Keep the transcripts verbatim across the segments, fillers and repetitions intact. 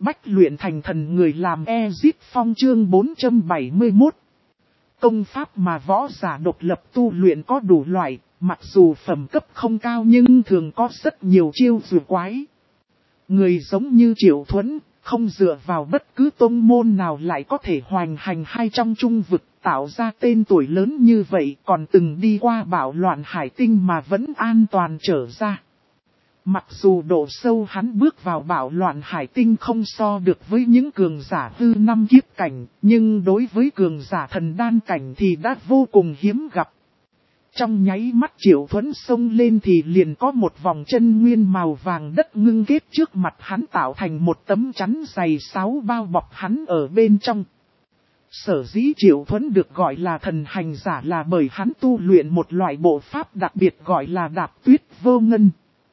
Bách luyện thành thần người làm Ezip Phong chương bốn trăm bảy mươi mốt. Công pháp mà võ giả độc lập tu luyện có đủ loại, mặc dù phẩm cấp không cao nhưng thường có rất nhiều chiêu dụ quái. Người giống như Triệu Thuẫn, không dựa vào bất cứ tông môn nào lại có thể hoành hành hai trong trung vực, tạo ra tên tuổi lớn như vậy, còn từng đi qua bạo loạn hải tinh mà vẫn an toàn trở ra. Mặc dù độ sâu hắn bước vào bạo loạn hải tinh không so được với những cường giả hư năm kiếp cảnh, nhưng đối với cường giả thần đan cảnh thì đã vô cùng hiếm gặp. Trong nháy mắt Triệu Thuẫn xông lên thì liền có một vòng chân nguyên màu vàng đất ngưng kết trước mặt hắn tạo thành một tấm chắn dày sáu bao bọc hắn ở bên trong. Sở dĩ Triệu Thuẫn được gọi là thần hành giả là bởi hắn tu luyện một loại bộ pháp đặc biệt gọi là đạp tuyết vô ngân.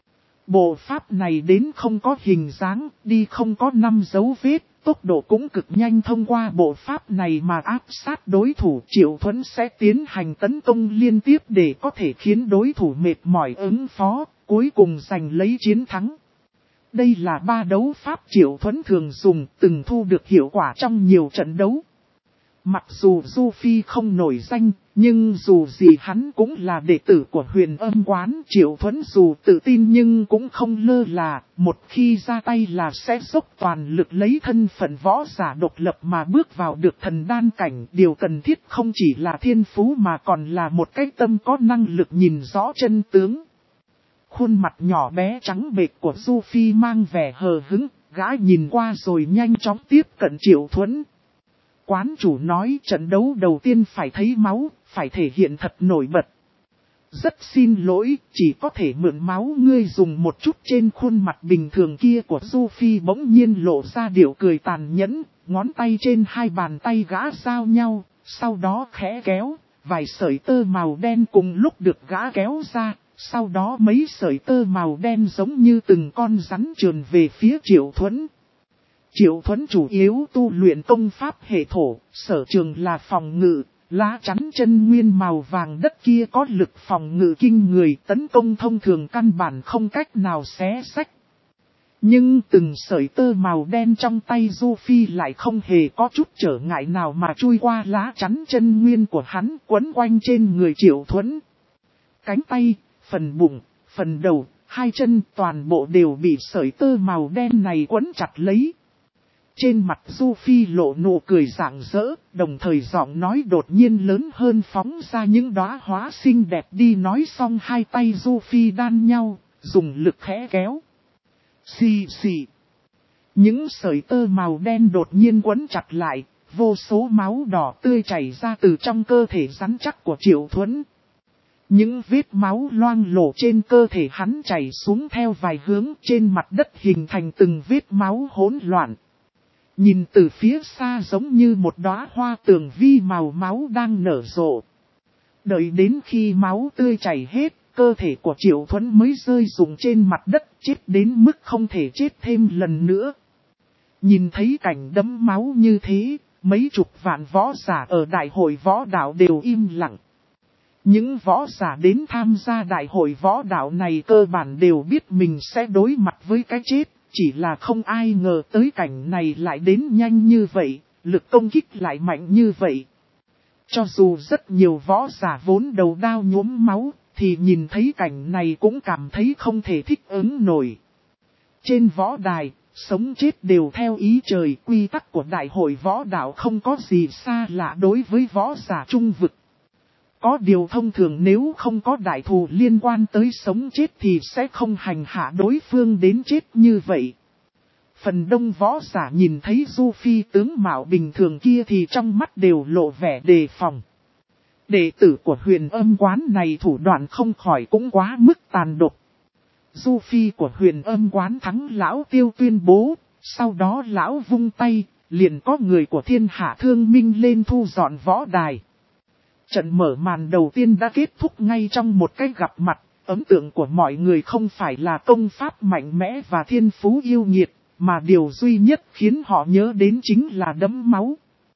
Bộ pháp này đến không có hình dáng, đi không có năm dấu vết, tốc độ cũng cực nhanh. Thông qua bộ pháp này mà áp sát đối thủ, Triệu Thuẫn sẽ tiến hành tấn công liên tiếp để có thể khiến đối thủ mệt mỏi ứng phó, cuối cùng giành lấy chiến thắng. Đây là ba đấu pháp Triệu Thuẫn thường dùng, từng thu được hiệu quả trong nhiều trận đấu. Mặc dù Du Phi không nổi danh, nhưng dù gì hắn cũng là đệ tử của Huyền Âm Quán. Triệu Thuẫn dù tự tin nhưng cũng không lơ là, một khi ra tay là sẽ dốc toàn lực lấy thân phận võ giả độc lập mà bước vào được thần đan cảnh. Điều cần thiết không chỉ là thiên phú mà còn là một cái tâm có năng lực nhìn rõ chân tướng. Khuôn mặt nhỏ bé trắng bệch của Du Phi mang vẻ hờ hững, gã nhìn qua rồi nhanh chóng tiếp cận Triệu Thuẫn. Quán chủ nói trận đấu đầu tiên phải thấy máu, phải thể hiện thật nổi bật. Rất xin lỗi, chỉ có thể mượn máu ngươi dùng một chút. Trên khuôn mặt bình thường kia của Du Phi bỗng nhiên lộ ra điệu cười tàn nhẫn, ngón tay trên hai bàn tay gã giao nhau, sau đó khẽ kéo, vài sợi tơ màu đen cùng lúc được gã kéo ra, sau đó mấy sợi tơ màu đen giống như từng con rắn trườn về phía Triệu Thuẫn. Triệu Thuẫn chủ yếu tu luyện công pháp hệ thổ, sở trường là phòng ngự, lá chắn chân nguyên màu vàng đất kia có lực phòng ngự kinh người, tấn công thông thường căn bản không cách nào xé xách. Nhưng từng sợi tơ màu đen trong tay Du Phi lại không hề có chút trở ngại nào mà chui qua lá chắn chân nguyên của hắn, quấn quanh trên người Triệu Thuẫn. Cánh tay, phần bụng, phần đầu, hai chân toàn bộ đều bị sợi tơ màu đen này quấn chặt lấy. Trên mặt Du Phi lộ nụ cười rạng rỡ, đồng thời giọng nói đột nhiên lớn hơn phóng ra những đóa hóa xinh đẹp. Đi nói xong hai tay Du Phi đan nhau, dùng lực khẽ kéo. Xì xì. Những sợi tơ màu đen đột nhiên quấn chặt lại, vô số máu đỏ tươi chảy ra từ trong cơ thể rắn chắc của Triệu Thuẫn. Những vết máu loang lổ trên cơ thể hắn chảy xuống theo vài hướng, trên mặt đất hình thành từng vết máu hỗn loạn. Nhìn từ phía xa giống như một đóa hoa tường vi màu máu đang nở rộ. Đợi đến khi máu tươi chảy hết, cơ thể của Triệu Thuẫn mới rơi rụng trên mặt đất, chết đến mức không thể chết thêm lần nữa. Nhìn thấy cảnh đẫm máu như thế, mấy chục vạn võ giả ở đại hội võ đạo đều im lặng. Những võ giả đến tham gia đại hội võ đạo này cơ bản đều biết mình sẽ đối mặt với cái chết. Chỉ là không ai ngờ tới cảnh này lại đến nhanh như vậy, lực công kích lại mạnh như vậy. Cho dù rất nhiều võ giả vốn đầu đao nhuốm máu, thì nhìn thấy cảnh này cũng cảm thấy không thể thích ứng nổi. Trên võ đài, sống chết đều theo ý trời, quy tắc của đại hội võ đạo không có gì xa lạ đối với võ giả trung vực. Có điều thông thường nếu không có đại thù liên quan tới sống chết thì sẽ không hành hạ đối phương đến chết như vậy. Phần đông võ giả nhìn thấy Du Phi tướng mạo bình thường kia thì trong mắt đều lộ vẻ đề phòng. Đệ tử của Huyền Âm Quán này thủ đoạn không khỏi cũng quá mức tàn độc. Du Phi của Huyền Âm Quán thắng lão Tiêu tuyên bố, sau đó lão vung tay, liền có người của Thiên Hạ Thương Minh lên thu dọn võ đài. Trận mở màn đầu tiên đã kết thúc ngay trong một cái gặp mặt, ấn tượng của mọi người không phải là công pháp mạnh mẽ và thiên phú yêu nghiệt, mà điều duy nhất khiến họ nhớ đến chính là đẫm máu.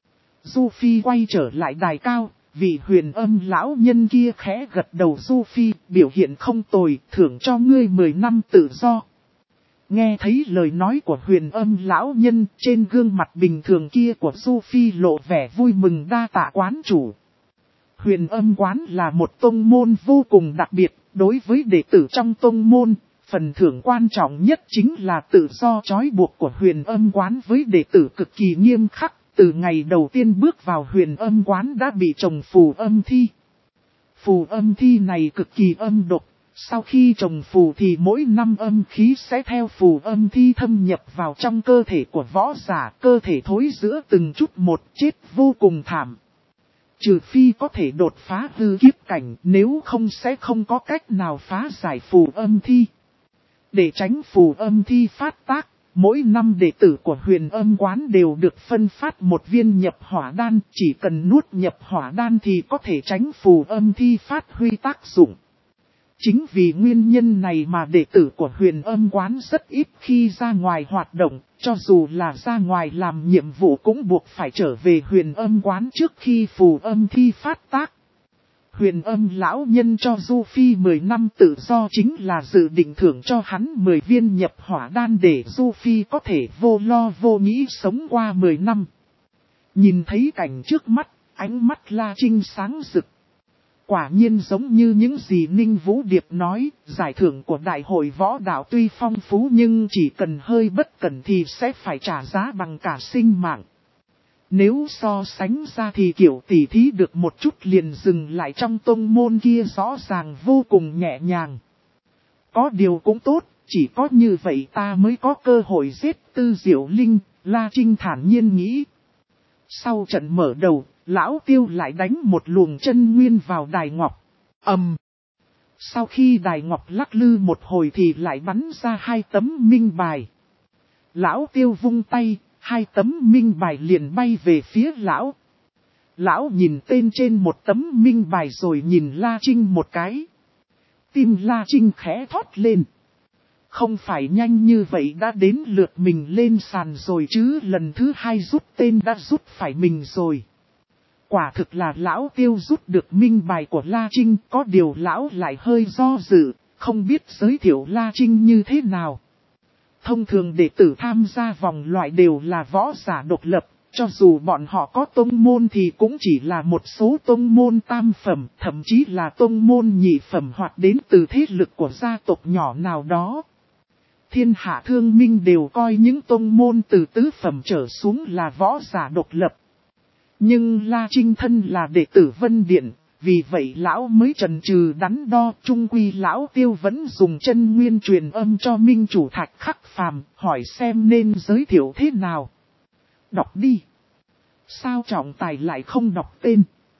Du Phi quay trở lại đài cao, vị Huyền Âm lão nhân kia khẽ gật đầu. Du Phi, biểu hiện không tồi, thưởng cho ngươi mười năm tự do. Nghe thấy lời nói của Huyền Âm lão nhân, trên gương mặt bình thường kia của Du Phi lộ vẻ vui mừng đa tạ quán chủ. Huyền Âm quán là một tông môn vô cùng đặc biệt, đối với đệ tử trong tông môn, phần thưởng quan trọng nhất chính là tự do trói buộc của Huyền Âm quán với đệ tử cực kỳ nghiêm khắc, từ ngày đầu tiên bước vào Huyền Âm quán đã bị trồng phù âm thi. Phù âm thi này cực kỳ âm độc, sau khi trồng phù thì mỗi năm âm khí sẽ theo phù âm thi thâm nhập vào trong cơ thể của võ giả, cơ thể thối rữa từng chút một, chết vô cùng thảm. Trừ phi có thể đột phá hư kiếp cảnh, nếu không sẽ không có cách nào phá giải phù âm thi. Để tránh phù âm thi phát tác, mỗi năm đệ tử của Huyền Âm quán đều được phân phát một viên nhập hỏa đan, chỉ cần nuốt nhập hỏa đan thì có thể tránh phù âm thi phát huy tác dụng. Chính vì nguyên nhân này mà đệ tử của Huyền Âm quán rất ít khi ra ngoài hoạt động, cho dù là ra ngoài làm nhiệm vụ cũng buộc phải trở về Huyền Âm quán trước khi phù âm thi phát tác. Huyền Âm lão nhân cho Du Phi mười năm tự do chính là dự định thưởng cho hắn mười viên nhập hỏa đan để Du Phi có thể vô lo vô nghĩ sống qua mười năm. Nhìn thấy cảnh trước mắt, ánh mắt La Trinh sáng rực. Quả nhiên giống như những gì Ninh Vũ Điệp nói, giải thưởng của đại hội võ đạo tuy phong phú nhưng chỉ cần hơi bất cẩn thì sẽ phải trả giá bằng cả sinh mạng. Nếu so sánh ra thì kiểu tỉ thí được một chút liền dừng lại trong tông môn kia rõ ràng vô cùng nhẹ nhàng. Có điều cũng tốt, chỉ có như vậy ta mới có cơ hội giết Tư Diệu Linh, La Trinh thản nhiên nghĩ. Sau trận mở đầu, Lão Tiêu lại đánh một luồng chân nguyên vào đài ngọc. ầm. Um. Sau khi đài ngọc lắc lư một hồi thì lại bắn ra hai tấm minh bài. Lão Tiêu vung tay, hai tấm minh bài liền bay về phía lão. Lão nhìn tên trên một tấm minh bài rồi nhìn La Trinh một cái. Tim La Trinh khẽ thót lên. Không phải nhanh như vậy đã đến lượt mình lên sàn rồi chứ, lần thứ hai rút tên đã rút phải mình rồi. Quả thực là lão Tiêu rút được minh bài của La Trinh, có điều lão lại hơi do dự, không biết giới thiệu La Trinh như thế nào. Thông thường đệ tử tham gia vòng loại đều là võ giả độc lập, cho dù bọn họ có tông môn thì cũng chỉ là một số tông môn tam phẩm, thậm chí là tông môn nhị phẩm hoặc đến từ thế lực của gia tộc nhỏ nào đó. Thiên hạ thương minh đều coi những tông môn từ tứ phẩm trở xuống là võ giả độc lập. Nhưng La Trinh thân là đệ tử Vân Điện, vì vậy lão mới chần chừ đắn đo, chung quy lão Tiêu vẫn dùng chân nguyên truyền âm cho minh chủ Thạch Khắc Phàm, hỏi xem nên giới thiệu thế nào. Đọc đi. Sao trọng tài lại không đọc tên?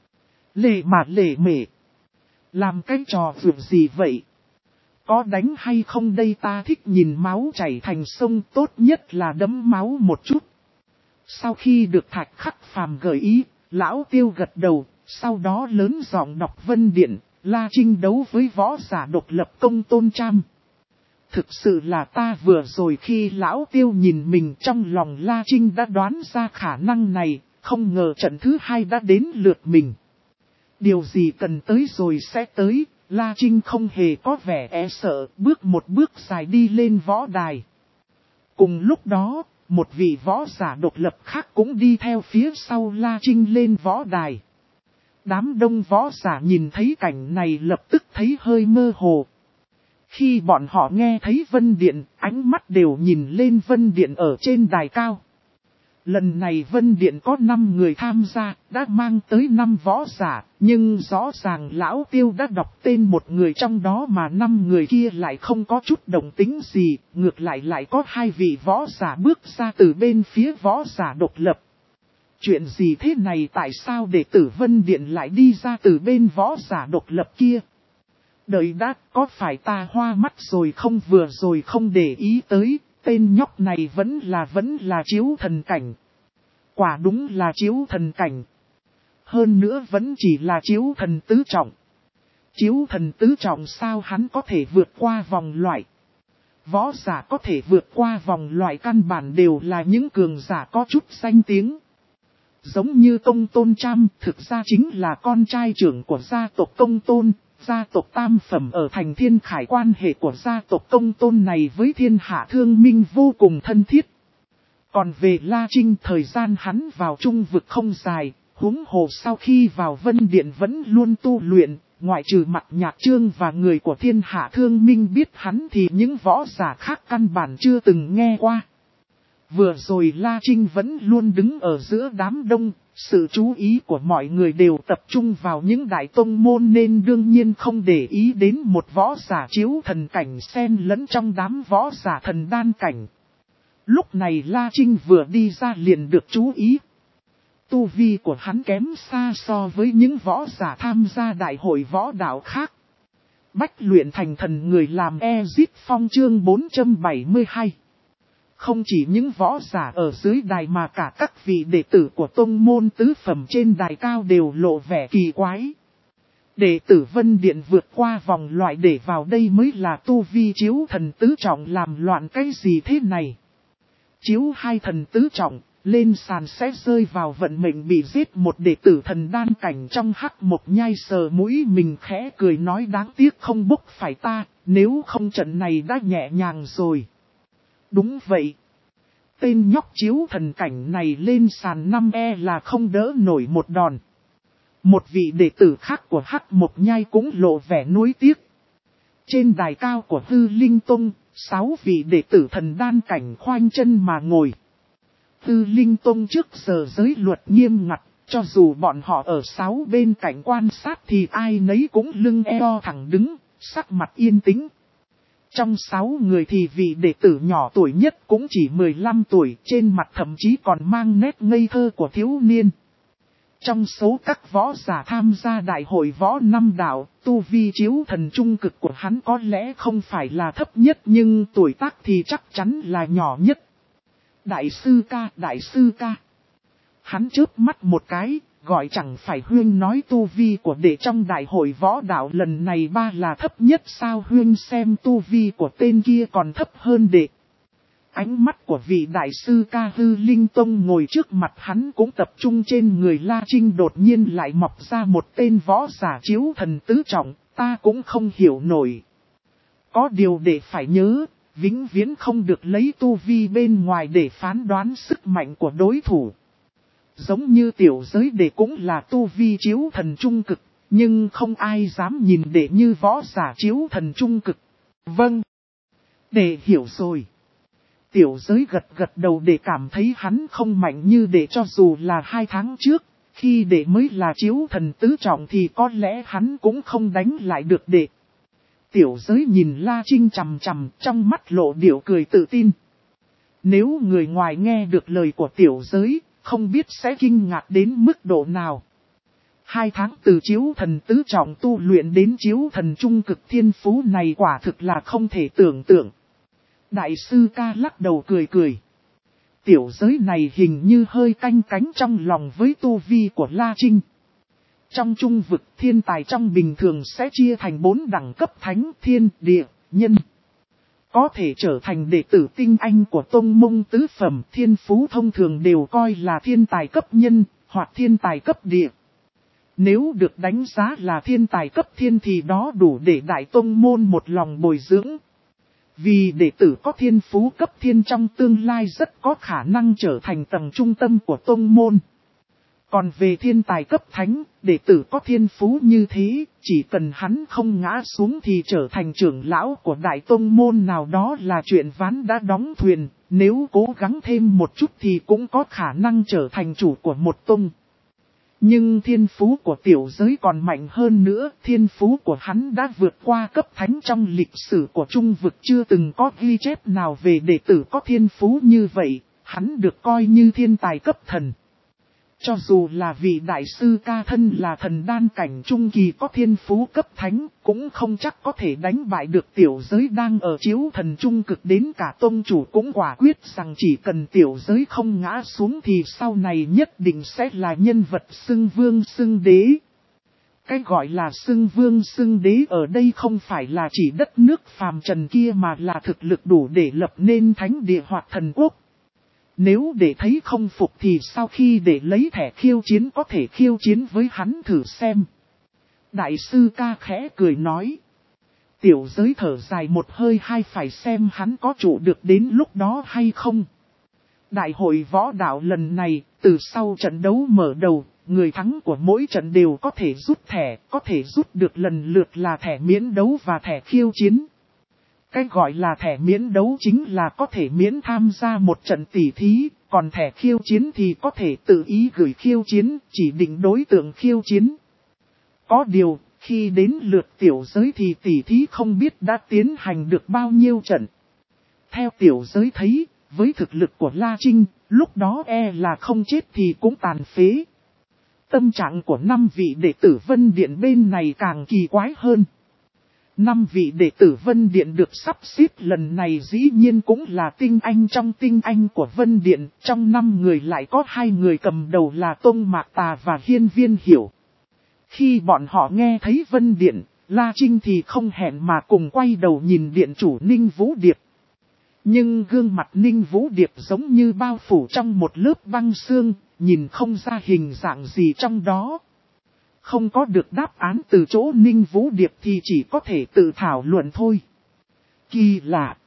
Lệ mà lệ mệ. Làm cái trò vượt gì vậy? Có đánh hay không đây, ta thích nhìn máu chảy thành sông, tốt nhất là đấm máu một chút. Sau khi được Thạch Khắc Phàm gợi ý, lão Tiêu gật đầu, sau đó lớn giọng đọc Vân Điện, La Trinh đấu với võ giả độc lập Công Tôn Tram. Thực sự là ta vừa rồi khi lão Tiêu nhìn mình, trong lòng La Trinh đã đoán ra khả năng này, không ngờ trận thứ hai đã đến lượt mình. Điều gì cần tới rồi sẽ tới, La Trinh không hề có vẻ e sợ, bước một bước dài đi lên võ đài. Cùng lúc đó, một vị võ giả độc lập khác cũng đi theo phía sau La Trinh lên võ đài. Đám đông võ giả nhìn thấy cảnh này lập tức thấy hơi mơ hồ. Khi bọn họ nghe thấy Vân Điện, ánh mắt đều nhìn lên Vân Điện ở trên đài cao. Lần này Vân Điện có năm người tham gia, đã mang tới năm võ giả, nhưng rõ ràng lão Tiêu đã đọc tên một người trong đó mà năm người kia lại không có chút động tính gì, ngược lại lại có hai vị võ giả bước ra từ bên phía võ giả độc lập. Chuyện gì thế này, tại sao đệ tử Vân Điện lại đi ra từ bên võ giả độc lập kia? Đợi đã, có phải ta hoa mắt rồi không, vừa rồi không để ý tới, tên nhóc này vẫn là vẫn là chiếu thần cảnh. Quả đúng là chiếu thần cảnh. Hơn nữa vẫn chỉ là chiếu thần tứ trọng. Chiếu thần tứ trọng sao hắn có thể vượt qua vòng loại? Võ giả có thể vượt qua vòng loại căn bản đều là những cường giả có chút danh tiếng. Giống như Công Tôn Tram, thực ra chính là con trai trưởng của gia tộc Công Tôn, gia tộc tam phẩm ở thành Thiên Khải, quan hệ của gia tộc Công Tôn này với thiên hạ thương minh vô cùng thân thiết. Còn về La Trinh, thời gian hắn vào trung vực không dài, huống hồ sau khi vào Vân Điện vẫn luôn tu luyện, ngoại trừ Mặt Nhạc Trương và người của thiên hạ thương minh biết hắn thì những võ giả khác căn bản chưa từng nghe qua. Vừa rồi La Trinh vẫn luôn đứng ở giữa đám đông, sự chú ý của mọi người đều tập trung vào những đại tông môn nên đương nhiên không để ý đến một võ giả chiếu thần cảnh xen lẫn trong đám võ giả thần đan cảnh. Lúc này La Trinh vừa đi ra liền được chú ý. Tu vi của hắn kém xa so với những võ giả tham gia đại hội võ đạo khác. Bách luyện thành thần người làm Ezip Phong chương bốn trăm bảy mươi hai. Không chỉ những võ giả ở dưới đài mà cả các vị đệ tử của tông môn tứ phẩm trên đài cao đều lộ vẻ kỳ quái. Đệ tử Vân Điện vượt qua vòng loại để vào đây mới là tu vi chiếu thần tứ trọng, làm loạn cái gì thế này. Chiếu hai thần tứ trọng, lên sàn sẽ rơi vào vận mệnh bị giết. Một đệ tử thần đan cảnh trong hắc một nhai sờ mũi mình khẽ cười nói đáng tiếc không bốc phải ta, nếu không trận này đã nhẹ nhàng rồi. Đúng vậy. Tên nhóc chiếu thần cảnh này lên sàn năm e là không đỡ nổi một đòn. Một vị đệ tử khác của hắc một nhai cũng lộ vẻ nuối tiếc. Trên đài cao của Hư Linh Tông, sáu vị đệ tử thần đan cảnh khoanh chân mà ngồi. Hư Linh Tông trước giờ giới luật nghiêm ngặt, cho dù bọn họ ở sáu bên cạnh quan sát thì ai nấy cũng lưng eo thẳng đứng, sắc mặt yên tĩnh. Trong sáu người thì vị đệ tử nhỏ tuổi nhất cũng chỉ mười lăm tuổi, trên mặt thậm chí còn mang nét ngây thơ của thiếu niên. Trong số các võ giả tham gia đại hội võ năm đạo, tu vi chiếu thần trung cực của hắn có lẽ không phải là thấp nhất nhưng tuổi tác thì chắc chắn là nhỏ nhất. Đại sư ca, đại sư ca. Hắn chớp mắt một cái, gọi chẳng phải Huyên nói tu vi của đệ trong đại hội võ đạo lần này ba là thấp nhất sao? Huyên xem tu vi của tên kia còn thấp hơn đệ. Ánh mắt của vị đại sư ca Hư Linh Tông ngồi trước mặt hắn cũng tập trung trên người La Trinh, đột nhiên lại mọc ra một tên võ giả chiếu thần tứ trọng, ta cũng không hiểu nổi. Có điều để phải nhớ, vĩnh viễn không được lấy tu vi bên ngoài để phán đoán sức mạnh của đối thủ. Giống như tiểu giới đệ cũng là tu vi chiếu thần trung cực, nhưng không ai dám nhìn đệ như võ giả chiếu thần trung cực. Vâng, đệ hiểu rồi. Tiểu giới gật gật đầu để cảm thấy hắn không mạnh như đệ, cho dù là hai tháng trước, khi đệ mới là chiếu thần tứ trọng thì có lẽ hắn cũng không đánh lại được đệ. Tiểu giới nhìn La Trinh chằm chằm, trong mắt lộ điệu cười tự tin. Nếu người ngoài nghe được lời của tiểu giới, không biết sẽ kinh ngạc đến mức độ nào. Hai tháng từ chiếu thần tứ trọng tu luyện đến chiếu thần trung cực, thiên phú này quả thực là không thể tưởng tượng. Đại sư ca lắc đầu cười cười. Tiểu giới này hình như hơi canh cánh trong lòng với tu vi của La Trinh. Trong trung vực, thiên tài trong bình thường sẽ chia thành bốn đẳng cấp: thánh, thiên, địa, nhân. Có thể trở thành đệ tử tinh anh của tông môn tứ phẩm, thiên phú thông thường đều coi là thiên tài cấp nhân, hoặc thiên tài cấp địa. Nếu được đánh giá là thiên tài cấp thiên thì đó đủ để đại tông môn một lòng bồi dưỡng. Vì đệ tử có thiên phú cấp thiên trong tương lai rất có khả năng trở thành tầng trung tâm của tông môn. Còn về thiên tài cấp thánh, đệ tử có thiên phú như thế, chỉ cần hắn không ngã xuống thì trở thành trưởng lão của đại tông môn nào đó là chuyện ván đã đóng thuyền, nếu cố gắng thêm một chút thì cũng có khả năng trở thành chủ của một tông. Nhưng thiên phú của tiểu giới còn mạnh hơn nữa, thiên phú của hắn đã vượt qua cấp thánh, trong lịch sử của trung vực chưa từng có ghi chép nào về đệ tử có thiên phú như vậy, hắn được coi như thiên tài cấp thần. Cho dù là vị đại sư ca thân là thần đan cảnh trung kỳ có thiên phú cấp thánh, cũng không chắc có thể đánh bại được tiểu giới đang ở chiếu thần trung cực. Đến cả tông chủ cũng quả quyết rằng chỉ cần tiểu giới không ngã xuống thì sau này nhất định sẽ là nhân vật xưng vương xưng đế. Cái gọi là xưng vương xưng đế ở đây không phải là chỉ đất nước phàm trần kia mà là thực lực đủ để lập nên thánh địa hoặc thần quốc. Nếu để thấy không phục thì sau khi để lấy thẻ khiêu chiến có thể khiêu chiến với hắn thử xem. đại sư ca khẽ cười nói. Tiểu giới thở dài một hơi, hay phải xem hắn có trụ được đến lúc đó hay không. Đại hội võ đạo lần này, từ sau trận đấu mở đầu, người thắng của mỗi trận đều có thể rút thẻ, có thể rút được lần lượt là thẻ miễn đấu và thẻ khiêu chiến. Cái gọi là thẻ miễn đấu chính là có thể miễn tham gia một trận tỉ thí, còn thẻ khiêu chiến thì có thể tự ý gửi khiêu chiến, chỉ định đối tượng khiêu chiến. Có điều, khi đến lượt tiểu giới thì tỉ thí không biết đã tiến hành được bao nhiêu trận. Theo tiểu giới thấy, với thực lực của La Trinh, lúc đó e là không chết thì cũng tàn phế. Tâm trạng của năm vị đệ tử Vân Điện bên này càng kỳ quái hơn. Năm vị đệ tử Vân Điện được sắp xếp lần này dĩ nhiên cũng là tinh anh trong tinh anh của Vân Điện. Trong năm người lại có hai người cầm đầu là Tông Mạc Tà và Hiên Viên Hiểu. Khi bọn họ nghe thấy Vân Điện, La Trinh thì không hẹn mà cùng quay đầu nhìn điện chủ Ninh Vũ Điệp. Nhưng gương mặt Ninh Vũ Điệp giống như bao phủ trong một lớp băng sương, nhìn không ra hình dạng gì trong đó. Không có được đáp án từ chỗ Ninh Vũ Điệp thì chỉ có thể tự thảo luận thôi. Kỳ lạ!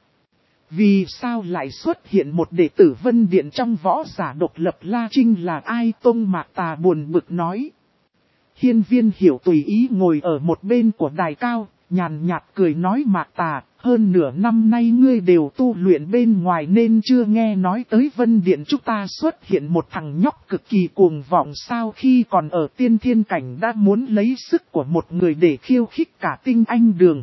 Vì sao lại xuất hiện một đệ tử Vân Điện trong võ giả độc lập? La Trinh là ai? Tông Mạc Tà buồn bực nói. Hiên Viên Hiểu tùy ý ngồi ở một bên của đài cao, nhàn nhạt cười nói Mạc Tà, hơn nửa năm nay ngươi đều tu luyện bên ngoài nên chưa nghe nói tới Vân Điện chúng ta xuất hiện một thằng nhóc cực kỳ cuồng vọng sao, khi còn ở tiên thiên cảnh đã muốn lấy sức của một người để khiêu khích cả tinh anh đường.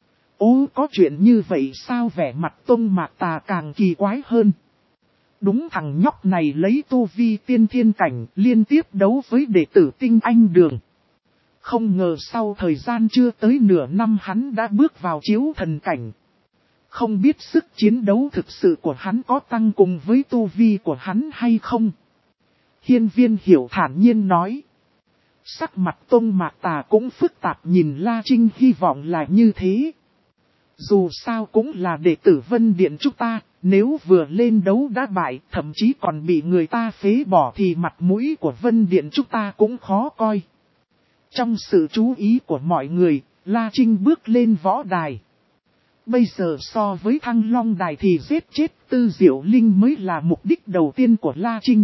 Ô, có chuyện như vậy sao? Vẻ mặt Tông Mạc Tà càng kỳ quái hơn. Đúng, thằng nhóc này lấy tu vi tiên thiên cảnh liên tiếp đấu với đệ tử tinh anh đường. Không ngờ sau thời gian chưa tới nửa năm hắn đã bước vào chiếu thần cảnh. Không biết sức chiến đấu thực sự của hắn có tăng cùng với tu vi của hắn hay không? Hiên Viên Hiểu thản nhiên nói. Sắc mặt Tông Mạc Tà cũng phức tạp, nhìn La Trinh hy vọng là như thế. Dù sao cũng là đệ tử Vân Điện chúng ta, nếu vừa lên đấu đã bại, thậm chí còn bị người ta phế bỏ thì mặt mũi của Vân Điện chúng ta cũng khó coi. Trong sự chú ý của mọi người, La Trinh bước lên võ đài. Bây giờ so với Thăng Long Đài thì giết chết Tư Diệu Linh mới là mục đích đầu tiên của La Trinh.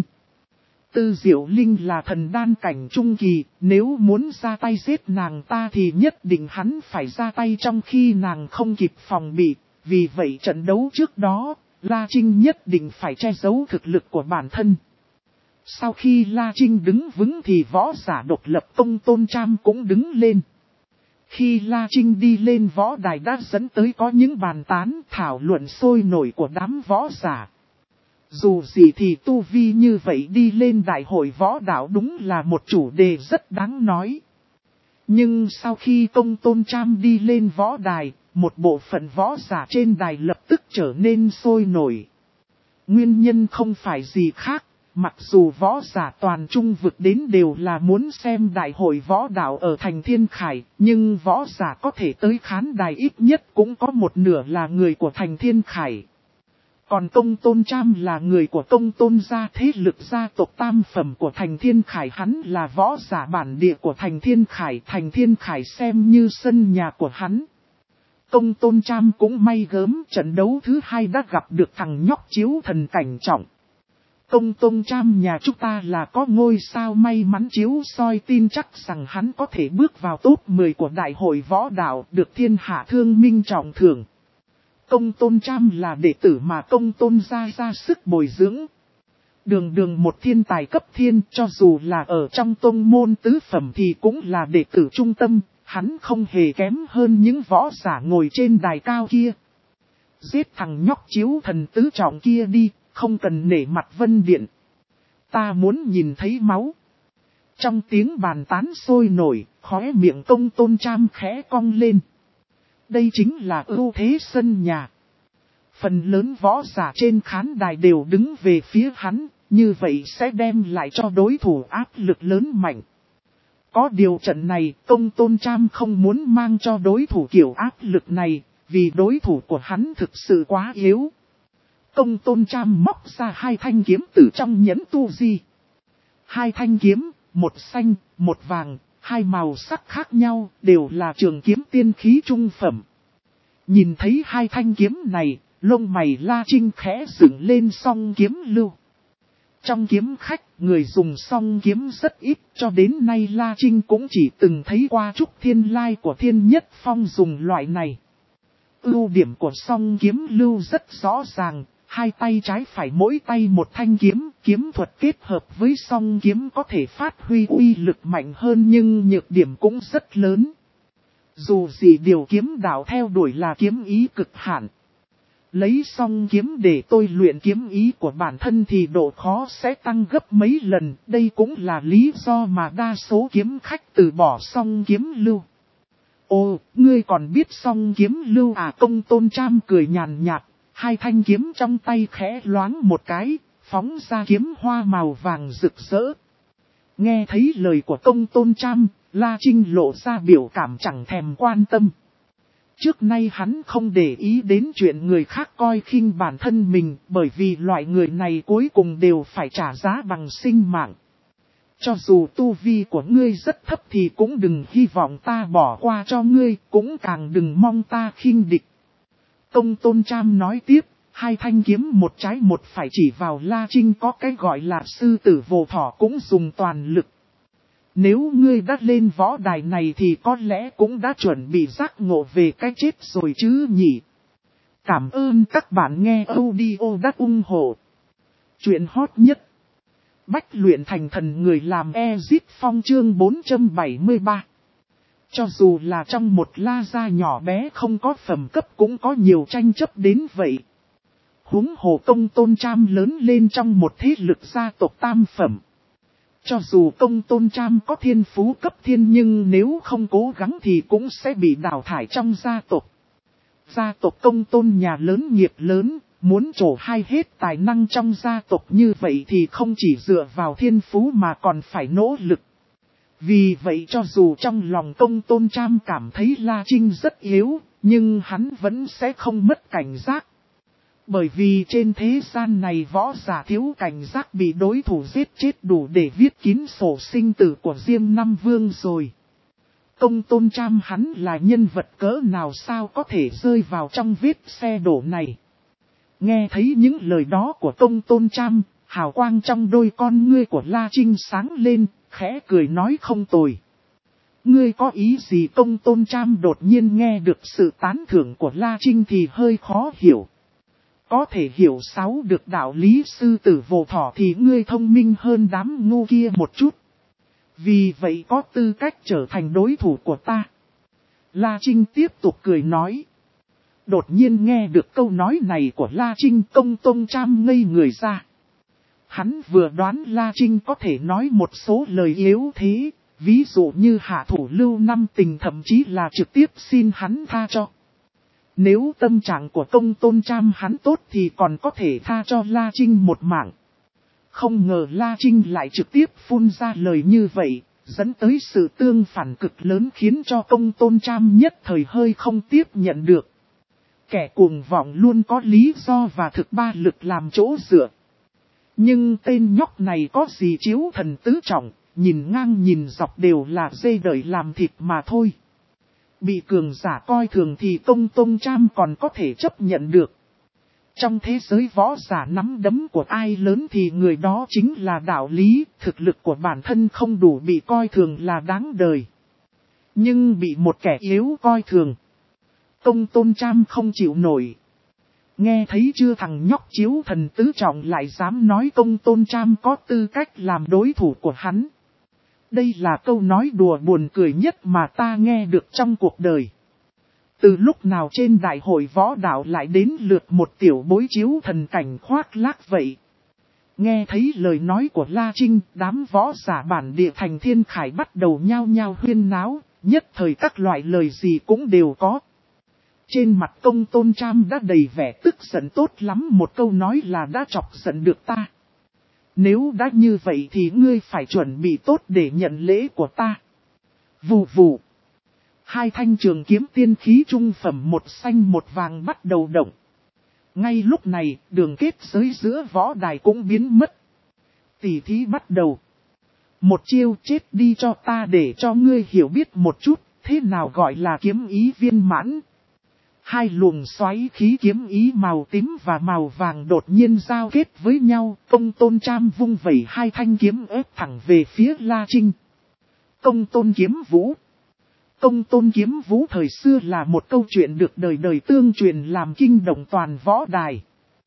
Tư Diệu Linh là thần đan cảnh trung kỳ, nếu muốn ra tay giết nàng ta thì nhất định hắn phải ra tay trong khi nàng không kịp phòng bị. Vì vậy trận đấu trước đó, La Trinh nhất định phải che giấu thực lực của bản thân. Sau khi La Trinh đứng vững thì võ giả độc lập Công Tôn Tram cũng đứng lên. Khi La Trinh đi lên võ đài đã dẫn tới có những bàn tán thảo luận sôi nổi của đám võ giả. Dù gì thì tu vi như vậy đi lên đại hội võ đạo đúng là một chủ đề rất đáng nói. Nhưng sau khi Công Tôn Tram đi lên võ đài, một bộ phận võ giả trên đài lập tức trở nên sôi nổi. Nguyên nhân không phải gì khác, mặc dù võ giả toàn trung vực đến đều là muốn xem đại hội võ đạo ở thành Thiên Khải, nhưng võ giả có thể tới khán đài ít nhất cũng có một nửa là người của thành Thiên Khải. Còn Công Tôn Tram là người của Công Tôn gia, thế lực gia tộc tam phẩm của thành Thiên Khải, hắn là võ giả bản địa của thành Thiên Khải, thành Thiên Khải xem như sân nhà của hắn. Công Tôn Tram cũng may gớm, trận đấu thứ hai đã gặp được thằng nhóc chiếu thần cảnh trọng. Công Tôn Tram nhà chúng ta là có ngôi sao may mắn chiếu soi, tin chắc rằng hắn có thể bước vào top mười của đại hội võ đạo, được thiên hạ thương minh trọng thưởng. Công Tôn Tram là đệ tử mà Công Tôn gia ra sức bồi dưỡng. Đường đường một thiên tài cấp thiên, cho dù là ở trong tông môn tứ phẩm thì cũng là đệ tử trung tâm, hắn không hề kém hơn những võ giả ngồi trên đài cao kia. Giết thằng nhóc chiếu thần tứ trọng kia đi, không cần nể mặt Vân Điện. Ta muốn nhìn thấy máu. Trong tiếng bàn tán sôi nổi, khóe miệng Công Tôn Tram khẽ cong lên. Đây chính là ưu thế sân nhà. Phần lớn võ giả trên khán đài đều đứng về phía hắn, như vậy sẽ đem lại cho đối thủ áp lực lớn mạnh. Có điều trận này, Công Tôn Tram không muốn mang cho đối thủ kiểu áp lực này, vì đối thủ của hắn thực sự quá yếu. Công Tôn Tram móc ra hai thanh kiếm từ trong nhẫn tu di. Hai thanh kiếm, một xanh, một vàng, hai màu sắc khác nhau, đều là trường kiếm tiên khí trung phẩm. Nhìn thấy hai thanh kiếm này, lông mày La Trinh khẽ dựng lên song kiếm lưu. Trong kiếm khách, người dùng song kiếm rất ít, cho đến nay La Trinh cũng chỉ từng thấy qua Trúc Thiên Lai của Thiên Nhất Phong dùng loại này. Ưu điểm của song kiếm lưu rất rõ ràng, hai tay trái phải mỗi tay một thanh kiếm, kiếm thuật kết hợp với song kiếm có thể phát huy uy lực mạnh hơn nhưng nhược điểm cũng rất lớn. Dù gì điều kiếm đạo theo đuổi là kiếm ý cực hạn. Lấy song kiếm để tôi luyện kiếm ý của bản thân thì độ khó sẽ tăng gấp mấy lần, đây cũng là lý do mà đa số kiếm khách từ bỏ song kiếm lưu. Ồ, ngươi còn biết song kiếm lưu à? Công Tôn Tram cười nhàn nhạt, hai thanh kiếm trong tay khẽ loáng một cái, phóng ra kiếm hoa màu vàng rực rỡ. Nghe thấy lời của Công Tôn Tram, La Trinh lộ ra biểu cảm chẳng thèm quan tâm. Trước nay hắn không để ý đến chuyện người khác coi khinh bản thân mình, bởi vì loại người này cuối cùng đều phải trả giá bằng sinh mạng. Cho dù tu vi của ngươi rất thấp thì cũng đừng hy vọng ta bỏ qua cho ngươi, cũng càng đừng mong ta khinh địch. Công Tôn Tram nói tiếp, hai thanh kiếm một trái một phải chỉ vào La Trinh, có cái gọi là sư tử vô thỏ cũng dùng toàn lực. Nếu ngươi đã lên võ đài này thì có lẽ cũng đã chuẩn bị giác ngộ về cái chết rồi chứ nhỉ. Cảm ơn các bạn nghe audio đã ủng hộ. Chuyện hot nhất. Bách luyện thành thần, người làm Ezit Phong chương bốn trăm bảy mươi ba. Cho dù là trong một la gia nhỏ bé không có phẩm cấp cũng có nhiều tranh chấp đến vậy. Huống hồ Công Tôn Tram lớn lên trong một thế lực gia tộc tam phẩm. Cho dù Công Tôn Tram có thiên phú cấp thiên nhưng nếu không cố gắng thì cũng sẽ bị đào thải trong gia tộc. Gia tộc Công Tôn nhà lớn nghiệp lớn, muốn trổ hai hết tài năng trong gia tộc như vậy thì không chỉ dựa vào thiên phú mà còn phải nỗ lực. Vì vậy cho dù trong lòng Công Tôn Tram cảm thấy La Trinh rất yếu, nhưng hắn vẫn sẽ không mất cảnh giác. Bởi vì trên thế gian này võ giả thiếu cảnh giác bị đối thủ giết chết đủ để viết kín sổ sinh tử của Diêm Năm Vương rồi. Công Tôn Tram hắn là nhân vật cỡ nào sao có thể rơi vào trong vết xe đổ này. Nghe thấy những lời đó của Công Tôn Tram, hào quang trong đôi con ngươi của La Trinh sáng lên, khẽ cười nói không tồi. Ngươi có ý gì? Công Tôn Tram đột nhiên nghe được sự tán thưởng của La Trinh thì hơi khó hiểu. Có thể hiểu sáu được đạo lý sư tử vô thỏ thì ngươi thông minh hơn đám ngu kia một chút. Vì vậy có tư cách trở thành đối thủ của ta. La Trinh tiếp tục cười nói. Đột nhiên nghe được câu nói này của La Trinh, Công Tôn Tram ngây người ra. Hắn vừa đoán La Trinh có thể nói một số lời yếu thế, ví dụ như hạ thủ lưu năm tình, thậm chí là trực tiếp xin hắn tha cho. Nếu tâm trạng của Công Tôn Tram hắn tốt thì còn có thể tha cho La Trinh một mạng. Không ngờ La Trinh lại trực tiếp phun ra lời như vậy, dẫn tới sự tương phản cực lớn khiến cho Công Tôn Tram nhất thời hơi không tiếp nhận được. Kẻ cuồng vọng luôn có lý do và thực ba lực làm chỗ dựa. Nhưng tên nhóc này có gì chiếu thần tứ trọng, nhìn ngang nhìn dọc đều là dê đợi làm thịt mà thôi. Bị cường giả coi thường thì Công Tôn Tram còn có thể chấp nhận được. Trong thế giới võ giả nắm đấm của ai lớn thì người đó chính là đạo lý, thực lực của bản thân không đủ bị coi thường là đáng đời. Nhưng bị một kẻ yếu coi thường, Công Tôn Tram không chịu nổi. Nghe thấy chưa, thằng nhóc chiếu thần tứ trọng lại dám nói Công Tôn Tram có tư cách làm đối thủ của hắn. Đây là câu nói đùa buồn cười nhất mà ta nghe được trong cuộc đời. Từ lúc nào trên đại hội võ đạo lại đến lượt một tiểu bối chiếu thần cảnh khoác lác vậy? Nghe thấy lời nói của La Trinh, đám võ giả bản địa thành Thiên Khải bắt đầu nhao nhao huyên náo, nhất thời các loại lời gì cũng đều có. Trên mặt Công Tôn Tram đã đầy vẻ tức giận, tốt lắm một câu nói là đã chọc giận được ta. Nếu đã như vậy thì ngươi phải chuẩn bị tốt để nhận lễ của ta. Vù vù. Hai thanh trường kiếm tiên khí trung phẩm một xanh một vàng bắt đầu động. Ngay lúc này, đường kết giới giữa võ đài cũng biến mất. Tỷ thí bắt đầu. Một chiêu chết đi cho ta để cho ngươi hiểu biết một chút, thế nào gọi là kiếm ý viên mãn. Hai luồng xoáy khí kiếm ý màu tím và màu vàng đột nhiên giao kết với nhau, Công Tôn Tram vung vẩy hai thanh kiếm ép thẳng về phía La Trinh. Công Tôn Kiếm Vũ. Công Tôn Kiếm Vũ thời xưa là một câu chuyện được đời đời tương truyền làm kinh động toàn võ đài.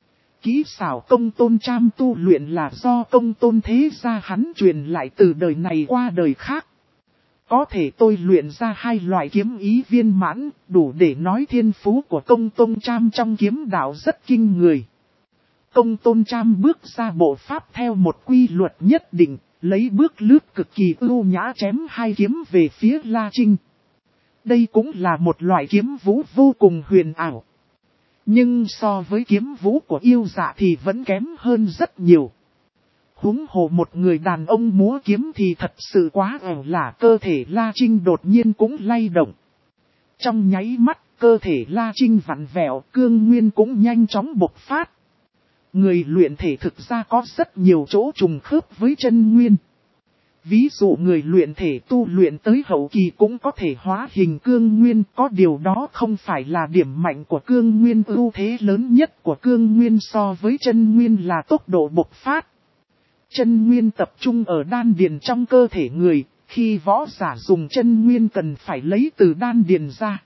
Kỹ xảo Công Tôn Tram tu luyện là do Công Tôn thế gia hắn truyền lại từ đời này qua đời khác. Có thể tôi luyện ra hai loại kiếm ý viên mãn, đủ để nói thiên phú của Công Tôn Tram trong kiếm đạo rất kinh người. Công Tôn Tram bước ra bộ pháp theo một quy luật nhất định, lấy bước lướt cực kỳ ưu nhã chém hai kiếm về phía La Trinh. Đây cũng là một loại kiếm vũ vô cùng huyền ảo. Nhưng so với kiếm vũ của yêu dạ thì vẫn kém hơn rất nhiều. Huống hồ một người đàn ông múa kiếm thì thật sự quá ẻo lả, cơ thể La Trinh đột nhiên cũng lay động. Trong nháy mắt, cơ thể La Trinh vặn vẹo, cương nguyên cũng nhanh chóng bộc phát. Người luyện thể thực ra có rất nhiều chỗ trùng khớp với chân nguyên. Ví dụ người luyện thể tu luyện tới hậu kỳ cũng có thể hóa hình cương nguyên, có điều đó không phải là điểm mạnh của cương nguyên. Ưu thế lớn nhất của cương nguyên so với chân nguyên là tốc độ bộc phát. Chân nguyên tập trung ở đan điền trong cơ thể người, khi võ giả dùng chân nguyên cần phải lấy từ đan điền ra.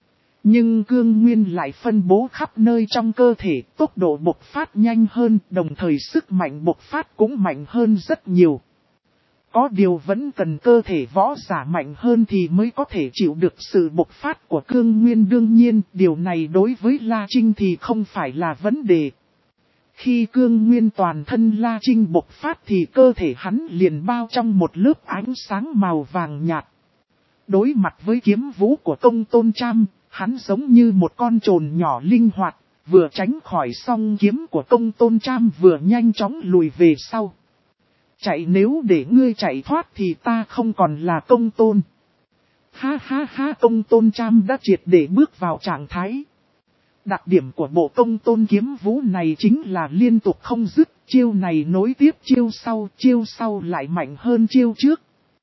Nhưng cương nguyên lại phân bố khắp nơi trong cơ thể, tốc độ bộc phát nhanh hơn, đồng thời sức mạnh bộc phát cũng mạnh hơn rất nhiều. Có điều vẫn cần cơ thể võ giả mạnh hơn thì mới có thể chịu được sự bộc phát của cương nguyên, đương nhiên, điều này đối với La Trinh thì không phải là vấn đề. Khi cương nguyên toàn thân La Trinh bộc phát thì cơ thể hắn liền bao trong một lớp ánh sáng màu vàng nhạt. Đối mặt với kiếm vũ của Công Tôn Tram, hắn giống như một con trồn nhỏ linh hoạt, vừa tránh khỏi song kiếm của Công Tôn Tram vừa nhanh chóng lùi về sau. Chạy, nếu để ngươi chạy thoát thì ta không còn là Công Tôn. Ha ha ha, Công Tôn Tram đã triệt để bước vào trạng thái. Đặc điểm của bộ Công Tôn kiếm vũ này chính là liên tục không dứt, chiêu này nối tiếp chiêu sau, chiêu sau lại mạnh hơn chiêu trước.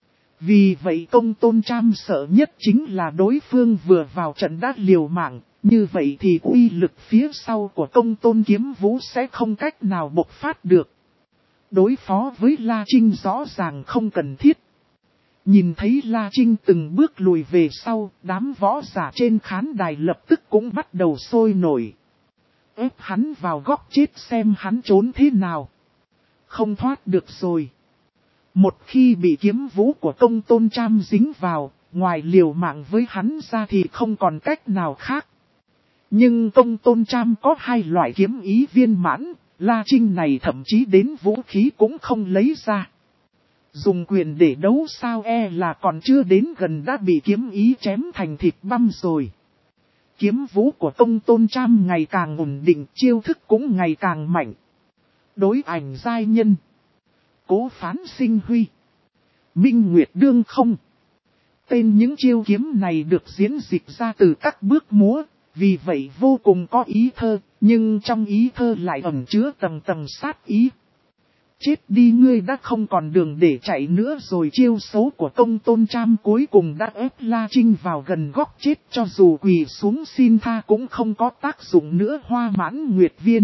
Vì vậy Công Tôn Tram sợ nhất chính là đối phương vừa vào trận đã liều mạng, như vậy thì uy lực phía sau của Công Tôn kiếm vũ sẽ không cách nào bộc phát được. Đối phó với La Trinh rõ ràng không cần thiết. Nhìn thấy La Trinh từng bước lùi về sau, đám võ giả trên khán đài lập tức cũng bắt đầu sôi nổi. Ép hắn vào góc chết xem hắn trốn thế nào. Không thoát được rồi. Một khi bị kiếm vũ của Công Tôn Tram dính vào, ngoài liều mạng với hắn ra thì không còn cách nào khác. Nhưng Công Tôn Tram có hai loại kiếm ý viên mãn, La Trinh này thậm chí đến vũ khí cũng không lấy ra. Dùng quyền để đấu sao e là còn chưa đến gần đã bị kiếm ý chém thành thịt băm rồi. Kiếm vũ của Công Tôn Tram ngày càng ổn định, chiêu thức cũng ngày càng mạnh. Đối ảnh giai nhân. Cố Phán Sinh Huy. Minh Nguyệt Đương Không. Tên những chiêu kiếm này được diễn dịch ra từ các bước múa, vì vậy vô cùng có ý thơ, nhưng trong ý thơ lại ẩn chứa tầng tầng sát ý. Chết đi, ngươi đã không còn đường để chạy nữa rồi. Chiêu số của Công Tôn Tram cuối cùng đã ép La Trinh vào gần góc chết, cho dù quỳ xuống xin tha cũng không có tác dụng nữa. Hoa Mãn Nguyệt Viên.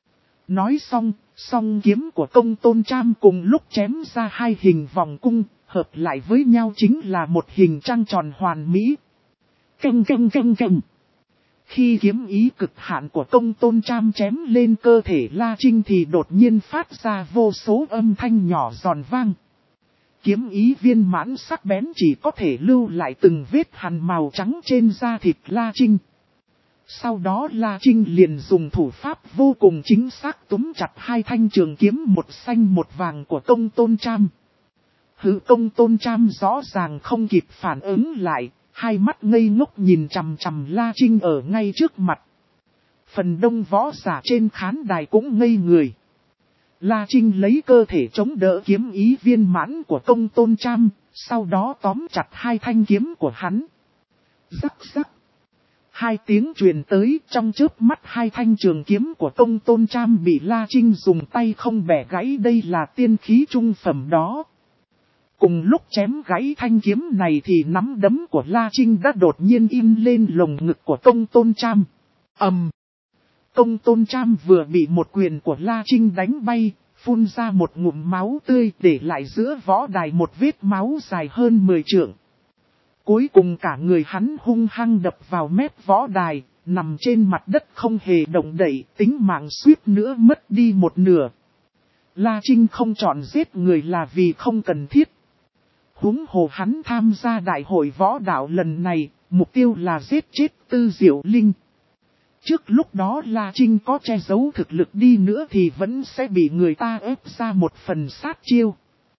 Nói xong, song kiếm của Công Tôn Tram cùng lúc chém ra hai hình vòng cung, hợp lại với nhau chính là một hình trăng tròn hoàn mỹ. Canh canh canh canh. Khi kiếm ý cực hạn của Công Tôn Tram chém lên cơ thể La Trinh thì đột nhiên phát ra vô số âm thanh nhỏ giòn vang. Kiếm ý viên mãn sắc bén chỉ có thể lưu lại từng vết hằn màu trắng trên da thịt La Trinh. Sau đó La Trinh liền dùng thủ pháp vô cùng chính xác túm chặt hai thanh trường kiếm một xanh một vàng của Công Tôn Tram. Hứ, Công Tôn Tram rõ ràng không kịp phản ứng lại. Hai mắt ngây ngốc nhìn chằm chằm La Trinh ở ngay trước mặt. Phần đông võ giả trên khán đài cũng ngây người. La Trinh lấy cơ thể chống đỡ kiếm ý viên mãn của Công Tôn Tram, sau đó tóm chặt hai thanh kiếm của hắn. Rắc rắc. Hai tiếng truyền tới, trong chớp mắt hai thanh trường kiếm của Công Tôn Tram bị La Trinh dùng tay không bẻ gãy, đây là tiên khí trung phẩm đó. Cùng lúc chém gãy thanh kiếm này thì nắm đấm của La Trinh đã đột nhiên in lên lồng ngực của Công Tôn Tram. Ầm! Công Tôn Tram vừa bị một quyền của La Trinh đánh bay, phun ra một ngụm máu tươi để lại giữa võ đài một vết máu dài hơn mười trượng. Cuối cùng cả người hắn hung hăng đập vào mép võ đài, nằm trên mặt đất không hề động đậy, tính mạng suýt nữa mất đi một nửa. La Trinh không chọn giết người là vì không cần thiết. Huống hồ hắn tham gia đại hội võ đạo lần này, mục tiêu là giết chết Tư Diệu Linh. Trước lúc đó La Trinh có che giấu thực lực đi nữa thì vẫn sẽ bị người ta ép ra một phần sát chiêu.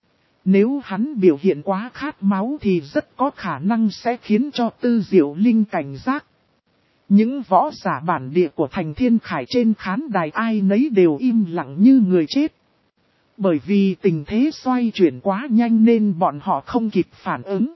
Nếu hắn biểu hiện quá khát máu thì rất có khả năng sẽ khiến cho Tư Diệu Linh cảnh giác. Những võ giả bản địa của thành Thiên Khải trên khán đài ai nấy đều im lặng như người chết. Bởi vì tình thế xoay chuyển quá nhanh nên bọn họ không kịp phản ứng.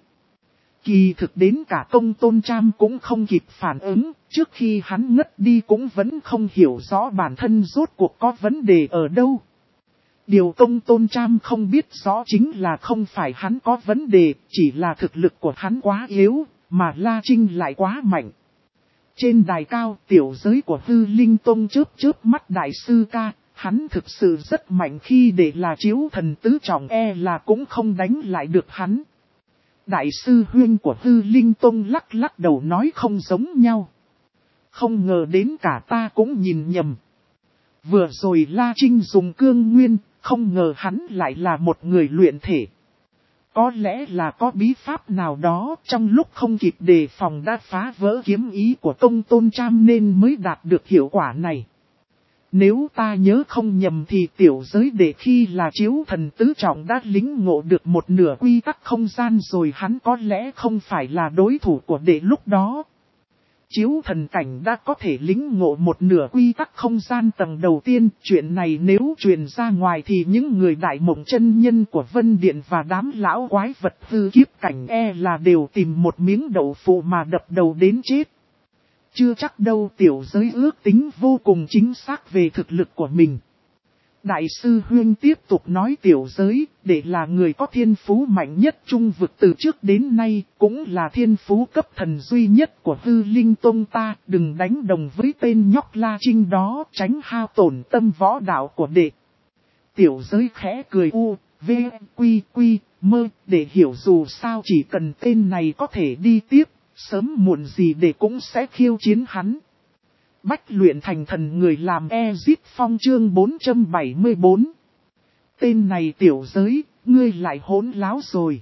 Kỳ thực đến cả Công Tôn Tram cũng không kịp phản ứng, trước khi hắn ngất đi cũng vẫn không hiểu rõ bản thân rốt cuộc có vấn đề ở đâu. Điều Công Tôn Tram không biết rõ chính là không phải hắn có vấn đề, chỉ là thực lực của hắn quá yếu, mà La Trinh lại quá mạnh. Trên đài cao tiểu giới của Hư Linh Tông chớp chớp mắt đại sư ca, hắn thực sự rất mạnh khi để là chiếu thần tứ trọng e là cũng không đánh lại được hắn. Đại sư huyên của Hư Linh Tông lắc lắc đầu nói không giống nhau. Không ngờ đến cả ta cũng nhìn nhầm. Vừa rồi La Trinh dùng cương nguyên, không ngờ hắn lại là một người luyện thể. Có lẽ là có bí pháp nào đó trong lúc không kịp đề phòng đã phá vỡ kiếm ý của Công Tôn Tram nên mới đạt được hiệu quả này. Nếu ta nhớ không nhầm thì tiểu giới đệ khi là chiếu thần tứ trọng đã lính ngộ được một nửa quy tắc không gian rồi hắn có lẽ không phải là đối thủ của đệ lúc đó. Chiếu thần cảnh đã có thể lính ngộ một nửa quy tắc không gian tầng đầu tiên, chuyện này nếu truyền ra ngoài thì những người đại mộng chân nhân của Vân Điện và đám lão quái vật hư kiếp cảnh e là đều tìm một miếng đậu phụ mà đập đầu đến chết. Chưa chắc đâu tiểu giới ước tính vô cùng chính xác về thực lực của mình. Đại sư Huyên tiếp tục nói tiểu giới, để là người có thiên phú mạnh nhất trung vực từ trước đến nay, cũng là thiên phú cấp thần duy nhất của Hư Linh Tông ta, đừng đánh đồng với tên nhóc La Trinh đó, tránh hao tổn tâm võ đạo của đệ. Tiểu giới khẽ cười u, v, quy, quy, mơ, để hiểu dù sao chỉ cần tên này có thể đi tiếp, sớm muộn gì để cũng sẽ khiêu chiến hắn. Bách luyện thành thần người làm Ezit Phong chương bốn trăm bảy mươi tư. Tên này tiểu giới, ngươi lại hỗn láo rồi.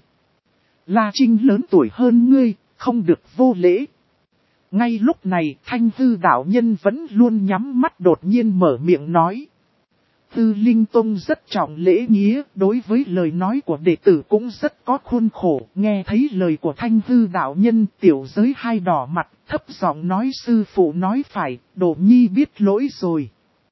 La Trinh lớn tuổi hơn ngươi, không được vô lễ. Ngay lúc này Thanh Hư đạo nhân vẫn luôn nhắm mắt đột nhiên mở miệng nói. Hư Linh Tông rất trọng lễ nghĩa, đối với lời nói của đệ tử cũng rất có khuôn khổ. Nghe thấy lời của Thanh Hư đạo nhân, tiểu giới hai đỏ mặt, thấp giọng nói sư phụ nói phải, Đồ Nhi biết lỗi rồi.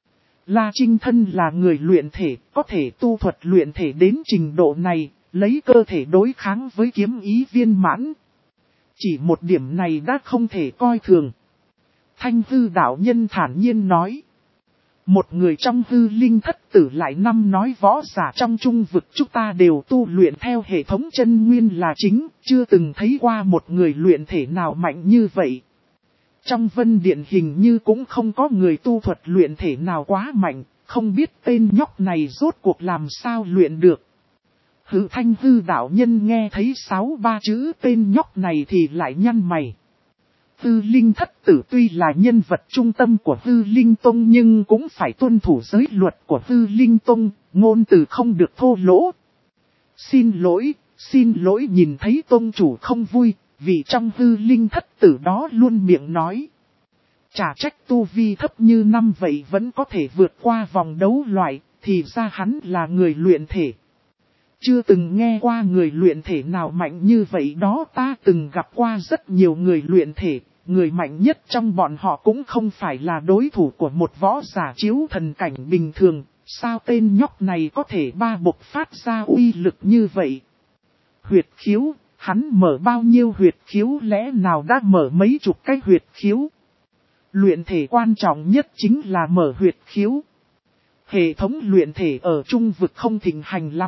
La Trinh thân là người luyện thể, có thể tu thuật luyện thể đến trình độ này, lấy cơ thể đối kháng với kiếm ý viên mãn. Chỉ một điểm này đã không thể coi thường. Thanh Hư đạo nhân thản nhiên nói. Một người trong Hư Linh thất tử lại năm nói võ giả trong trung vực chúng ta đều tu luyện theo hệ thống chân nguyên là chính, chưa từng thấy qua một người luyện thể nào mạnh như vậy. Trong Vân Điện hình như cũng không có người tu thuật luyện thể nào quá mạnh, không biết tên nhóc này rốt cuộc làm sao luyện được. Hư Thanh Hư đạo nhân nghe thấy sáu ba chữ tên nhóc này thì lại nhăn mày. Hư Linh thất tử tuy là nhân vật trung tâm của Hư Linh Tông nhưng cũng phải tuân thủ giới luật của Hư Linh Tông, ngôn từ không được thô lỗ. Xin lỗi, xin lỗi nhìn thấy Tông chủ không vui, vì trong Hư Linh thất tử đó luôn miệng nói. Chả trách tu vi thấp như năm vậy vẫn có thể vượt qua vòng đấu loại, thì ra hắn là người luyện thể. Chưa từng nghe qua người luyện thể nào mạnh như vậy đó, ta từng gặp qua rất nhiều người luyện thể, người mạnh nhất trong bọn họ cũng không phải là đối thủ của một võ giả chiếu thần cảnh bình thường, sao tên nhóc này có thể ba bộc phát ra uy lực như vậy. Huyệt khiếu, hắn mở bao nhiêu huyệt khiếu lẽ nào đã mở mấy chục cái huyệt khiếu. Luyện thể quan trọng nhất chính là mở huyệt khiếu. Hệ thống luyện thể ở trung vực không thịnh hành lắm.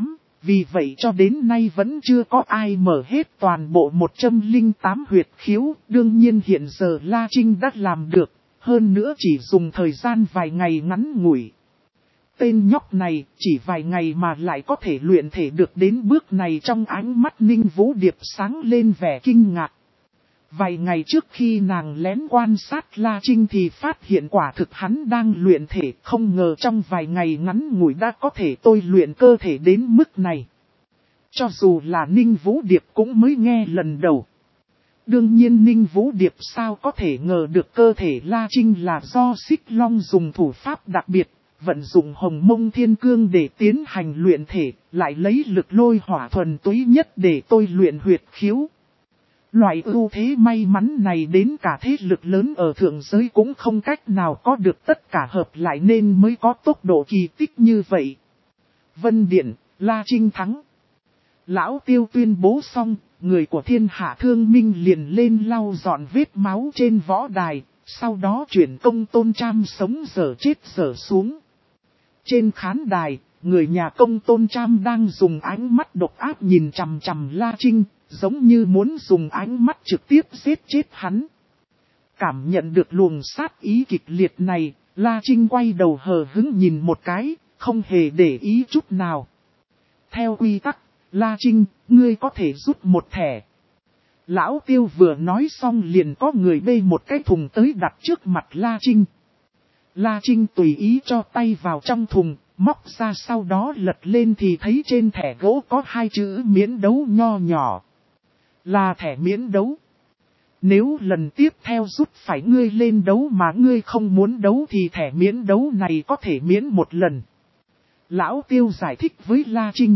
Vì vậy cho đến nay vẫn chưa có ai mở hết toàn bộ một trăm lẻ tám huyệt khiếu, đương nhiên hiện giờ La Trinh đã làm được, hơn nữa chỉ dùng thời gian vài ngày ngắn ngủi. Tên nhóc này chỉ vài ngày mà lại có thể luyện thể được đến bước này, trong ánh mắt Ninh Vũ Điệp sáng lên vẻ kinh ngạc. Vài ngày trước khi nàng lén quan sát La Trinh thì phát hiện quả thực hắn đang luyện thể, không ngờ trong vài ngày ngắn ngủi đã có thể tôi luyện cơ thể đến mức này. Cho dù là Ninh Vũ Điệp cũng mới nghe lần đầu. Đương nhiên Ninh Vũ Điệp sao có thể ngờ được cơ thể La Trinh là do Xích Long dùng thủ pháp đặc biệt, vận dụng Hồng Mông Thiên Cương để tiến hành luyện thể, lại lấy lực lôi hỏa thuần túy nhất để tôi luyện huyệt khiếu. Loại ưu thế may mắn này đến cả thế lực lớn ở thượng giới cũng không cách nào có được, tất cả hợp lại nên mới có tốc độ kỳ tích như vậy. Vân Điện, La Trinh thắng. Lão Tiêu tuyên bố xong, người của Thiên Hạ Thương Minh liền lên lau dọn vết máu trên võ đài, sau đó chuyển công Tôn Tram sống dở chết dở xuống. Trên khán đài, người nhà công Tôn Tram đang dùng ánh mắt độc ác nhìn chằm chằm La Trinh, giống như muốn dùng ánh mắt trực tiếp giết chết hắn. Cảm nhận được luồng sát ý kịch liệt này, La Trinh quay đầu hờ hững nhìn một cái, không hề để ý chút nào. Theo quy tắc, La Trinh, ngươi có thể rút một thẻ. Lão Tiêu vừa nói xong liền có người bê một cái thùng tới đặt trước mặt La Trinh. La Trinh tùy ý cho tay vào trong thùng, móc ra sau đó lật lên thì thấy trên thẻ gỗ có hai chữ miễn đấu nho nhỏ. Là thẻ miễn đấu. Nếu lần tiếp theo rút phải ngươi lên đấu mà ngươi không muốn đấu thì thẻ miễn đấu này có thể miễn một lần. Lão Tiêu giải thích với La Trinh.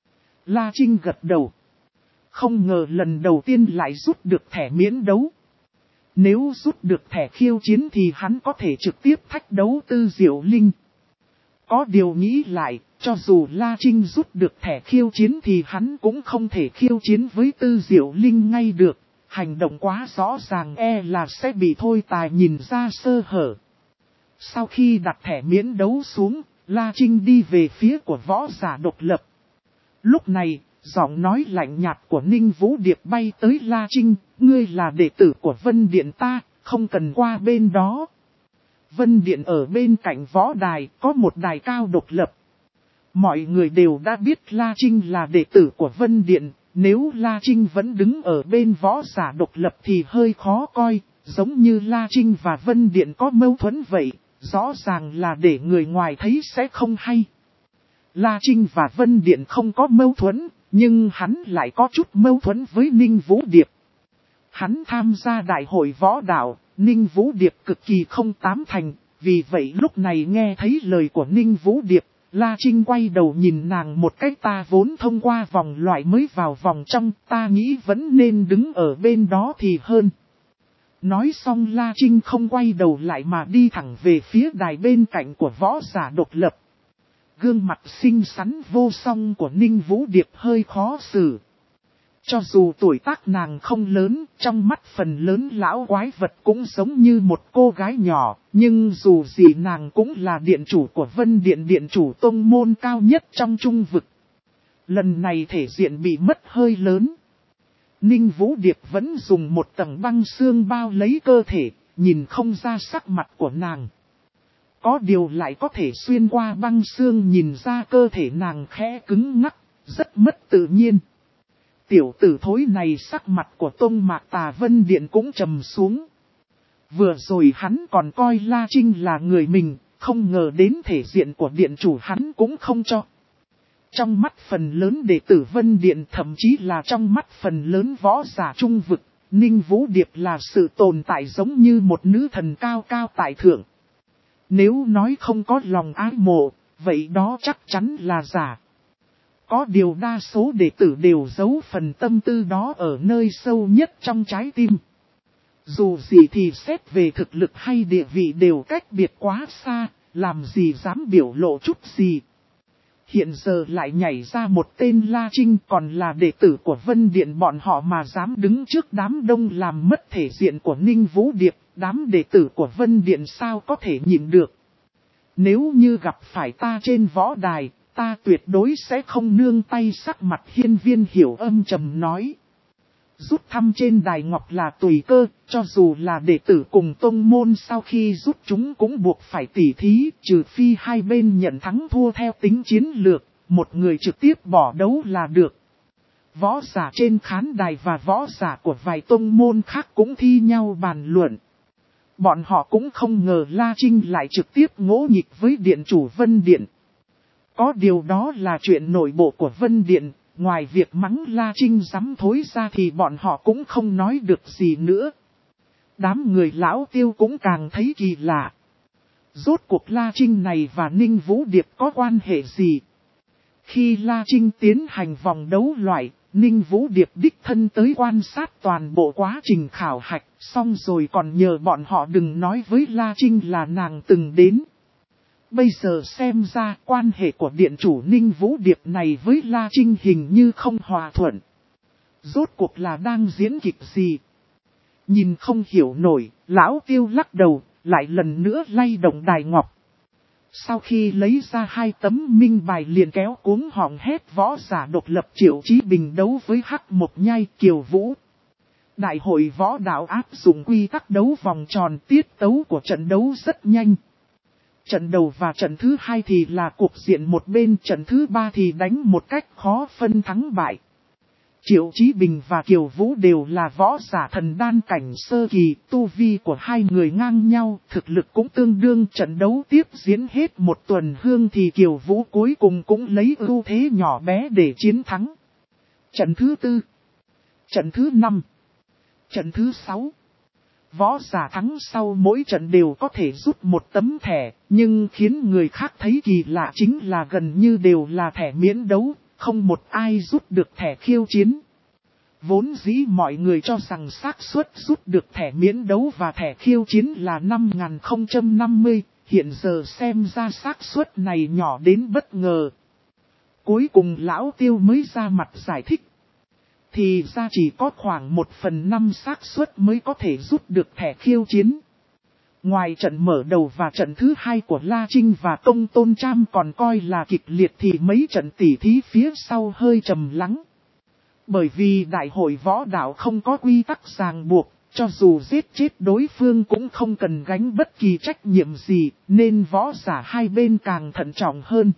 La Trinh gật đầu. Không ngờ lần đầu tiên lại rút được thẻ miễn đấu. Nếu rút được thẻ khiêu chiến thì hắn có thể trực tiếp thách đấu Tư Diệu Linh. Có điều nghĩ lại, cho dù La Trinh rút được thẻ khiêu chiến thì hắn cũng không thể khiêu chiến với Tư Diệu Linh ngay được. Hành động quá rõ ràng e là sẽ bị thôi tài nhìn ra sơ hở. Sau khi đặt thẻ miễn đấu xuống, La Trinh đi về phía của võ giả độc lập. Lúc này, giọng nói lạnh nhạt của Ninh Vũ Điệp bay tới La Trinh, ngươi là đệ tử của Vân Điện ta, không cần qua bên đó. Vân Điện ở bên cạnh võ đài, có một đài cao độc lập. Mọi người đều đã biết La Trinh là đệ tử của Vân Điện, nếu La Trinh vẫn đứng ở bên võ giả độc lập thì hơi khó coi, giống như La Trinh và Vân Điện có mâu thuẫn vậy, rõ ràng là để người ngoài thấy sẽ không hay. La Trinh và Vân Điện không có mâu thuẫn, nhưng hắn lại có chút mâu thuẫn với Ninh Vũ Điệp. Hắn tham gia đại hội võ đạo, Ninh Vũ Điệp cực kỳ không tán thành, vì vậy lúc này nghe thấy lời của Ninh Vũ Điệp, La Trinh quay đầu nhìn nàng một cách, ta vốn thông qua vòng loại mới vào vòng trong, ta nghĩ vẫn nên đứng ở bên đó thì hơn. Nói xong La Trinh không quay đầu lại mà đi thẳng về phía đài bên cạnh của võ giả độc lập. Gương mặt xinh xắn vô song của Ninh Vũ Điệp hơi khó xử. Cho dù tuổi tác nàng không lớn, trong mắt phần lớn lão quái vật cũng giống như một cô gái nhỏ, nhưng dù gì nàng cũng là điện chủ của Vân Điện, điện chủ tông môn cao nhất trong trung vực. Lần này thể diện bị mất hơi lớn. Ninh Vũ Điệp vẫn dùng một tầng băng xương bao lấy cơ thể, nhìn không ra sắc mặt của nàng. Có điều lại có thể xuyên qua băng xương nhìn ra cơ thể nàng khẽ cứng ngắc, rất mất tự nhiên. Tiểu tử thối này sắc mặt của Tông Mạc Tà Vân Điện cũng trầm xuống. Vừa rồi hắn còn coi La Trinh là người mình, không ngờ đến thể diện của điện chủ hắn cũng không cho. Trong mắt phần lớn đệ tử Vân Điện, thậm chí là trong mắt phần lớn võ giả trung vực, Ninh Vũ Điệp là sự tồn tại giống như một nữ thần cao cao tại thượng. Nếu nói không có lòng ái mộ, vậy đó chắc chắn là giả. Có điều đa số đệ tử đều giấu phần tâm tư đó ở nơi sâu nhất trong trái tim. Dù gì thì xét về thực lực hay địa vị đều cách biệt quá xa, làm gì dám biểu lộ chút gì. Hiện giờ lại nhảy ra một tên La Trinh còn là đệ tử của Vân Điện, bọn họ mà dám đứng trước đám đông làm mất thể diện của Ninh Vũ Điệp, đám đệ tử của Vân Điện sao có thể nhịn được. Nếu như gặp phải ta trên võ đài, ta tuyệt đối sẽ không nương tay. Sắc mặt Hiên Viên Hiểu âm trầm nói. Rút thăm trên đài ngọc là tùy cơ, cho dù là đệ tử cùng tông môn sau khi rút chúng cũng buộc phải tỉ thí, trừ phi hai bên nhận thắng thua theo tính chiến lược, một người trực tiếp bỏ đấu là được. Võ giả trên khán đài và võ giả của vài tông môn khác cũng thi nhau bàn luận. Bọn họ cũng không ngờ La Trinh lại trực tiếp ngỗ nghịch với điện chủ Vân Điện. Có điều đó là chuyện nội bộ của Vân Điện, ngoài việc mắng La Trinh dám thối ra thì bọn họ cũng không nói được gì nữa. Đám người lão Tiêu cũng càng thấy kỳ lạ. Rốt cuộc La Trinh này và Ninh Vũ Điệp có quan hệ gì? Khi La Trinh tiến hành vòng đấu loại, Ninh Vũ Điệp đích thân tới quan sát toàn bộ quá trình khảo hạch, xong rồi còn nhờ bọn họ đừng nói với La Trinh là nàng từng đến. Bây giờ xem ra quan hệ của điện chủ Ninh Vũ Điệp này với La Trinh hình như không hòa thuận. Rốt cuộc là đang diễn kịch gì? Nhìn không hiểu nổi, lão Tiêu lắc đầu, lại lần nữa lay động đài ngọc. Sau khi lấy ra hai tấm minh bài liền kéo cuống họng hét võ giả độc lập Triệu Chí Bình đấu với Hắc Mộc Nhai Kiều Vũ. Đại hội võ đạo áp dụng quy tắc đấu vòng tròn, tiết tấu của trận đấu rất nhanh. Trận đầu và trận thứ hai thì là cuộc diện một bên, trận thứ ba thì đánh một cách khó phân thắng bại. Triệu Chí Bình và Kiều Vũ đều là võ giả thần đan cảnh sơ kỳ, tu vi của hai người ngang nhau, thực lực cũng tương đương. Trận đấu tiếp diễn hết một tuần hương thì Kiều Vũ cuối cùng cũng lấy ưu thế nhỏ bé để chiến thắng. Trận thứ tư, trận thứ năm, trận thứ sáu. Võ giả thắng sau mỗi trận đều có thể rút một tấm thẻ, nhưng khiến người khác thấy kỳ lạ chính là gần như đều là thẻ miễn đấu, không một ai rút được thẻ khiêu chiến. Vốn dĩ mọi người cho rằng xác suất rút được thẻ miễn đấu và thẻ khiêu chiến là năm nghìn không trăm năm mươi, hiện giờ xem ra xác suất này nhỏ đến bất ngờ. Cuối cùng lão Tiêu mới ra mặt giải thích. Thì ra chỉ có khoảng một phần năm xác suất mới có thể rút được thẻ khiêu chiến. Ngoài trận mở đầu và trận thứ hai của La Trinh và Công Tôn Tram còn coi là kịch liệt thì mấy trận tỉ thí phía sau hơi trầm lắng. Bởi vì đại hội võ đạo không có quy tắc ràng buộc, cho dù giết chết đối phương cũng không cần gánh bất kỳ trách nhiệm gì, nên võ giả hai bên càng thận trọng hơn.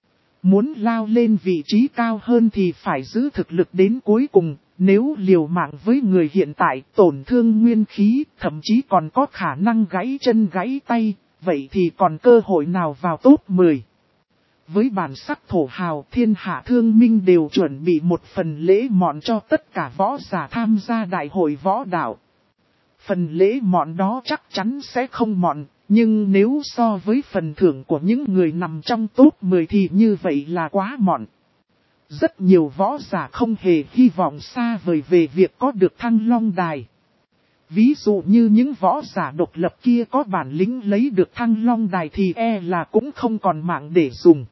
Muốn lao lên vị trí cao hơn thì phải giữ thực lực đến cuối cùng, nếu liều mạng với người hiện tại tổn thương nguyên khí, thậm chí còn có khả năng gãy chân gãy tay, vậy thì còn cơ hội nào vào top mười. Với bản sắc thổ hào, thiên hạ thương minh đều chuẩn bị một phần lễ mọn cho tất cả võ giả tham gia đại hội võ đạo. Phần lễ mọn đó chắc chắn sẽ không mọn. Nhưng nếu so với phần thưởng của những người nằm trong top mười thì như vậy là quá mọn. Rất nhiều võ giả không hề hy vọng xa vời về việc có được Thăng Long Đài. Ví dụ như những võ giả độc lập kia có bản lĩnh lấy được Thăng Long Đài thì e là cũng không còn mạng để dùng.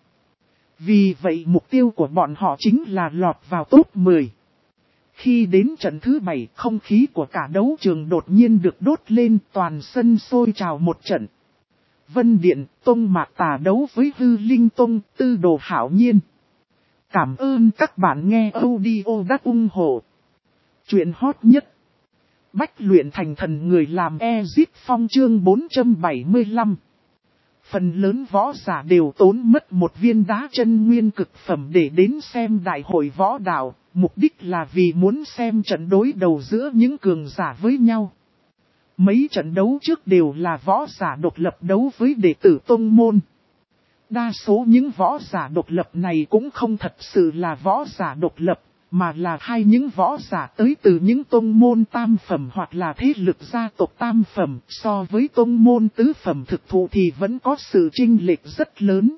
Vì vậy mục tiêu của bọn họ chính là lọt vào top mười. Khi đến trận thứ bảy, không khí của cả đấu trường đột nhiên được đốt lên, toàn sân sôi trào một trận. Vân Điện, Tông Mạc Tà đấu với Hư Linh Tông, Tư Đồ Hảo Nhiên. Cảm ơn các bạn nghe audio đắt ủng hộ. Chuyện hot nhất. Bách luyện thành thần người làm Ezit Phong chương bốn trăm bảy mươi lăm. Phần lớn võ giả đều tốn mất một viên đá chân nguyên cực phẩm để đến xem đại hội võ đạo, mục đích là vì muốn xem trận đối đầu giữa những cường giả với nhau. Mấy trận đấu trước đều là võ giả độc lập đấu với đệ tử tông môn. Đa số những võ giả độc lập này cũng không thật sự là võ giả độc lập, mà là hai những võ giả tới từ những tông môn tam phẩm hoặc là thế lực gia tộc tam phẩm. So với tông môn tứ phẩm thực thụ thì vẫn có sự chênh lệch rất lớn.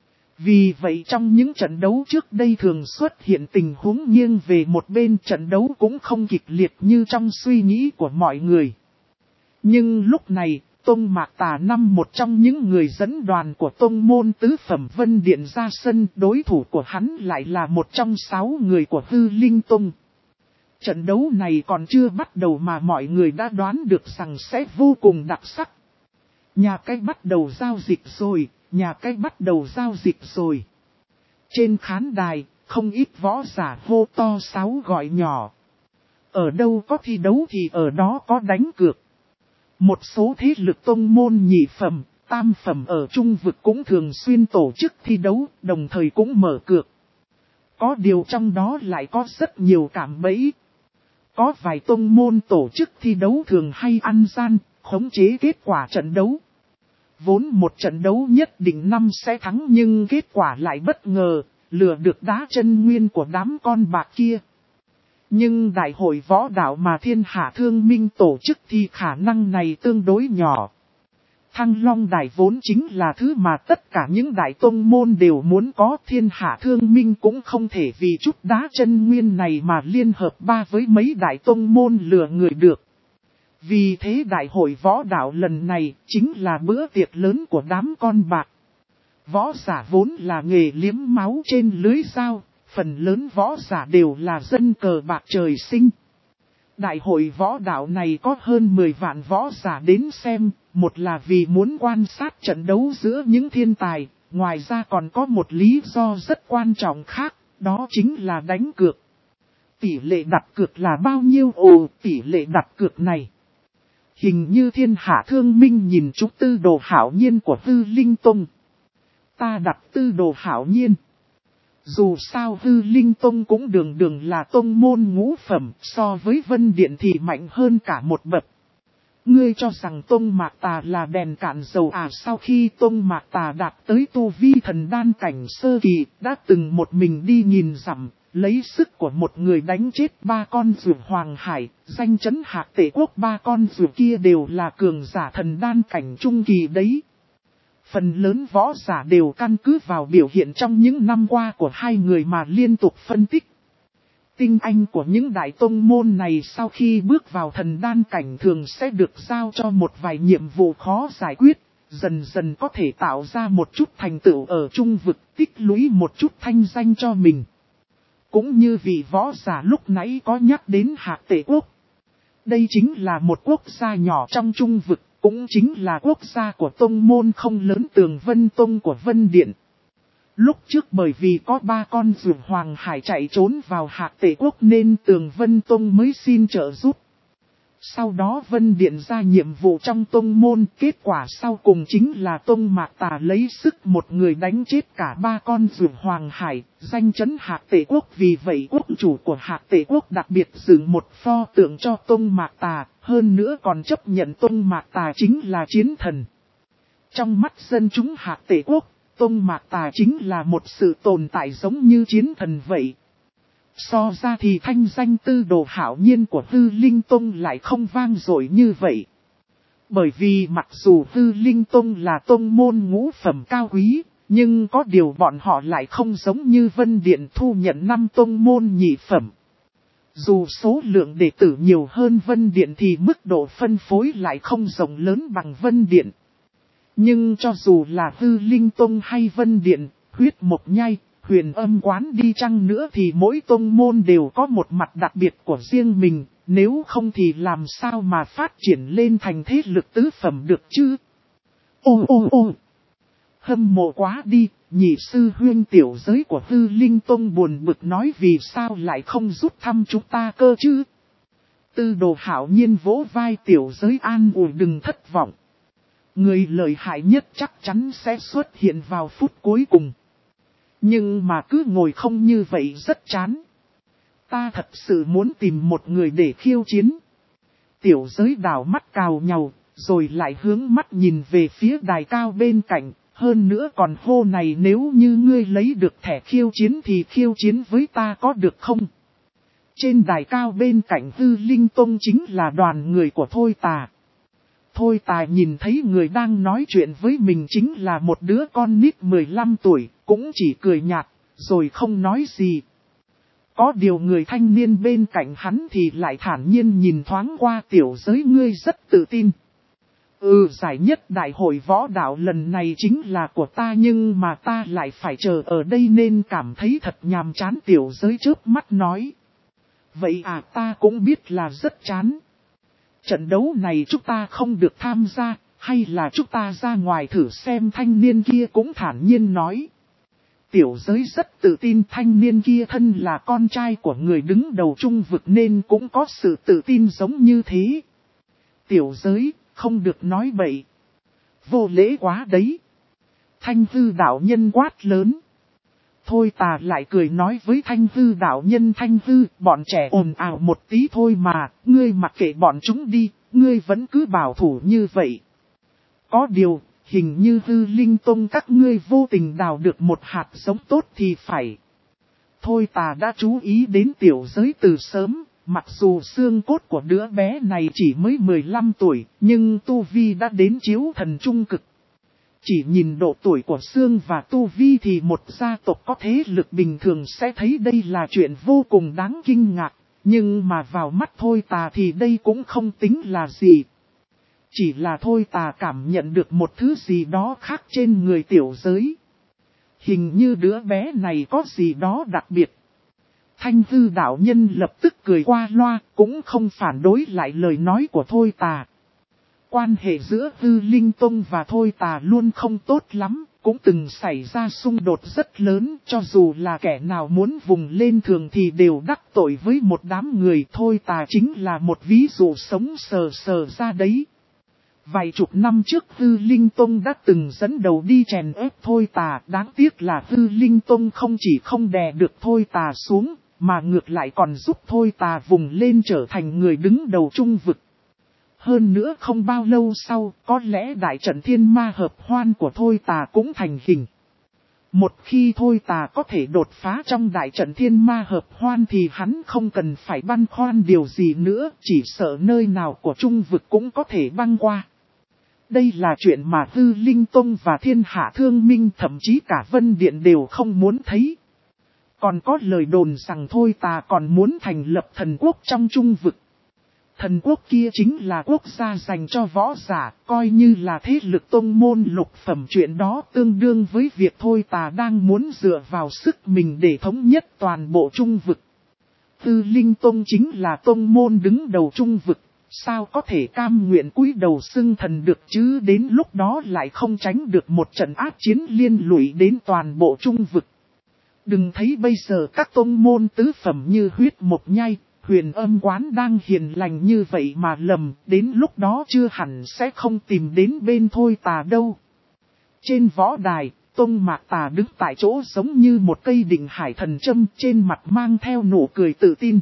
Vì vậy trong những trận đấu trước đây thường xuất hiện tình huống nghiêng về một bên, trận đấu cũng không kịch liệt như trong suy nghĩ của mọi người. Nhưng lúc này, Tông Mạc Tà năm một trong những người dẫn đoàn của tông môn tứ phẩm Vân Điện ra sân, đối thủ của hắn lại là một trong sáu người của Hư Linh Tông. Trận đấu này còn chưa bắt đầu mà mọi người đã đoán được rằng sẽ vô cùng đặc sắc. Nhà cái bắt đầu giao dịch rồi, nhà cái bắt đầu giao dịch rồi. Trên khán đài, không ít võ giả hô to sáu gọi nhỏ. Ở đâu có thi đấu thì ở đó có đánh cược. Một số thế lực tông môn nhị phẩm, tam phẩm ở trung vực cũng thường xuyên tổ chức thi đấu, đồng thời cũng mở cược. Có điều trong đó lại có rất nhiều cạm bẫy. Có vài tông môn tổ chức thi đấu thường hay ăn gian, khống chế kết quả trận đấu. Vốn một trận đấu nhất định năm sẽ thắng nhưng kết quả lại bất ngờ, lừa được đá chân nguyên của đám con bạc kia. Nhưng đại hội võ đạo mà Thiên Hạ Thương Minh tổ chức thì khả năng này tương đối nhỏ. Thăng Long Đài vốn chính là thứ mà tất cả những đại tông môn đều muốn có, Thiên Hạ Thương Minh cũng không thể vì chút đá chân nguyên này mà liên hợp ba với mấy đại tông môn lừa người được. Vì thế đại hội võ đạo lần này chính là bữa tiệc lớn của đám con bạc. Võ giả vốn là nghề liếm máu trên lưới dao, phần lớn võ giả đều là dân cờ bạc trời sinh. Đại hội võ đạo này có hơn mười vạn võ giả đến xem, một là vì muốn quan sát trận đấu giữa những thiên tài, ngoài ra còn có một lý do rất quan trọng khác, đó chính là đánh cược. Tỷ lệ đặt cược là bao nhiêu? Ồ, tỷ lệ đặt cược này. Hình như Thiên Hạ Thương Minh nhìn chúng Tư Đồ Hạo Nhiên của Hư Linh Tông. Ta đặt Tư Đồ Hạo Nhiên. Dù sao Hư Linh Tông cũng đường đường là tông môn ngũ phẩm, so với Vân Điện thì mạnh hơn cả một bậc. Ngươi cho rằng Tông Mạc Tà là đèn cạn dầu à? Sau khi Tông Mạc Tà đạt tới tu vi thần đan cảnh sơ kỳ, đã từng một mình đi nghìn dặm, lấy sức của một người đánh chết ba con rùa Hoàng Hải, danh chấn Hạc Tể Quốc. Ba con rùa kia đều là cường giả thần đan cảnh trung kỳ đấy. Phần lớn võ giả đều căn cứ vào biểu hiện trong những năm qua của hai người mà liên tục phân tích. Tinh anh của những đại tông môn này sau khi bước vào thần đan cảnh thường sẽ được giao cho một vài nhiệm vụ khó giải quyết, dần dần có thể tạo ra một chút thành tựu ở trung vực, tích lũy một chút thanh danh cho mình. Cũng như vị võ giả lúc nãy có nhắc đến Hạc Tể Quốc. Đây chính là một quốc gia nhỏ trong trung vực, cũng chính là quốc gia của tông môn không lớn Tường Vân Tông của Vân Điện. Lúc trước bởi vì có ba con rùa Hoàng Hải chạy trốn vào Hạc Tể Quốc nên Tường Vân Tông mới xin trợ giúp. Sau đó Vân Điện ra nhiệm vụ trong tông môn, kết quả sau cùng chính là Tông Mạc Tà lấy sức một người đánh chết cả ba con rùa Hoàng Hải, danh chấn Hạc Tể Quốc. Vì vậy quốc chủ của Hạc Tể Quốc đặc biệt dựng một pho tượng cho Tông Mạc Tà, hơn nữa còn chấp nhận Tông Mạc Tà chính là chiến thần. Trong mắt dân chúng Hạc Tể Quốc, Tông Mạc Tà chính là một sự tồn tại giống như chiến thần vậy. So ra thì thanh danh Tư Đồ Hạo Nhiên của Hư Linh Tông lại không vang dội như vậy. Bởi vì mặc dù Hư Linh Tông là tông môn ngũ phẩm cao quý, nhưng có điều bọn họ lại không giống như Vân Điện thu nhận năm tông môn nhị phẩm. Dù số lượng đệ tử nhiều hơn Vân Điện thì mức độ phân phối lại không rộng lớn bằng Vân Điện. Nhưng cho dù là Hư Linh Tông hay Vân Điện, Huyết Mộc Nhai, Huyền Âm Quán đi chăng nữa thì mỗi tông môn đều có một mặt đặc biệt của riêng mình, nếu không thì làm sao mà phát triển lên thành thế lực tứ phẩm được chứ? Ô ô ô! Hâm mộ quá đi, nhị sư huyên tiểu giới của Hư Linh Tông buồn bực nói vì sao lại không rút thăm chúng ta cơ chứ? Tư Đồ Hạo Nhiên vỗ vai tiểu giới an ủi đừng thất vọng. Người lợi hại nhất chắc chắn sẽ xuất hiện vào phút cuối cùng. Nhưng mà cứ ngồi không như vậy rất chán. Ta thật sự muốn tìm một người để khiêu chiến. Tiểu giới đảo mắt cào nhàu, rồi lại hướng mắt nhìn về phía đài cao bên cạnh. Hơn nữa còn hô này, nếu như ngươi lấy được thẻ khiêu chiến thì khiêu chiến với ta có được không? Trên đài cao bên cạnh Hư Linh Tông chính là đoàn người của Thôi Tà. Thôi Tà nhìn thấy người đang nói chuyện với mình chính là một đứa con nít mười lăm tuổi, cũng chỉ cười nhạt, rồi không nói gì. Có điều người thanh niên bên cạnh hắn thì lại thản nhiên nhìn thoáng qua tiểu giới, ngươi rất tự tin. Ừ, giải nhất đại hội võ đạo lần này chính là của ta nhưng mà ta lại phải chờ ở đây nên cảm thấy thật nhàm chán, tiểu giới chớp mắt nói. Vậy à, ta cũng biết là rất chán. Trận đấu này chúng ta không được tham gia, hay là chúng ta ra ngoài thử xem, thanh niên kia cũng thản nhiên nói. Tiểu giới rất tự tin thanh niên kia thân là con trai của người đứng đầu trung vực nên cũng có sự tự tin giống như thế. Tiểu giới, không được nói bậy. Vô lễ quá đấy. Thanh hư đạo nhân quát lớn. Thôi Tà lại cười nói với thanh hư đạo nhân, thanh hư, bọn trẻ ồn ào một tí thôi mà, ngươi mặc kệ bọn chúng đi, ngươi vẫn cứ bảo thủ như vậy. Có điều, hình như hư linh tông các ngươi vô tình đào được một hạt giống tốt thì phải. Thôi Tà đã chú ý đến tiểu giới từ sớm, mặc dù xương cốt của đứa bé này chỉ mới mười lăm tuổi, nhưng tu vi đã đến chiếu thần trung cực. Chỉ nhìn độ tuổi của xương và tu vi thì một gia tộc có thế lực bình thường sẽ thấy đây là chuyện vô cùng đáng kinh ngạc, nhưng mà vào mắt Thôi Tà thì đây cũng không tính là gì. Chỉ là Thôi Tà cảm nhận được một thứ gì đó khác trên người tiểu giới. Hình như đứa bé này có gì đó đặc biệt. Thanh hư đạo nhân lập tức cười qua loa, cũng không phản đối lại lời nói của Thôi Tà. Quan hệ giữa Hư Linh Tông và Thôi Tà luôn không tốt lắm, cũng từng xảy ra xung đột rất lớn, cho dù là kẻ nào muốn vùng lên thường thì đều đắc tội với một đám người. Thôi Tà chính là một ví dụ sống sờ sờ ra đấy. Vài chục năm trước Hư Linh Tông đã từng dẫn đầu đi chèn ép Thôi Tà, đáng tiếc là Hư Linh Tông không chỉ không đè được Thôi Tà xuống, mà ngược lại còn giúp Thôi Tà vùng lên trở thành người đứng đầu trung vực. Hơn nữa không bao lâu sau, có lẽ đại trận thiên ma hợp hoan của Thôi Tà cũng thành hình. Một khi Thôi Tà có thể đột phá trong đại trận thiên ma hợp hoan thì hắn không cần phải băn khoăn điều gì nữa, chỉ sợ nơi nào của trung vực cũng có thể băng qua. Đây là chuyện mà Hư Linh Tông và Thiên Hạ Thương Minh thậm chí cả Vân Điện đều không muốn thấy. Còn có lời đồn rằng Thôi Tà còn muốn thành lập thần quốc trong trung vực. Thần quốc kia chính là quốc gia dành cho võ giả, coi như là thế lực tông môn lục phẩm, chuyện đó tương đương với việc Thôi Tà đang muốn dựa vào sức mình để thống nhất toàn bộ trung vực. Hư Linh Tông chính là tông môn đứng đầu trung vực, sao có thể cam nguyện cúi đầu xưng thần được chứ, đến lúc đó lại không tránh được một trận ác chiến liên lụy đến toàn bộ trung vực. Đừng thấy bây giờ các tông môn tứ phẩm như Huyết Mộc Nhai, Huyền Âm Quán đang hiền lành như vậy mà lầm, đến lúc đó chưa hẳn sẽ không tìm đến bên Thôi Tà đâu. Trên võ đài, Tông Mạc Tà đứng tại chỗ giống như một cây đỉnh hải thần châm, trên mặt mang theo nụ cười tự tin.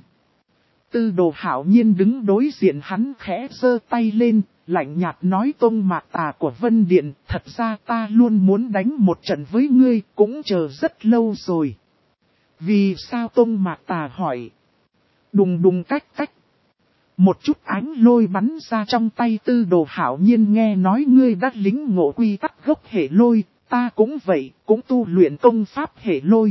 Tư Đồ Hạo Nhiên đứng đối diện hắn khẽ giơ tay lên, lạnh nhạt nói: Tông Mạc Tà của Vân Điện, thật ra ta luôn muốn đánh một trận với ngươi, cũng chờ rất lâu rồi. Vì sao? Tông Mạc Tà hỏi. Đùng đùng cách cách. Một chút ánh lôi bắn ra trong tay Tư Đồ Hạo Nhiên, nghe nói ngươi đã lĩnh ngộ quy tắc gốc hệ lôi, ta cũng vậy, cũng tu luyện công pháp hệ lôi.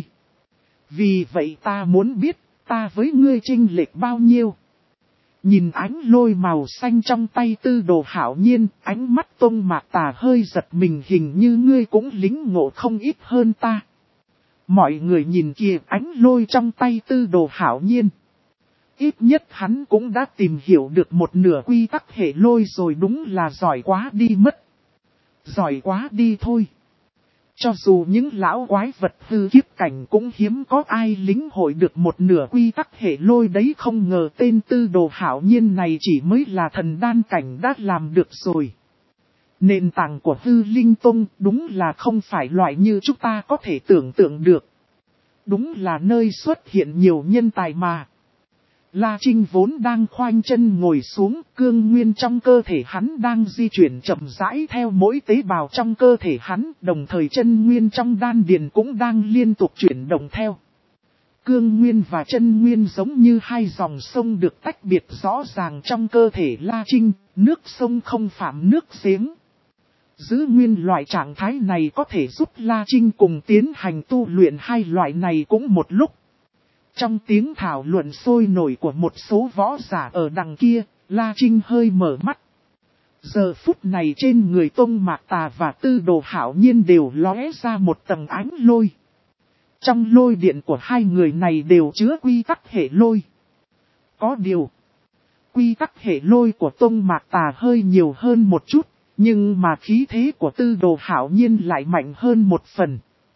Vì vậy ta muốn biết, ta với ngươi chênh lệch bao nhiêu. Nhìn ánh lôi màu xanh trong tay Tư Đồ Hạo Nhiên, ánh mắt Tông Mạc Tà hơi giật mình, hình như ngươi cũng lĩnh ngộ không ít hơn ta. Mọi người nhìn kìa, ánh lôi trong tay Tư Đồ Hạo Nhiên. Ít nhất hắn cũng đã tìm hiểu được một nửa quy tắc hệ lôi rồi, đúng là giỏi quá đi mất. Giỏi quá đi thôi. Cho dù những lão quái vật hư kiếp cảnh cũng hiếm có ai lĩnh hội được một nửa quy tắc hệ lôi đấy, không ngờ tên Tư Đồ Hạo Nhiên này chỉ mới là thần đan cảnh đã làm được rồi. Nền tảng của Hư Linh Tông đúng là không phải loại như chúng ta có thể tưởng tượng được. Đúng là nơi xuất hiện nhiều nhân tài mà. La Trinh vốn đang khoanh chân ngồi xuống, cương nguyên trong cơ thể hắn đang di chuyển chậm rãi theo mỗi tế bào trong cơ thể hắn, đồng thời chân nguyên trong đan điền cũng đang liên tục chuyển động theo. Cương nguyên và chân nguyên giống như hai dòng sông được tách biệt rõ ràng trong cơ thể La Trinh, nước sông không phạm nước giếng. Giữ nguyên loại trạng thái này có thể giúp La Trinh cùng tiến hành tu luyện hai loại này cũng một lúc. Trong tiếng thảo luận sôi nổi của một số võ giả ở đằng kia, La Trinh hơi mở mắt. Giờ phút này trên người Tông Mạc Tà và Tư Đồ Hạo Nhiên đều lóe ra một tầng ánh lôi. Trong lôi điện của hai người này đều chứa quy tắc hệ lôi. Có điều, quy tắc hệ lôi của Tông Mạc Tà hơi nhiều hơn một chút, nhưng mà khí thế của Tư Đồ Hạo Nhiên lại mạnh hơn một phần.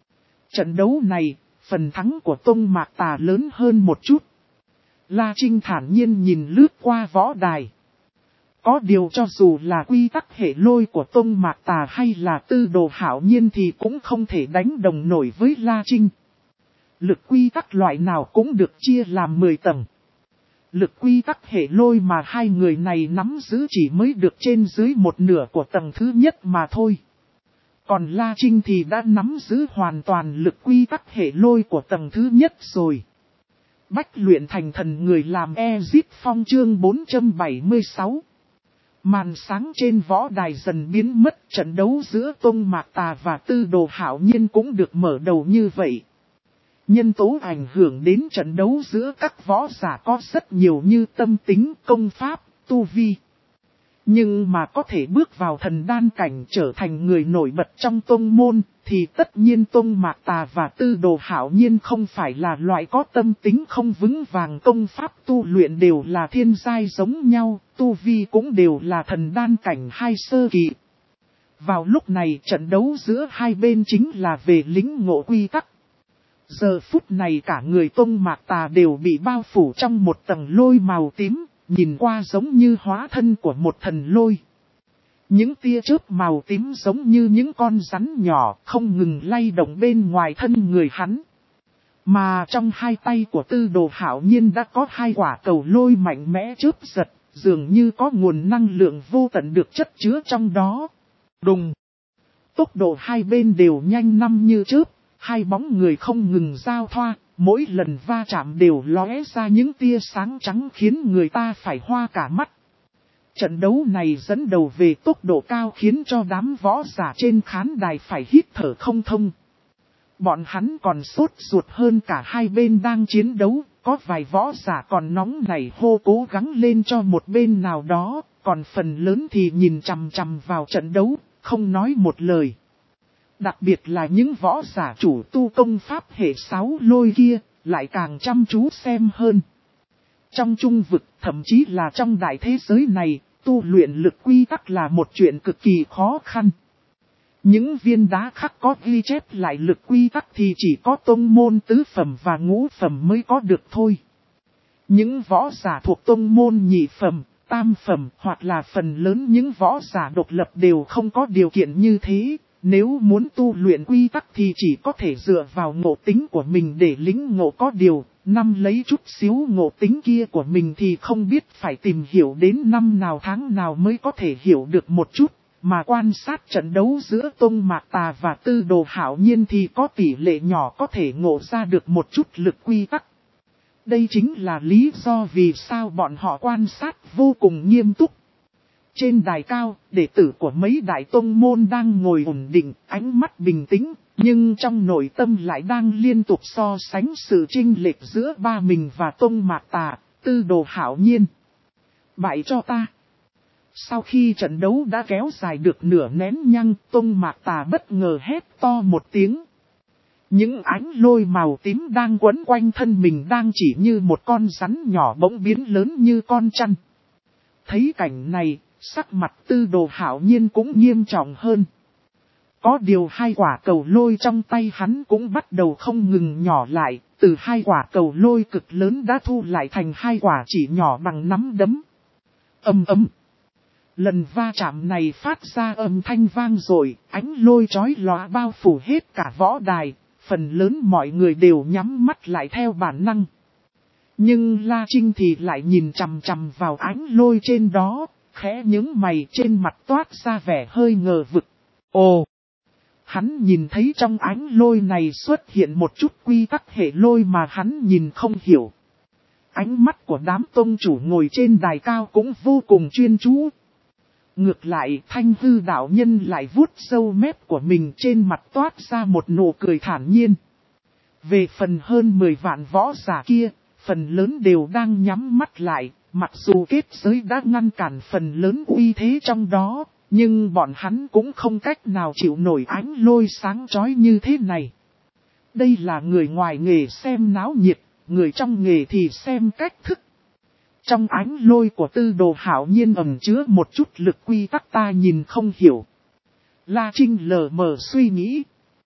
Trận đấu này, phần thắng của Tông Mạc Tà lớn hơn một chút. La Trinh thản nhiên nhìn lướt qua võ đài. Có điều cho dù là quy tắc hệ lôi của Tông Mạc Tà hay là Tư Đồ Hạo Nhiên thì cũng không thể đánh đồng nổi với La Trinh. Lực quy tắc loại nào cũng được chia làm mười tầng. Lực quy tắc hệ lôi mà hai người này nắm giữ chỉ mới được trên dưới một nửa của tầng thứ nhất mà thôi. Còn La Trinh thì đã nắm giữ hoàn toàn lực quy tắc hệ lôi của tầng thứ nhất rồi. Bách luyện thành thần người làm Ezip Phong chương bốn trăm bảy mươi sáu. Màn sáng trên võ đài dần biến mất, trận đấu giữa Tông Mạc Tà và Tư Đồ Hạo Nhiên cũng được mở đầu như vậy. Nhân tố ảnh hưởng đến trận đấu giữa các võ giả có rất nhiều như tâm tính, công pháp, tu vi. Nhưng mà có thể bước vào thần đan cảnh trở thành người nổi bật trong tông môn, thì tất nhiên Tông Mạc Tà và Tư Đồ Hạo Nhiên không phải là loại có tâm tính không vững vàng, công pháp tu luyện đều là thiên giai giống nhau, tu vi cũng đều là thần đan cảnh hai sơ kỳ. Vào lúc này trận đấu giữa hai bên chính là về lĩnh ngộ quy tắc. Giờ phút này cả người Tông Mạc Tà đều bị bao phủ trong một tầng lôi màu tím, nhìn qua giống như hóa thân của một thần lôi. Những tia chớp màu tím giống như những con rắn nhỏ không ngừng lay động bên ngoài thân người hắn. Mà trong hai tay của Tư Đồ Hạo Nhiên đã có hai quả cầu lôi mạnh mẽ chớp giật, dường như có nguồn năng lượng vô tận được chất chứa trong đó. Đùng! Tốc độ hai bên đều nhanh năm như chớp. Hai bóng người không ngừng giao thoa, mỗi lần va chạm đều lóe ra những tia sáng trắng khiến người ta phải hoa cả mắt. Trận đấu này dẫn đầu về tốc độ cao khiến cho đám võ giả trên khán đài phải hít thở không thông. Bọn hắn còn sốt ruột hơn cả hai bên đang chiến đấu, có vài võ giả còn nóng nảy hô cố gắng lên cho một bên nào đó, còn phần lớn thì nhìn chằm chằm vào trận đấu, không nói một lời. Đặc biệt là những võ giả chủ tu công pháp hệ sáu lôi kia, lại càng chăm chú xem hơn. Trong trung vực, thậm chí là trong đại thế giới này, tu luyện lực quy tắc là một chuyện cực kỳ khó khăn. Những viên đá khắc có ghi chép lại lực quy tắc thì chỉ có tông môn tứ phẩm và ngũ phẩm mới có được thôi. Những võ giả thuộc tông môn nhị phẩm, tam phẩm hoặc là phần lớn những võ giả độc lập đều không có điều kiện như thế. Nếu muốn tu luyện quy tắc thì chỉ có thể dựa vào ngộ tính của mình để lĩnh ngộ, có điều, năm lấy chút xíu ngộ tính kia của mình thì không biết phải tìm hiểu đến năm nào tháng nào mới có thể hiểu được một chút, mà quan sát trận đấu giữa Tông Mạc Tà và Tư Đồ Hạo Nhiên thì có tỷ lệ nhỏ có thể ngộ ra được một chút lực quy tắc. Đây chính là lý do vì sao bọn họ quan sát vô cùng nghiêm túc. Trên đài cao, đệ tử của mấy đại tông môn đang ngồi ổn định, ánh mắt bình tĩnh, nhưng trong nội tâm lại đang liên tục so sánh sự chênh lệch giữa ba mình và Tông Mạc Tà, Tư Đồ Hạo Nhiên. Bại cho ta! Sau khi trận đấu đã kéo dài được nửa nén nhăng, Tông Mạc Tà bất ngờ hét to một tiếng. Những ánh lôi màu tím đang quấn quanh thân mình đang chỉ như một con rắn nhỏ bỗng biến lớn như con chăn. Thấy cảnh này, sắc mặt Tư Đồ Hạo Nhiên cũng nghiêm trọng hơn. Có điều hai quả cầu lôi trong tay hắn cũng bắt đầu không ngừng nhỏ lại, từ hai quả cầu lôi cực lớn đã thu lại thành hai quả chỉ nhỏ bằng nắm đấm. Ầm ầm. Lần va chạm này phát ra âm thanh vang rồi, ánh lôi chói lóa bao phủ hết cả võ đài, phần lớn mọi người đều nhắm mắt lại theo bản năng. Nhưng La Trinh thì lại nhìn chằm chằm vào ánh lôi trên đó, khẽ nhướng mày, trên mặt toát ra vẻ hơi ngờ vực. Ồ! Hắn nhìn thấy trong ánh lôi này xuất hiện một chút quy tắc hệ lôi mà hắn nhìn không hiểu. Ánh mắt của đám tông chủ ngồi trên đài cao cũng vô cùng chuyên chú. Ngược lại, Thanh Hư đạo nhân lại vuốt râu mép của mình, trên mặt toát ra một nụ cười thản nhiên. Về phần hơn mười vạn võ giả kia, phần lớn đều đang nhắm mắt lại, mặc dù kết giới đã ngăn cản phần lớn uy thế trong đó, nhưng bọn hắn cũng không cách nào chịu nổi ánh lôi sáng chói như thế này. Đây là người ngoài nghề xem náo nhiệt, người trong nghề thì xem cách thức. Trong ánh lôi của Tư Đồ Hạo Nhiên ẩn chứa một chút lực quy tắc ta nhìn không hiểu. La Trinh lờ mờ suy nghĩ.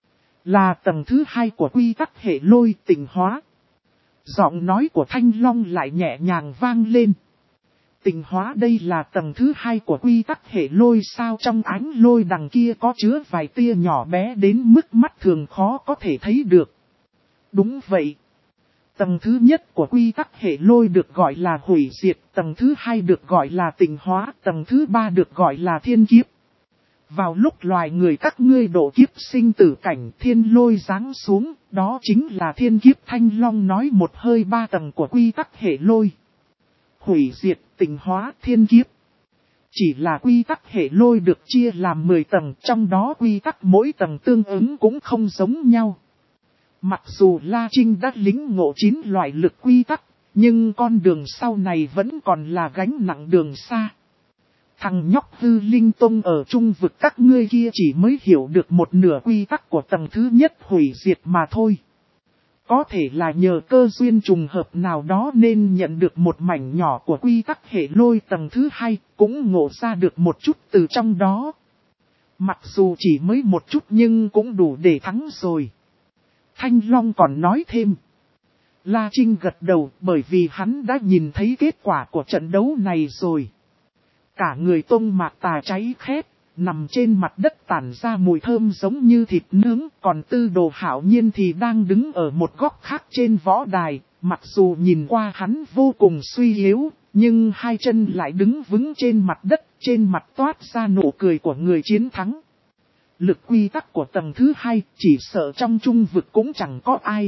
Là tầng thứ hai của quy tắc hệ lôi tịnh hóa. Giọng nói của Thanh Long lại nhẹ nhàng vang lên. Tịnh hóa đây là tầng thứ hai của quy tắc hệ lôi sao? Trong ánh lôi đằng kia có chứa vài tia nhỏ bé đến mức mắt thường khó có thể thấy được. Đúng vậy. Tầng thứ nhất của quy tắc hệ lôi được gọi là hủy diệt, tầng thứ hai được gọi là tịnh hóa, tầng thứ ba được gọi là thiên kiếp. Vào lúc loài người các ngươi độ kiếp sinh tử cảnh thiên lôi giáng xuống, đó chính là thiên kiếp. Thanh Long nói một hơi ba tầng của quy tắc hệ lôi. Hủy diệt, tịnh hóa, thiên kiếp. Chỉ là quy tắc hệ lôi được chia làm mười tầng, trong đó quy tắc mỗi tầng tương ứng cũng không giống nhau. Mặc dù La Trinh đã lĩnh ngộ chín loại lực quy tắc, nhưng con đường sau này vẫn còn là gánh nặng đường xa. Thằng nhóc Hư Linh Tông ở trung vực các ngươi kia chỉ mới hiểu được một nửa quy tắc của tầng thứ nhất hủy diệt mà thôi. Có thể là nhờ cơ duyên trùng hợp nào đó nên nhận được một mảnh nhỏ của quy tắc hệ lôi tầng thứ hai, cũng ngộ ra được một chút từ trong đó. Mặc dù chỉ mới một chút nhưng cũng đủ để thắng rồi. Thanh Long còn nói thêm. La Trinh gật đầu bởi vì hắn đã nhìn thấy kết quả của trận đấu này rồi. Cả người tông mạc tà cháy khét, nằm trên mặt đất tản ra mùi thơm giống như thịt nướng. Còn Tư Đồ Hạo Nhiên thì đang đứng ở một góc khác trên võ đài. Mặc dù nhìn qua hắn vô cùng suy yếu, nhưng hai chân lại đứng vững trên mặt đất, trên mặt toát ra nụ cười của người chiến thắng. Lực quy tắc của tầng thứ hai, chỉ sợ trong trung vực cũng chẳng có ai.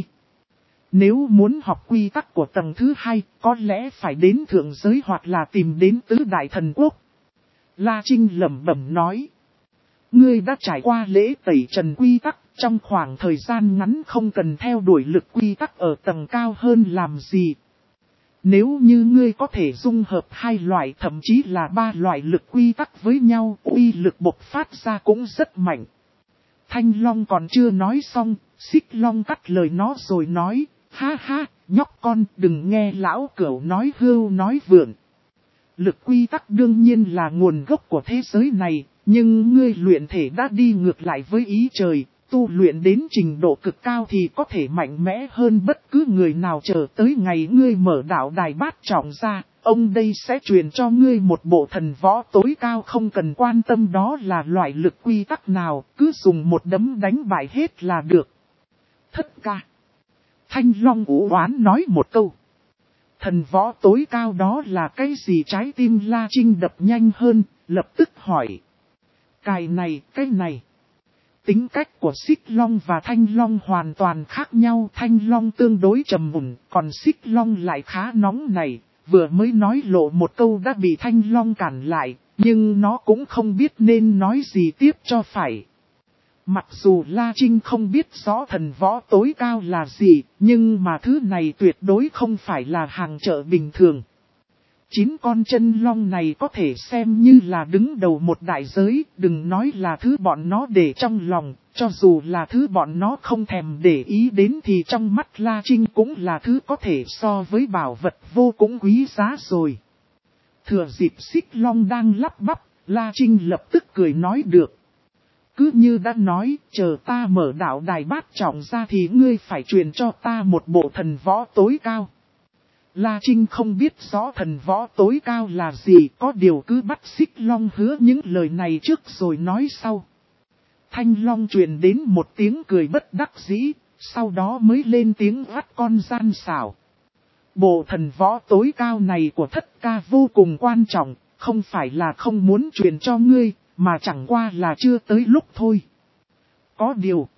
Nếu muốn học quy tắc của tầng thứ hai, có lẽ phải đến thượng giới hoặc là tìm đến tứ đại thần quốc. La Trinh lẩm bẩm nói. Ngươi đã trải qua lễ tẩy trần quy tắc, trong khoảng thời gian ngắn không cần theo đuổi lực quy tắc ở tầng cao hơn làm gì. Nếu như ngươi có thể dung hợp hai loại thậm chí là ba loại lực quy tắc với nhau, uy lực bộc phát ra cũng rất mạnh. Thanh Long còn chưa nói xong, Xích Long cắt lời nó rồi nói, ha ha, nhóc con đừng nghe lão cẩu nói hưu nói vượn. Lực quy tắc đương nhiên là nguồn gốc của thế giới này, nhưng ngươi luyện thể đã đi ngược lại với ý trời. Tu luyện đến trình độ cực cao thì có thể mạnh mẽ hơn bất cứ người nào. Chờ tới ngày ngươi mở đạo đài bát trọng ra, ông đây sẽ truyền cho ngươi một bộ thần võ tối cao, không cần quan tâm đó là loại lực quy tắc nào, cứ dùng một đấm đánh bại hết là được. Thất ca. Thanh Long ủ oán nói một câu. Thần võ tối cao đó là cái gì? Trái tim La Trinh đập nhanh hơn, lập tức hỏi. Cái này, cái này. Tính cách của Xích Long và Thanh Long hoàn toàn khác nhau. Thanh Long tương đối trầm mùn, còn Xích Long lại khá nóng này. Vừa mới nói lộ một câu đã bị Thanh Long cản lại, nhưng nó cũng không biết nên nói gì tiếp cho phải. Mặc dù La Trinh không biết rõ thần võ tối cao là gì, nhưng mà thứ này tuyệt đối không phải là hàng chợ bình thường. Chín con chân long này có thể xem như là đứng đầu một đại giới, đừng nói là thứ bọn nó để trong lòng, cho dù là thứ bọn nó không thèm để ý đến thì trong mắt La Trinh cũng là thứ có thể so với bảo vật vô cùng quý giá rồi. Thừa dịp Xích Long đang lắp bắp, La Trinh lập tức cười nói được. Cứ như đã nói, chờ ta mở đạo đài bát trọng ra thì ngươi phải truyền cho ta một bộ thần võ tối cao. La Trinh không biết rõ thần võ tối cao là gì, có điều cứ bắt Xích Long hứa những lời này trước rồi nói sau. Thanh Long truyền đến một tiếng cười bất đắc dĩ, sau đó mới lên tiếng gắt con gian xảo. Bộ thần võ tối cao này của thất ca vô cùng quan trọng, không phải là không muốn truyền cho ngươi, mà chẳng qua là chưa tới lúc thôi. Có điều,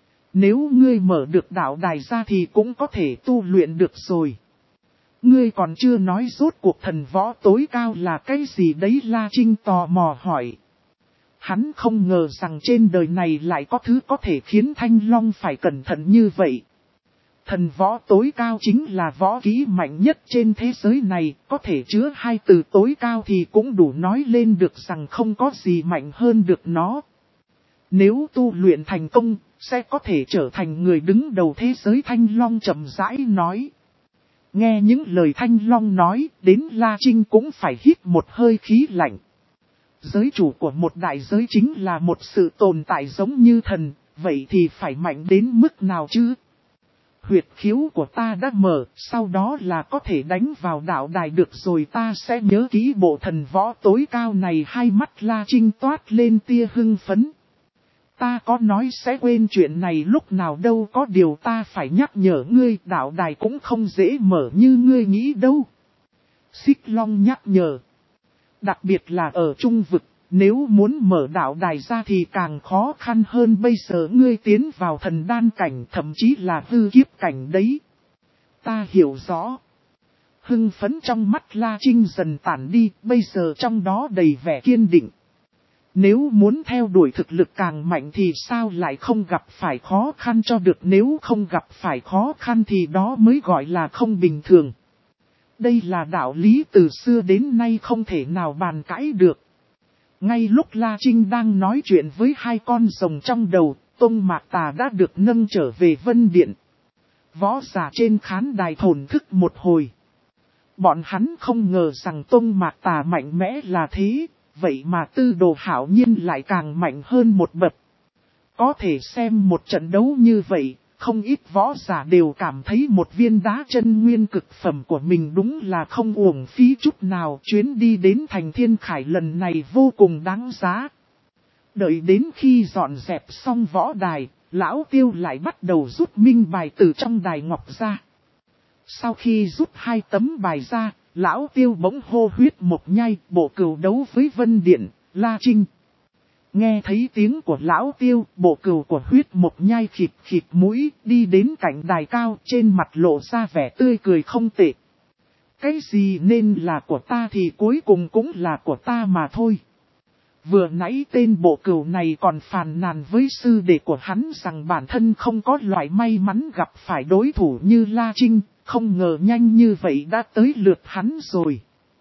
nếu ngươi mở được đạo đài ra thì cũng có thể tu luyện được rồi. Ngươi còn chưa nói rốt cuộc thần võ tối cao là cái gì đấy? La Trinh tò mò hỏi. Hắn không ngờ rằng trên đời này lại có thứ có thể khiến Thanh Long phải cẩn thận như vậy. Thần võ tối cao chính là võ kỹ mạnh nhất trên thế giới này, có thể chứa hai từ tối cao thì cũng đủ nói lên được rằng không có gì mạnh hơn được nó. Nếu tu luyện thành công, sẽ có thể trở thành người đứng đầu thế giới. Thanh Long chậm rãi nói. Nghe những lời Thanh Long nói, đến La Trinh cũng phải hít một hơi khí lạnh. Giới chủ của một đại giới chính là một sự tồn tại giống như thần, vậy thì phải mạnh đến mức nào chứ? Huyệt khiếu của ta đã mở, sau đó là có thể đánh vào đạo đài được rồi, ta sẽ nhớ kỹ bộ thần võ tối cao này. Hai mắt La Trinh toát lên tia hưng phấn. Ta có nói sẽ quên chuyện này lúc nào đâu, có điều ta phải nhắc nhở ngươi, đạo đài cũng không dễ mở như ngươi nghĩ đâu. Xích Long nhắc nhở. Đặc biệt là ở trung vực, nếu muốn mở đạo đài ra thì càng khó khăn hơn, bây giờ ngươi tiến vào thần đan cảnh, thậm chí là hư kiếp cảnh đấy. Ta hiểu rõ. Hưng phấn trong mắt La Trinh dần tản đi, bây giờ trong đó đầy vẻ kiên định. Nếu muốn theo đuổi thực lực càng mạnh thì sao lại không gặp phải khó khăn cho được, nếu không gặp phải khó khăn thì đó mới gọi là không bình thường. Đây là đạo lý từ xưa đến nay không thể nào bàn cãi được. Ngay lúc La Trinh đang nói chuyện với hai con rồng trong đầu, Tông Mạc Tà đã được nâng trở về Vân Điện. Võ giả trên khán đài thổn thức một hồi. Bọn hắn không ngờ rằng Tông Mạc Tà mạnh mẽ là thế, vậy mà Tư Đồ Hạo Nhiên lại càng mạnh hơn một bậc. Có thể xem một trận đấu như vậy, không ít võ giả đều cảm thấy một viên đá chân nguyên cực phẩm của mình đúng là không uổng phí chút nào. Chuyến đi đến thành Thiên Khải lần này vô cùng đáng giá. Đợi đến khi dọn dẹp xong võ đài, Lão Tiêu lại bắt đầu rút minh bài từ trong đài ngọc ra. Sau khi rút hai tấm bài ra, Lão Tiêu bỗng hô huyết một nhai, bộ cừu đấu với Vân Điện, La Trinh. Nghe thấy tiếng của Lão Tiêu, bộ cừu của huyết một nhai khịt khịt mũi, đi đến cạnh đài cao, trên mặt lộ ra vẻ tươi cười không tệ. Cái gì nên là của ta thì cuối cùng cũng là của ta mà thôi. Vừa nãy tên bộ cừu này còn phàn nàn với sư đệ của hắn rằng bản thân không có loại may mắn gặp phải đối thủ như La Trinh, không ngờ nhanh như vậy đã tới lượt hắn rồi.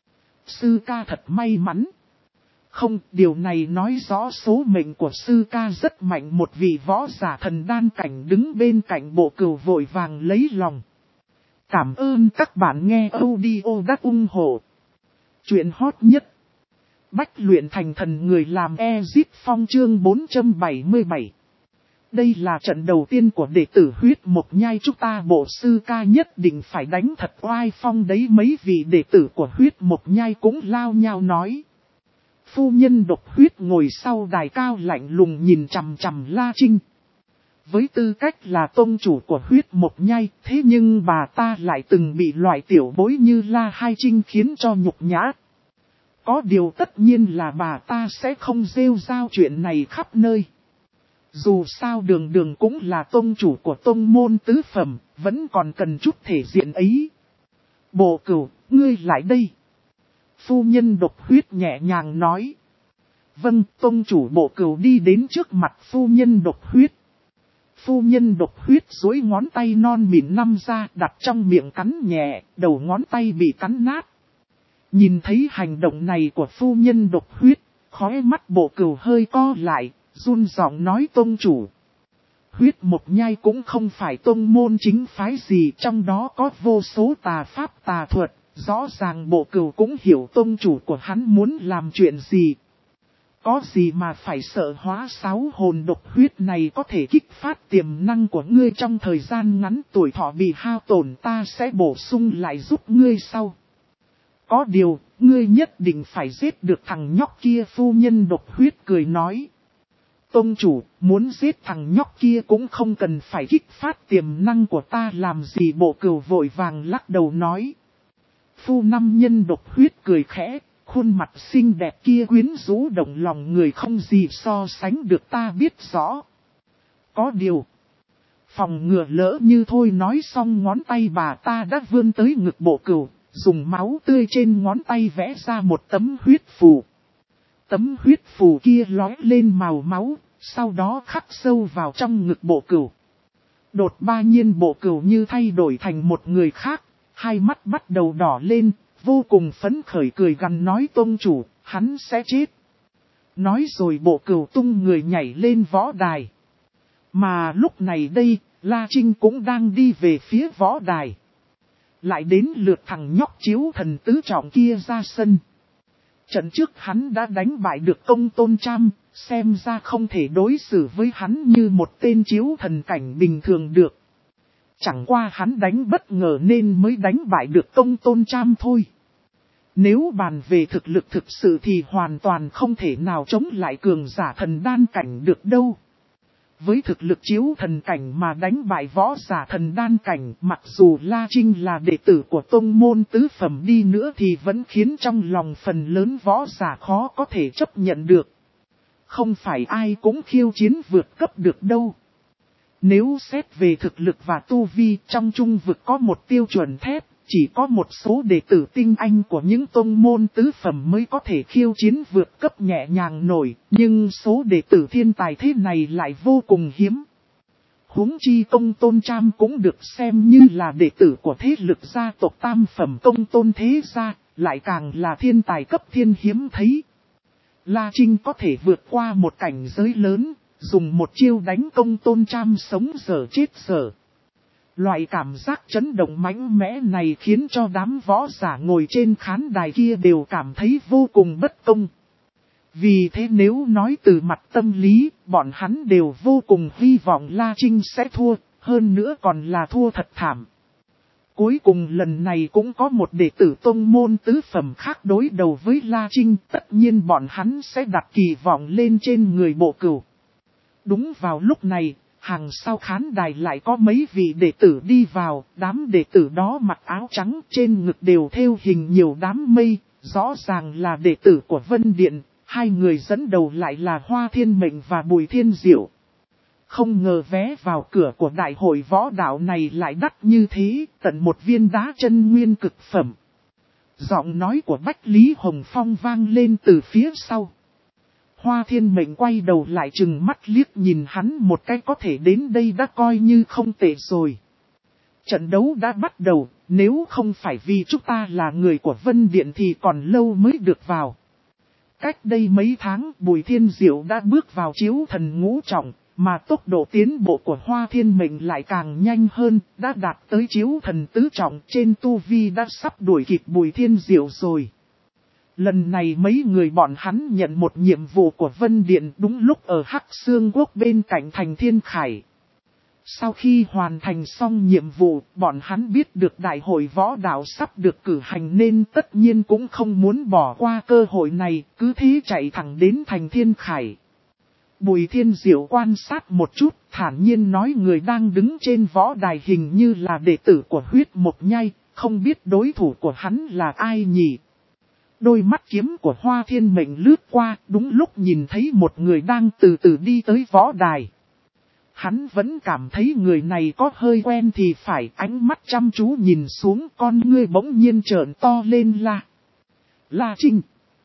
Sư ca thật may mắn. Không, điều này nói rõ số mệnh của sư ca rất mạnh. Một vị võ giả thần đan cảnh đứng bên cạnh bộ cừu vội vàng lấy lòng. Cảm ơn các bạn nghe audio đắc ủng hộ. Chuyện hot nhất. Bách luyện thành thần người làm Ezip Phong chương bốn trăm bảy mươi bảy. Đây là trận đầu tiên của đệ tử huyết một nhai, chúng ta bộ sư ca nhất định phải đánh thật oai phong đấy. Mấy vị đệ tử của huyết một nhai cũng lao nhau nói. Phu nhân độc huyết ngồi sau đài cao lạnh lùng nhìn chằm chằm La Trinh. Với tư cách là tôn chủ của huyết một nhai, thế nhưng bà ta lại từng bị loại tiểu bối như La Hai Trinh khiến cho nhục nhã. Có điều tất nhiên là bà ta sẽ không rêu rao chuyện này khắp nơi. Dù sao Đường Đường cũng là tôn chủ của tôn môn tứ phẩm, vẫn còn cần chút thể diện ấy. Bộ cừu, ngươi lại đây. Phu nhân độc huyết nhẹ nhàng nói. Vâng, tôn chủ. Bộ cừu đi đến trước mặt phu nhân độc huyết. Phu nhân độc huyết duỗi ngón tay non mịn năm ra đặt trong miệng cắn nhẹ, đầu ngón tay bị cắn nát. Nhìn thấy hành động này của phu nhân độc huyết, khóe mắt bộ cừu hơi co lại, run giọng nói tôn chủ. Huyết một nhai cũng không phải tôn môn chính phái gì, trong đó có vô số tà pháp tà thuật, rõ ràng bộ cừu cũng hiểu tôn chủ của hắn muốn làm chuyện gì. Có gì mà phải sợ, hóa sáu hồn độc huyết này có thể kích phát tiềm năng của ngươi trong thời gian ngắn, tuổi thọ bị hao tổn ta sẽ bổ sung lại giúp ngươi sau. Có điều, ngươi nhất định phải giết được thằng nhóc kia. Phu nhân độc huyết cười nói. Tôn chủ, muốn giết thằng nhóc kia cũng không cần phải kích phát tiềm năng của ta làm gì. Bộ cừu vội vàng lắc đầu nói. Phu năm nhân độc huyết cười khẽ, khuôn mặt xinh đẹp kia quyến rũ động lòng người không gì so sánh được, ta biết rõ. Có điều, phòng ngừa lỡ như thôi. Nói xong ngón tay bà ta đã vươn tới ngực bộ cừu, dùng máu tươi trên ngón tay vẽ ra một tấm huyết phù. Tấm huyết phù kia lóe lên màu máu, sau đó khắc sâu vào trong ngực bộ cừu. Đột ba nhiên bộ cừu như thay đổi thành một người khác, hai mắt bắt đầu đỏ lên, vô cùng phấn khởi cười gằn nói tôn chủ, hắn sẽ chết. Nói rồi bộ cừu tung người nhảy lên võ đài. Mà lúc này đây, La Trinh cũng đang đi về phía võ đài. Lại đến lượt thằng nhóc chiếu thần tứ trọng kia ra sân. Trận trước hắn đã đánh bại được Công Tôn Tram, xem ra không thể đối xử với hắn như một tên chiếu thần cảnh bình thường được. Chẳng qua hắn đánh bất ngờ nên mới đánh bại được Công Tôn Trảm thôi. Nếu bàn về thực lực thực sự thì hoàn toàn không thể nào chống lại cường giả thần đan cảnh được đâu. Với thực lực chiếu thần cảnh mà đánh bại võ giả thần đan cảnh, mặc dù La Trinh là đệ tử của tông môn tứ phẩm đi nữa thì vẫn khiến trong lòng phần lớn võ giả khó có thể chấp nhận được. Không phải ai cũng khiêu chiến vượt cấp được đâu. Nếu xét về thực lực và tu vi, trong trung vực có một tiêu chuẩn thép, chỉ có một số đệ tử tinh anh của những tông môn tứ phẩm mới có thể khiêu chiến vượt cấp nhẹ nhàng nổi, nhưng số đệ tử thiên tài thế này lại vô cùng hiếm. Huống chi Công Tôn Trảm cũng được xem như là đệ tử của thế lực gia tộc tam phẩm Công Tôn thế gia, lại càng là thiên tài cấp thiên hiếm thấy. La Trinh có thể vượt qua một cảnh giới lớn, dùng một chiêu đánh Công Tôn Trảm sống dở chết dở. Loại cảm giác chấn động mạnh mẽ này khiến cho đám võ giả ngồi trên khán đài kia đều cảm thấy vô cùng bất công. Vì thế nếu nói từ mặt tâm lý, bọn hắn đều vô cùng hy vọng La Trinh sẽ thua, hơn nữa còn là thua thật thảm. Cuối cùng lần này cũng có một đệ tử tông môn tứ phẩm khác đối đầu với La Trinh, tất nhiên bọn hắn sẽ đặt kỳ vọng lên trên người Bộ Cửu. Đúng vào lúc này, hàng sau khán đài lại có mấy vị đệ tử đi vào, đám đệ tử đó mặc áo trắng, trên ngực đều thêu hình nhiều đám mây, rõ ràng là đệ tử của Vân Điện, hai người dẫn đầu lại là Hoa Thiên Mệnh và Bùi Thiên Diệu. Không ngờ vé vào cửa của đại hội võ đạo này lại đắt như thế, tận một viên đá chân nguyên cực phẩm. Giọng nói của Bách Lý Hồng Phong vang lên từ phía sau. Hoa Thiên Mệnh quay đầu lại chừng mắt liếc nhìn hắn một cái, có thể đến đây đã coi như không tệ rồi. Trận đấu đã bắt đầu, nếu không phải vì chúng ta là người của Vân Điện thì còn lâu mới được vào. Cách đây mấy tháng Bùi Thiên Diệu đã bước vào chiếu thần ngũ trọng, mà tốc độ tiến bộ của Hoa Thiên Mệnh lại càng nhanh hơn, đã đạt tới chiếu thần tứ trọng, trên tu vi đã sắp đuổi kịp Bùi Thiên Diệu rồi. Lần này mấy người bọn hắn nhận một nhiệm vụ của Vân Điện đúng lúc ở Hắc Xương Quốc bên cạnh thành Thiên Khải. Sau khi hoàn thành xong nhiệm vụ, bọn hắn biết được đại hội võ đạo sắp được cử hành nên tất nhiên cũng không muốn bỏ qua cơ hội này, cứ thế chạy thẳng đến thành Thiên Khải. Bùi Thiên Diệu quan sát một chút, thản nhiên nói người đang đứng trên võ đài hình như là đệ tử của Huyết Mộc Nhai, không biết đối thủ của hắn là ai nhỉ? Đôi mắt kiếm của Hoa Thiên Mệnh lướt qua, đúng lúc nhìn thấy một người đang từ từ đi tới võ đài. Hắn vẫn cảm thấy người này có hơi quen thì phải, ánh mắt chăm chú nhìn xuống, con ngươi bỗng nhiên trợn to lên là La Trinh.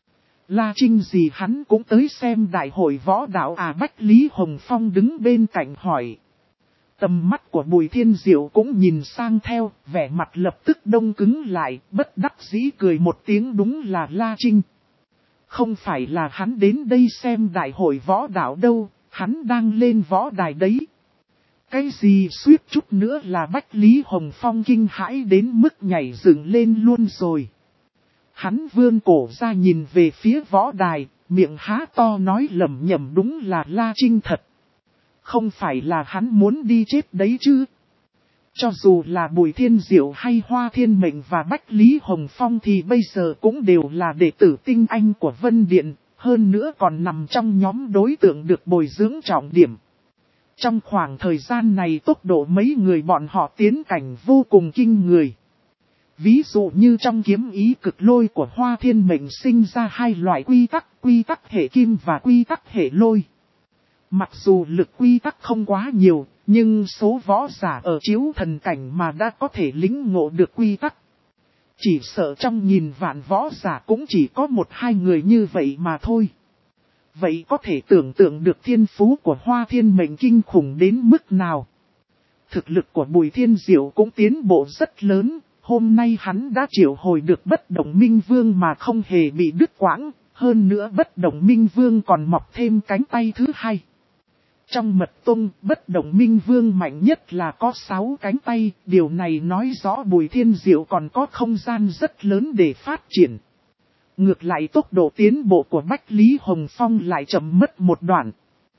La Trinh gì, hắn cũng tới xem đại hội võ đạo à? Bách Lý Hồng Phong đứng bên cạnh hỏi. Tầm mắt của Bùi Thiên Diệu cũng nhìn sang theo, vẻ mặt lập tức đông cứng lại, bất đắc dĩ cười một tiếng, đúng là La Trinh. Không phải là hắn đến đây xem đại hội võ đạo đâu, hắn đang lên võ đài đấy. Cái gì suýt chút nữa là Bách Lý Hồng Phong kinh hãi đến mức nhảy dựng lên luôn rồi. Hắn vươn cổ ra nhìn về phía võ đài, miệng há to nói lẩm nhẩm, đúng là La Trinh thật. Không phải là hắn muốn đi chết đấy chứ. Cho dù là Bùi Thiên Diệu hay Hoa Thiên Mệnh và Bách Lý Hồng Phong thì bây giờ cũng đều là đệ tử tinh anh của Vân Điện, hơn nữa còn nằm trong nhóm đối tượng được bồi dưỡng trọng điểm. Trong khoảng thời gian này tốc độ mấy người bọn họ tiến cảnh vô cùng kinh người. Ví dụ như trong kiếm ý cực lôi của Hoa Thiên Mệnh sinh ra hai loại quy tắc, quy tắc hệ kim và quy tắc hệ lôi. Mặc dù lực quy tắc không quá nhiều, nhưng số võ giả ở chiếu thần cảnh mà đã có thể lĩnh ngộ được quy tắc. Chỉ sợ trong nghìn vạn võ giả cũng chỉ có một hai người như vậy mà thôi. Vậy có thể tưởng tượng được thiên phú của Hoa Thiên Mệnh kinh khủng đến mức nào. Thực lực của Bùi Thiên Diệu cũng tiến bộ rất lớn, hôm nay hắn đã triệu hồi được Bất Động Minh Vương mà không hề bị đứt quãng, hơn nữa Bất Động Minh Vương còn mọc thêm cánh tay thứ hai. Trong mật tông, Bất Động Minh Vương mạnh nhất là có sáu cánh tay, điều này nói rõ Bùi Thiên Diệu còn có không gian rất lớn để phát triển. Ngược lại tốc độ tiến bộ của Bách Lý Hồng Phong lại chậm mất một đoạn.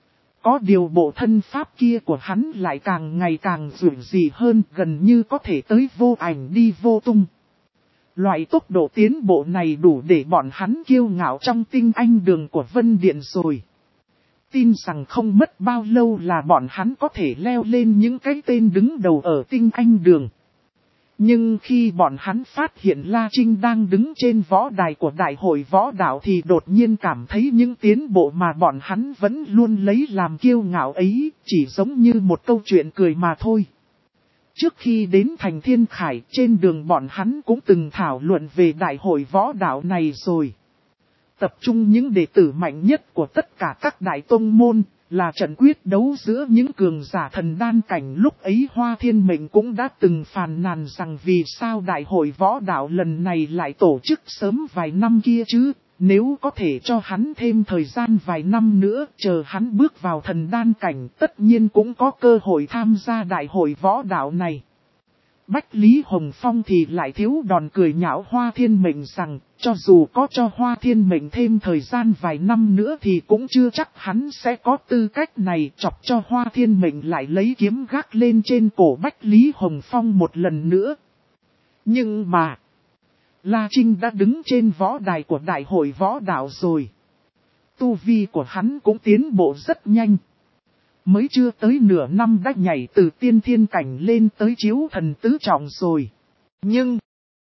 Có điều bộ thân pháp kia của hắn lại càng ngày càng dữ dị hơn, gần như có thể tới vô ảnh đi vô tung. Loại tốc độ tiến bộ này đủ để bọn hắn kiêu ngạo trong tinh anh đường của Vân Điện rồi. Tin rằng không mất bao lâu là bọn hắn có thể leo lên những cái tên đứng đầu ở tinh anh đường. Nhưng khi bọn hắn phát hiện La Trinh đang đứng trên võ đài của đại hội võ đạo thì đột nhiên cảm thấy những tiến bộ mà bọn hắn vẫn luôn lấy làm kiêu ngạo ấy chỉ giống như một câu chuyện cười mà thôi. Trước khi đến thành Thiên Khải, trên đường bọn hắn cũng từng thảo luận về đại hội võ đạo này rồi. Tập trung những đệ tử mạnh nhất của tất cả các đại tông môn, là trận quyết đấu giữa những cường giả thần đan cảnh. Lúc ấy Hoa Thiên Mệnh cũng đã từng phàn nàn rằng vì sao đại hội võ đạo lần này lại tổ chức sớm vài năm kia chứ. Nếu có thể cho hắn thêm thời gian vài năm nữa, chờ hắn bước vào thần đan cảnh, tất nhiên cũng có cơ hội tham gia đại hội võ đạo này. Bách Lý Hồng Phong thì lại thiếu đòn cười nhạo Hoa Thiên Mệnh rằng, cho dù có cho Hoa Thiên Mệnh thêm thời gian vài năm nữa thì cũng chưa chắc hắn sẽ có tư cách này. Chọc cho Hoa Thiên Mệnh lại lấy kiếm gác lên trên cổ Bách Lý Hồng Phong một lần nữa. Nhưng mà, La Trinh đã đứng trên võ đài của đại hội võ đạo rồi. Tu vi của hắn cũng tiến bộ rất nhanh. Mới chưa tới nửa năm đã nhảy từ tiên thiên cảnh lên tới chiếu thần tứ trọng rồi. Nhưng,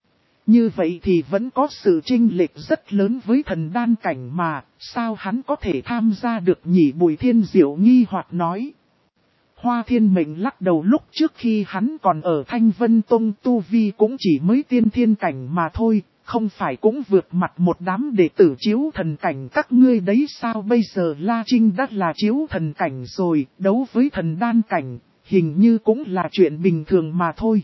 như vậy thì vẫn có sự chênh lệch rất lớn với thần đan cảnh mà, sao hắn có thể tham gia được nhỉ? Bùi Thiên Diệu nghi hoặc nói. Hoa Thiên Mệnh lắc đầu, lúc trước khi hắn còn ở Thanh Vân Tông tu vi cũng chỉ mới tiên thiên cảnh mà thôi, không phải cũng vượt mặt một đám đệ tử chiếu thần cảnh các ngươi đấy sao? Bây giờ La Trinh đã là chiếu thần cảnh rồi, đấu với thần đan cảnh, hình như cũng là chuyện bình thường mà thôi.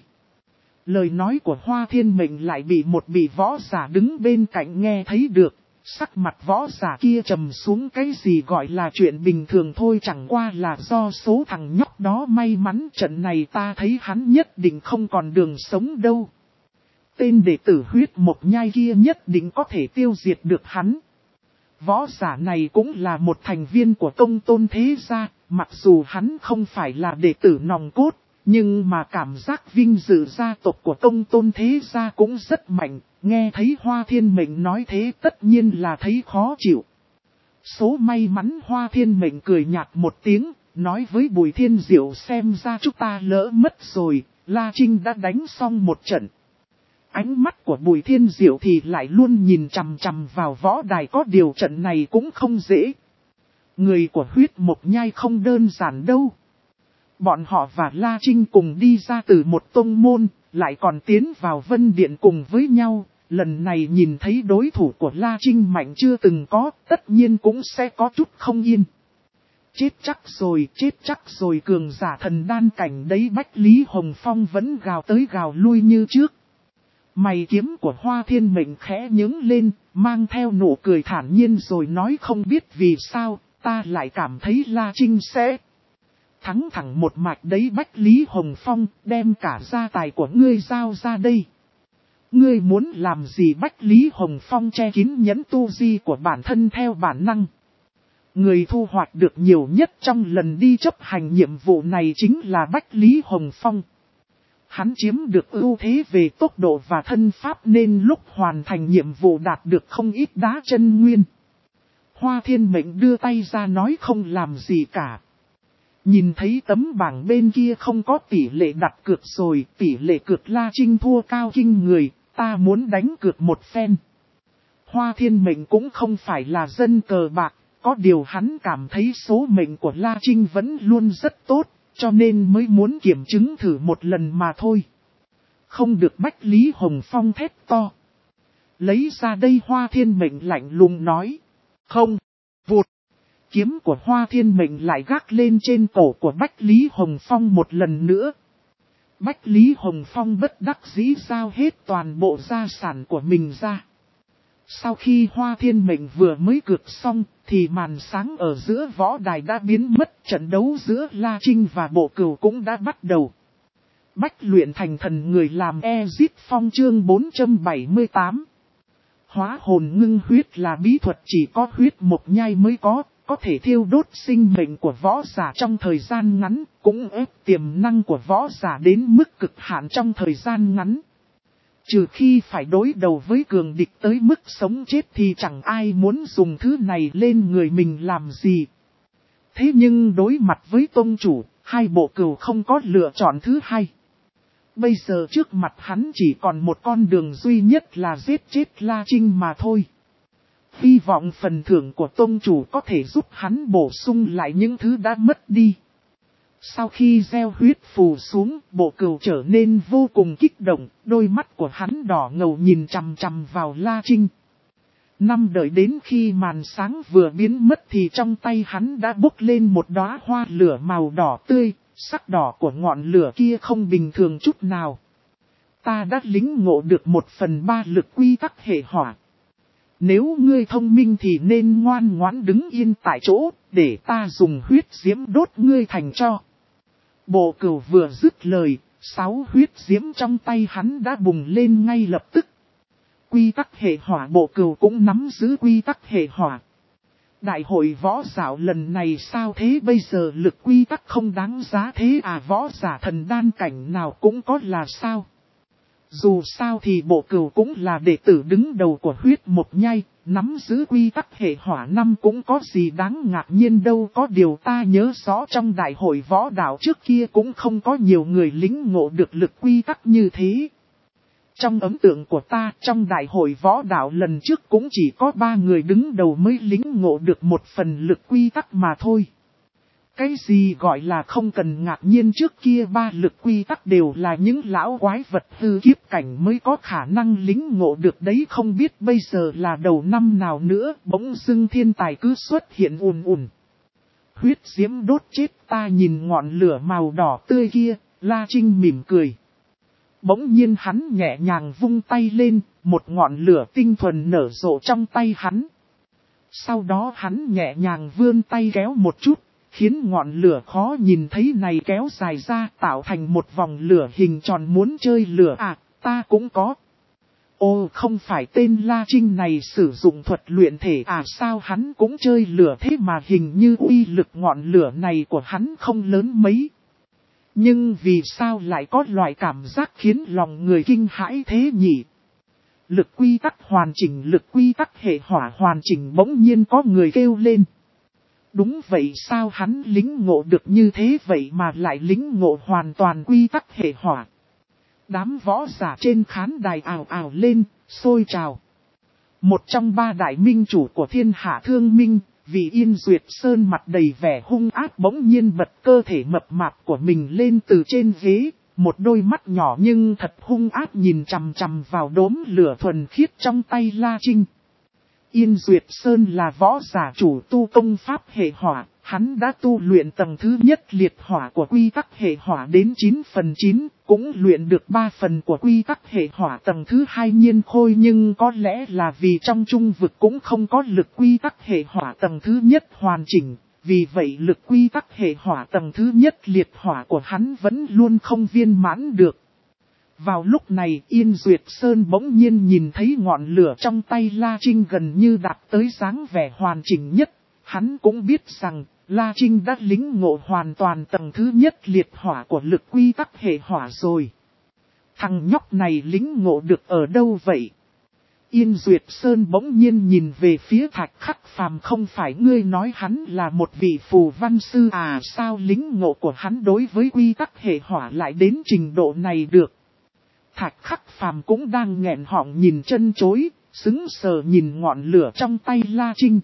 Lời nói của Hoa Thiên Mệnh lại bị một vị võ giả đứng bên cạnh nghe thấy được. Sắc mặt võ giả kia trầm xuống, cái gì gọi là chuyện bình thường thôi, chẳng qua là do số thằng nhóc đó may mắn, trận này ta thấy hắn nhất định không còn đường sống đâu. Tên đệ tử huyết một nhai kia nhất định có thể tiêu diệt được hắn. Võ giả này cũng là một thành viên của Công Tôn thế gia, mặc dù hắn không phải là đệ tử nòng cốt, nhưng mà cảm giác vinh dự gia tộc của Công Tôn thế gia cũng rất mạnh. Nghe thấy Hoa Thiên Mệnh nói thế tất nhiên là thấy khó chịu. Số may mắn. Hoa Thiên Mệnh cười nhạt một tiếng, nói với Bùi Thiên Diệu, xem ra chúng ta lỡ mất rồi, La Trinh đã đánh xong một trận. Ánh mắt của Bùi Thiên Diệu thì lại luôn nhìn chằm chằm vào võ đài, có điều trận này cũng không dễ. Người của huyết một nhai không đơn giản đâu. Bọn họ và La Trinh cùng đi ra từ một tông môn, lại còn tiến vào Vân Điện cùng với nhau. Lần này nhìn thấy đối thủ của La Trinh mạnh chưa từng có, tất nhiên cũng sẽ có chút không yên. Chết chắc rồi, chết chắc rồi, cường giả thần đan cảnh đấy. Bách Lý Hồng Phong vẫn gào tới gào lui như trước. Mày kiếm của Hoa Thiên Mệnh khẽ nhướng lên, mang theo nụ cười thản nhiên rồi nói, không biết vì sao, ta lại cảm thấy La Trinh sẽ thắng thẳng một mạch đấy. Bách Lý Hồng Phong, đem cả gia tài của ngươi giao ra đây. Ngươi muốn làm gì? Bách Lý Hồng Phong che kín nhẫn tu vi của bản thân theo bản năng. Người thu hoạch được nhiều nhất trong lần đi chấp hành nhiệm vụ này chính là Bách Lý Hồng Phong. Hắn chiếm được ưu thế về tốc độ và thân pháp nên lúc hoàn thành nhiệm vụ đạt được không ít đá chân nguyên. Hoa Thiên Mệnh đưa tay ra nói không làm gì cả. Nhìn thấy tấm bảng bên kia không có tỷ lệ đặt cược rồi, tỷ lệ cược La Trinh thua cao kinh người, ta muốn đánh cược một phen. Hoa Thiên Mệnh cũng không phải là dân cờ bạc, có điều hắn cảm thấy số mệnh của La Trinh vẫn luôn rất tốt, cho nên mới muốn kiểm chứng thử một lần mà thôi. Không được. Bách Lý Hồng Phong thét to. Lấy ra đây. Hoa Thiên Mệnh lạnh lùng nói. Không. Vụt. Kiếm của Hoa Thiên Mệnh lại gác lên trên cổ của Bách Lý Hồng Phong một lần nữa. Bách Lý Hồng Phong bất đắc dĩ giao hết toàn bộ gia sản của mình ra. Sau khi Hoa Thiên Mệnh vừa mới cược xong, thì màn sáng ở giữa võ đài đã biến mất, trận đấu giữa La Trinh và Bộ Cửu cũng đã bắt đầu. Bách luyện thành thần người làm Exit Phong chương bốn trăm bảy mươi tám. Hóa hồn ngưng huyết là bí thuật chỉ có huyết mộc nhai mới có, có thể thiêu đốt sinh mệnh của võ giả trong thời gian ngắn, cũng ép tiềm năng của võ giả đến mức cực hạn trong thời gian ngắn. Trừ khi phải đối đầu với cường địch tới mức sống chết thì chẳng ai muốn dùng thứ này lên người mình làm gì. Thế nhưng đối mặt với tông chủ, hai bộ cừu không có lựa chọn thứ hai. Bây giờ trước mặt hắn chỉ còn một con đường duy nhất là giết chết La Trinh mà thôi. Hy vọng phần thưởng của tông chủ có thể giúp hắn bổ sung lại những thứ đã mất đi. Sau khi gieo huyết phù xuống, bộ cừu trở nên vô cùng kích động, đôi mắt của hắn đỏ ngầu nhìn chằm chằm vào La Trinh. Năm đợi đến khi màn sáng vừa biến mất thì trong tay hắn đã bốc lên một đóa hoa lửa màu đỏ tươi, sắc đỏ của ngọn lửa kia không bình thường chút nào. Ta đã lĩnh ngộ được một phần ba lực quy tắc hệ hỏa. Nếu ngươi thông minh thì nên ngoan ngoãn đứng yên tại chỗ, để ta dùng huyết diễm đốt ngươi thành tro. Bộ cừu vừa dứt lời, sáu huyết diễm trong tay hắn đã bùng lên ngay lập tức. Quy tắc hệ hỏa bộ cừu cũng nắm giữ quy tắc hệ hỏa. Đại hội võ giả lần này sao thế, bây giờ lực quy tắc không đáng giá thế à, võ giả thần đan cảnh nào cũng có là sao? Dù sao thì bộ cừu cũng là đệ tử đứng đầu của huyết mộc nhai, nắm giữ quy tắc hệ hỏa năm cũng có gì đáng ngạc nhiên đâu. Có điều ta nhớ rõ trong đại hội võ đạo trước kia cũng không có nhiều người lĩnh ngộ được lực quy tắc như thế. Trong ấn tượng của ta, trong đại hội võ đạo lần trước cũng chỉ có ba người đứng đầu mới lĩnh ngộ được một phần lực quy tắc mà thôi. Cái gì gọi là không cần ngạc nhiên, trước kia ba lực quy tắc đều là những lão quái vật hư kiếp cảnh mới có khả năng lĩnh ngộ được đấy, không biết bây giờ là đầu năm nào nữa, bỗng dưng thiên tài cứ xuất hiện ùn ùn. Huyết diễm đốt chết ta, nhìn ngọn lửa màu đỏ tươi kia, La Trinh mỉm cười. Bỗng nhiên hắn nhẹ nhàng vung tay lên, một ngọn lửa tinh thuần nở rộ trong tay hắn. Sau đó hắn nhẹ nhàng vươn tay kéo một chút, khiến ngọn lửa khó nhìn thấy này kéo dài ra tạo thành một vòng lửa hình tròn. Muốn chơi lửa à, ta cũng có. Ô, không phải tên La Trinh này sử dụng thuật luyện thể à, sao hắn cũng chơi lửa thế mà hình như uy lực ngọn lửa này của hắn không lớn mấy. Nhưng vì sao lại có loại cảm giác khiến lòng người kinh hãi thế nhỉ? Lực quy tắc hoàn chỉnh, lực quy tắc hệ hỏa hoàn chỉnh, bỗng nhiên có người kêu lên. Đúng vậy, sao hắn lĩnh ngộ được như thế vậy mà lại lĩnh ngộ hoàn toàn quy tắc hệ hỏa? Đám võ giả trên khán đài ào ào lên, sôi trào. Một trong ba đại minh chủ của thiên hạ Thương Minh, vì Yên Duyệt Sơn mặt đầy vẻ hung ác bỗng nhiên bật cơ thể mập mạp của mình lên từ trên ghế, một đôi mắt nhỏ nhưng thật hung ác nhìn chằm chằm vào đốm lửa thuần khiết trong tay La Trinh. Yên Duyệt Sơn là võ giả chủ tu công pháp hệ hỏa, hắn đã tu luyện tầng thứ nhất liệt hỏa của quy tắc hệ hỏa đến chín phần chín, cũng luyện được ba phần của quy tắc hệ hỏa tầng thứ hai nhiên khôi, nhưng có lẽ là vì trong trung vực cũng không có lực quy tắc hệ hỏa tầng thứ nhất hoàn chỉnh, vì vậy lực quy tắc hệ hỏa tầng thứ nhất liệt hỏa của hắn vẫn luôn không viên mãn được. Vào lúc này Yên Duyệt Sơn bỗng nhiên nhìn thấy ngọn lửa trong tay La Trinh gần như đạt tới dáng vẻ hoàn chỉnh nhất. Hắn cũng biết rằng La Trinh đã lĩnh ngộ hoàn toàn tầng thứ nhất liệt hỏa của lực quy tắc hệ hỏa rồi. Thằng nhóc này lĩnh ngộ được ở đâu vậy? Yên Duyệt Sơn bỗng nhiên nhìn về phía Thạch Khắc Phàm, không phải ngươi nói hắn là một vị phù văn sư à, sao lĩnh ngộ của hắn đối với quy tắc hệ hỏa lại đến trình độ này được? Thạch Khắc Phàm cũng đang nghẹn họng nhìn chân chối, sững sờ nhìn ngọn lửa trong tay La Trinh.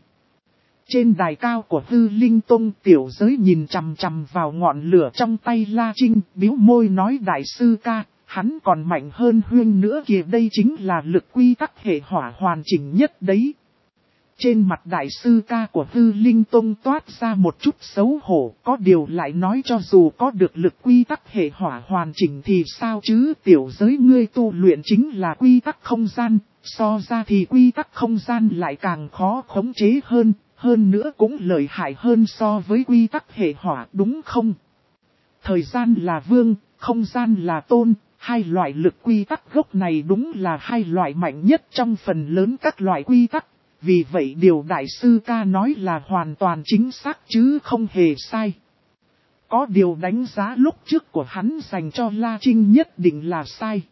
Trên đài cao của Hư Linh Tông, Tiểu Giới nhìn chằm chằm vào ngọn lửa trong tay La Trinh, bĩu môi nói đại sư ca, hắn còn mạnh hơn Huyên nữa kìa, đây chính là lực quy tắc hệ hỏa hoàn chỉnh nhất đấy. Trên mặt đại sư ca của Hư Linh Tông toát ra một chút xấu hổ, có điều lại nói cho dù có được lực quy tắc hệ hỏa hoàn chỉnh thì sao chứ, Tiểu Giới ngươi tu luyện chính là quy tắc không gian, so ra thì quy tắc không gian lại càng khó khống chế hơn, hơn nữa cũng lợi hại hơn so với quy tắc hệ hỏa đúng không? Thời gian là vương, không gian là tôn, Hai loại lực quy tắc gốc này đúng là hai loại mạnh nhất trong phần lớn các loại quy tắc. Vì vậy điều đại sư ca nói là hoàn toàn chính xác chứ không hề sai. Có điều đánh giá lúc trước của hắn dành cho La Trinh nhất định là sai.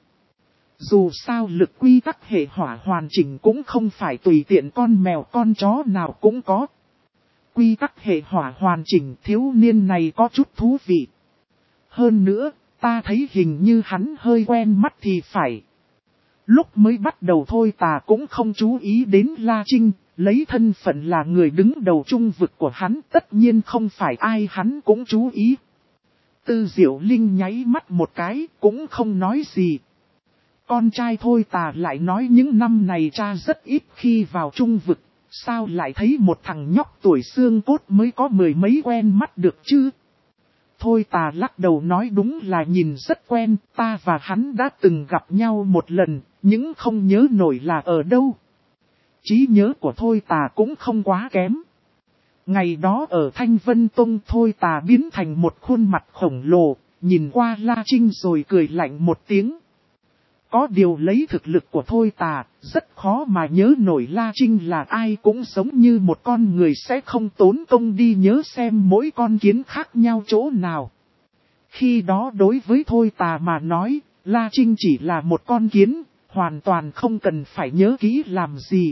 Dù sao lực quy tắc hệ hỏa hoàn chỉnh cũng không phải tùy tiện con mèo con chó nào cũng có. Quy tắc hệ hỏa hoàn chỉnh thiếu niên này có chút thú vị. Hơn nữa, ta thấy hình như hắn hơi quen mắt thì phải. Lúc mới bắt đầu thôi ta cũng không chú ý đến La Trinh, lấy thân phận là người đứng đầu trung vực của hắn tất nhiên không phải ai hắn cũng chú ý. Tư Diệu Linh nháy mắt một cái cũng không nói gì. Con trai thôi ta lại nói những năm này cha rất ít khi vào trung vực, sao lại thấy một thằng nhóc tuổi xương cốt mới có mười mấy quen mắt được chứ? Thôi ta lắc đầu nói đúng là nhìn rất quen, ta và hắn đã từng gặp nhau một lần, nhưng không nhớ nổi là ở đâu. Trí nhớ của Thôi ta cũng không quá kém. Ngày đó ở Thanh Vân Tông Thôi ta biến thành một khuôn mặt khổng lồ, nhìn qua La Trinh rồi cười lạnh một tiếng. Có điều lấy thực lực của Thôi ta, rất khó mà nhớ nổi La Trinh là ai cũng giống như một con người sẽ không tốn công đi nhớ xem mỗi con kiến khác nhau chỗ nào. Khi đó đối với Thôi ta mà nói, La Trinh chỉ là một con kiến, hoàn toàn không cần phải nhớ kỹ làm gì.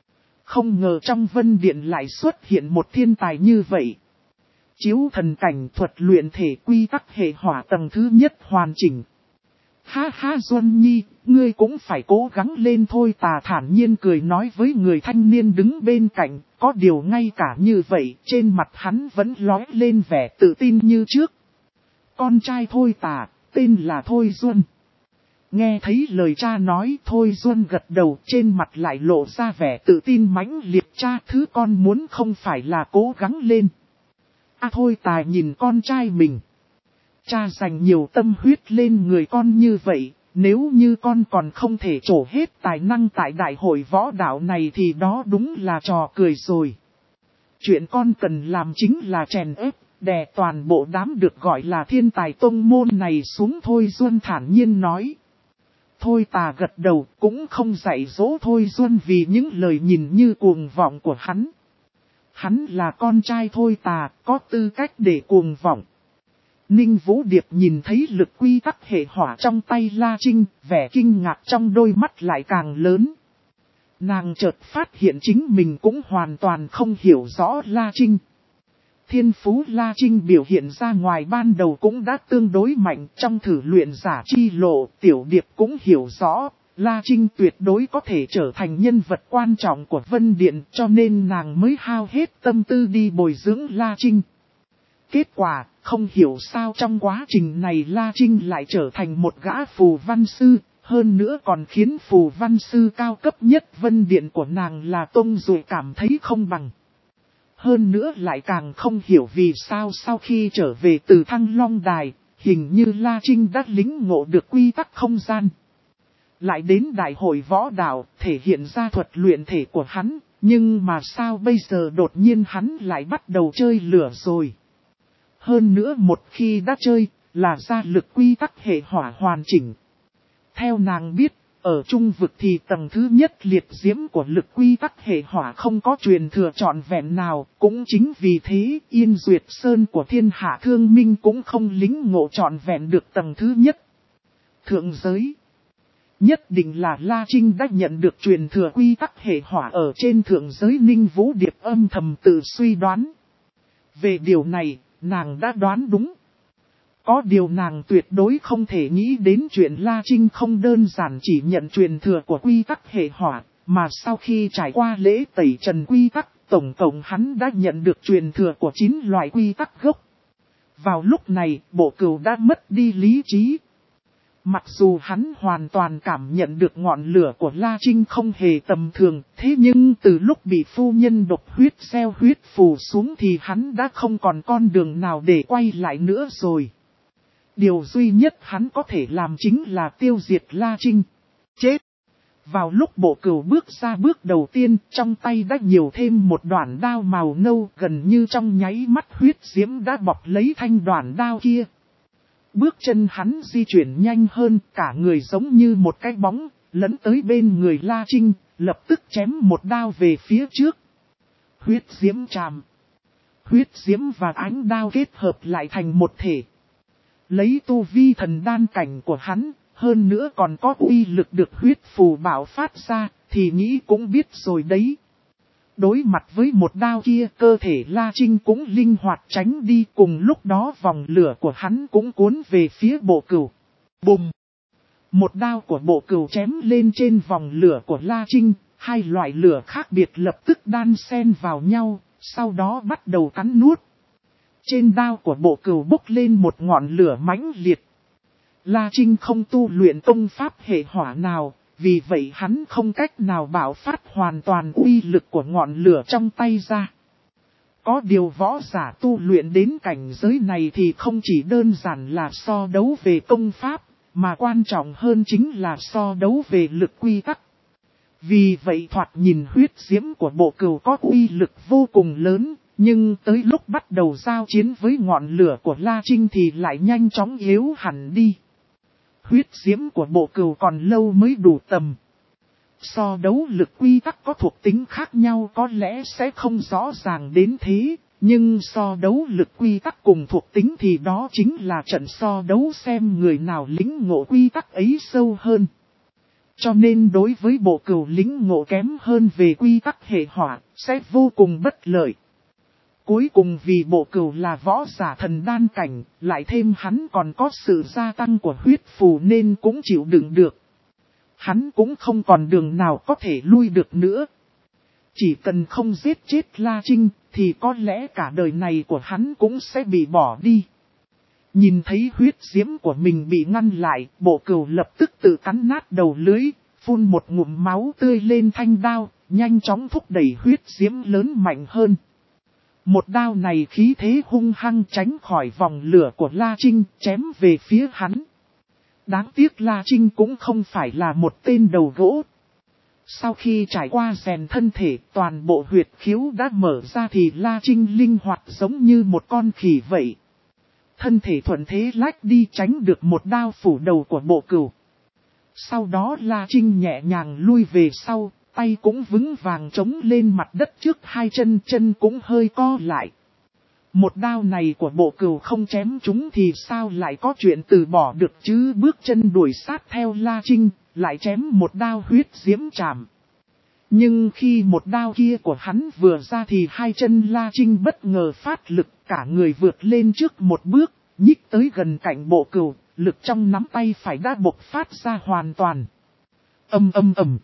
Không ngờ trong Vân Điện lại xuất hiện một thiên tài như vậy. Chiếu thần cảnh thuật luyện thể quy tắc hệ hỏa tầng thứ nhất hoàn chỉnh. Ha ha Duân Nhi, ngươi cũng phải cố gắng lên thôi tà thản nhiên cười nói với người thanh niên đứng bên cạnh, có điều ngay cả như vậy trên mặt hắn vẫn lóe lên vẻ tự tin như trước. Con trai Thôi tà, tên là Thôi Duân. Nghe thấy lời cha nói Thôi Duân gật đầu trên mặt lại lộ ra vẻ tự tin mãnh liệt cha thứ con muốn không phải là cố gắng lên. À Thôi tà nhìn con trai mình. Cha dành nhiều tâm huyết lên người con như vậy, nếu như con còn không thể trổ hết tài năng tại đại hội võ đạo này thì đó đúng là trò cười rồi. Chuyện con cần làm chính là chèn ép, đè toàn bộ đám được gọi là thiên tài tông môn này xuống Thôi Duân thản nhiên nói. Thôi tà gật đầu cũng không dạy dỗ Thôi Duân vì những lời nhìn như cuồng vọng của hắn. Hắn là con trai Thôi tà, có tư cách để cuồng vọng. Ninh Vũ Điệp nhìn thấy lực quy tắc hệ hỏa trong tay La Trinh, vẻ kinh ngạc trong đôi mắt lại càng lớn. Nàng chợt phát hiện chính mình cũng hoàn toàn không hiểu rõ La Trinh. Thiên phú La Trinh biểu hiện ra ngoài ban đầu cũng đã tương đối mạnh trong thử luyện giả chi lộ, Tiểu Điệp cũng hiểu rõ, La Trinh tuyệt đối có thể trở thành nhân vật quan trọng của Vân Điện cho nên nàng mới hao hết tâm tư đi bồi dưỡng La Trinh. Kết quả, không hiểu sao trong quá trình này La Trinh lại trở thành một gã phù văn sư, hơn nữa còn khiến phù văn sư cao cấp nhất Vân Điện của nàng là Tông Dụ cảm thấy không bằng. Hơn nữa lại càng không hiểu vì sao sau khi trở về từ Thăng Long Đài, hình như La Trinh đã lĩnh ngộ được quy tắc không gian. Lại đến đại hội võ đạo, thể hiện ra thuật luyện thể của hắn, nhưng mà sao bây giờ đột nhiên hắn lại bắt đầu chơi lửa rồi. Hơn nữa một khi đã chơi, là ra lực quy tắc hệ hỏa hoàn chỉnh. Theo nàng biết, ở trung vực thì tầng thứ nhất liệt diễm của lực quy tắc hệ hỏa không có truyền thừa trọn vẹn nào. Cũng chính vì thế, Yên Duyệt Sơn của thiên hạ thương minh cũng không lĩnh ngộ trọn vẹn được tầng thứ nhất. Thượng giới. Nhất định là La Trinh đã nhận được truyền thừa quy tắc hệ hỏa ở trên thượng giới. Ninh Vũ Điệp âm thầm tự suy đoán. Về điều này, nàng đã đoán đúng. Có điều nàng tuyệt đối không thể nghĩ đến chuyện La Trinh không đơn giản chỉ nhận truyền thừa của quy tắc hệ hỏa, mà sau khi trải qua lễ tẩy trần quy tắc, tổng cộng hắn đã nhận được truyền thừa của chín loại quy tắc gốc. Vào lúc này, Bộ Cửu đã mất đi lý trí. Mặc dù hắn hoàn toàn cảm nhận được ngọn lửa của La Trinh không hề tầm thường, thế nhưng từ lúc bị phu nhân độc huyết gieo huyết phù xuống thì hắn đã không còn con đường nào để quay lại nữa rồi. Điều duy nhất hắn có thể làm chính là tiêu diệt La Trinh. Chết! Vào lúc Bộ Cửu bước ra bước đầu tiên, trong tay đã nhiều thêm một đoạn đao màu nâu, gần như trong nháy mắt huyết diễm đã bọc lấy thanh đoạn đao kia. bước chân hắn di chuyển nhanh hơn, cả người giống như một cái bóng, lấn tới bên người La Trinh, lập tức chém một đao về phía trước. Huyết diễm trảm. Huyết diễm và ánh đao kết hợp lại thành một thể. Lấy tu vi thần đan cảnh của hắn, hơn nữa còn có uy lực được huyết phù bảo phát ra, thì nghĩ cũng biết rồi đấy. Đối mặt với một đao kia, cơ thể La Trinh cũng linh hoạt tránh đi, cùng lúc đó vòng lửa của hắn cũng cuốn về phía Bộ Cửu. Bùm! Một đao của Bộ Cửu chém lên trên vòng lửa của La Trinh, hai loại lửa khác biệt lập tức đan xen vào nhau, sau đó bắt đầu cắn nuốt. Trên đao của Bộ Cửu bốc lên một ngọn lửa mãnh liệt. La Trinh không tu luyện công pháp hệ hỏa nào, vì vậy hắn không cách nào bạo phát hoàn toàn uy lực của ngọn lửa trong tay ra. Có điều võ giả tu luyện đến cảnh giới này thì không chỉ đơn giản là so đấu về công pháp, mà quan trọng hơn chính là so đấu về lực quy tắc. Vì vậy thoạt nhìn huyết diễm của Bộ Cửu có uy lực vô cùng lớn, nhưng tới lúc bắt đầu giao chiến với ngọn lửa của La Trinh thì lại nhanh chóng yếu hẳn đi. Huyết diễm của Bộ Cửu còn lâu mới đủ tầm. So đấu lực quy tắc có thuộc tính khác nhau có lẽ sẽ không rõ ràng đến thế, nhưng so đấu lực quy tắc cùng thuộc tính thì đó chính là trận so đấu xem người nào lĩnh ngộ quy tắc ấy sâu hơn. Cho nên đối với Bộ Cửu lĩnh ngộ kém hơn về quy tắc hệ hỏa, sẽ vô cùng bất lợi. Cuối cùng vì Bộ Cửu là võ giả thần đan cảnh, lại thêm hắn còn có sự gia tăng của huyết phù nên cũng chịu đựng được. Hắn cũng không còn đường nào có thể lui được nữa. Chỉ cần không giết chết La Trinh, thì có lẽ cả đời này của hắn cũng sẽ bị bỏ đi. Nhìn thấy huyết diễm của mình bị ngăn lại, Bộ Cửu lập tức tự cắn nát đầu lưới, phun một ngụm máu tươi lên thanh đao, nhanh chóng thúc đẩy huyết diễm lớn mạnh hơn. Một đao này khí thế hung hăng tránh khỏi vòng lửa của La Trinh, chém về phía hắn. Đáng tiếc La Trinh cũng không phải là một tên đầu gỗ. Sau khi trải qua rèn thân thể, toàn bộ huyệt khiếu đã mở ra thì La Trinh linh hoạt giống như một con khỉ vậy. Thân thể thuận thế lách đi tránh được một đao phủ đầu của Bộ Cửu. Sau đó La Trinh nhẹ nhàng lui về sau, tay cũng vững vàng chống lên mặt đất trước hai chân, chân cũng hơi co lại. Một đao này của Bộ Cửu không chém chúng thì sao lại có chuyện từ bỏ được chứ, bước chân đuổi sát theo La Trinh, lại chém một đao huyết diễm trảm. Nhưng khi một đao kia của hắn vừa ra thì hai chân La Trinh bất ngờ phát lực, cả người vượt lên trước một bước, nhích tới gần cạnh Bộ Cửu, lực trong nắm tay phải đã bộc phát ra hoàn toàn. Ầm ầm ầm.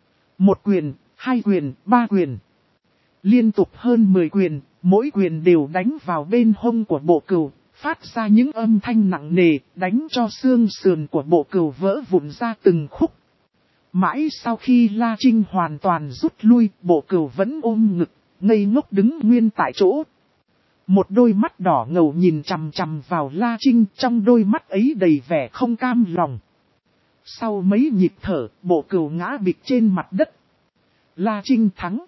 Một quyền, hai quyền, ba quyền. Liên tục hơn mười quyền, mỗi quyền đều đánh vào bên hông của Bộ Cửu, phát ra những âm thanh nặng nề, đánh cho xương sườn của Bộ Cửu vỡ vụn ra từng khúc. Mãi sau khi La Trinh hoàn toàn rút lui, Bộ Cửu vẫn ôm ngực, ngây ngốc đứng nguyên tại chỗ. Một đôi mắt đỏ ngầu nhìn chằm chằm vào La Trinh, trong đôi mắt ấy đầy vẻ không cam lòng. Sau mấy nhịp thở, Bộ Cửu ngã bịch trên mặt đất. La Trinh thắng.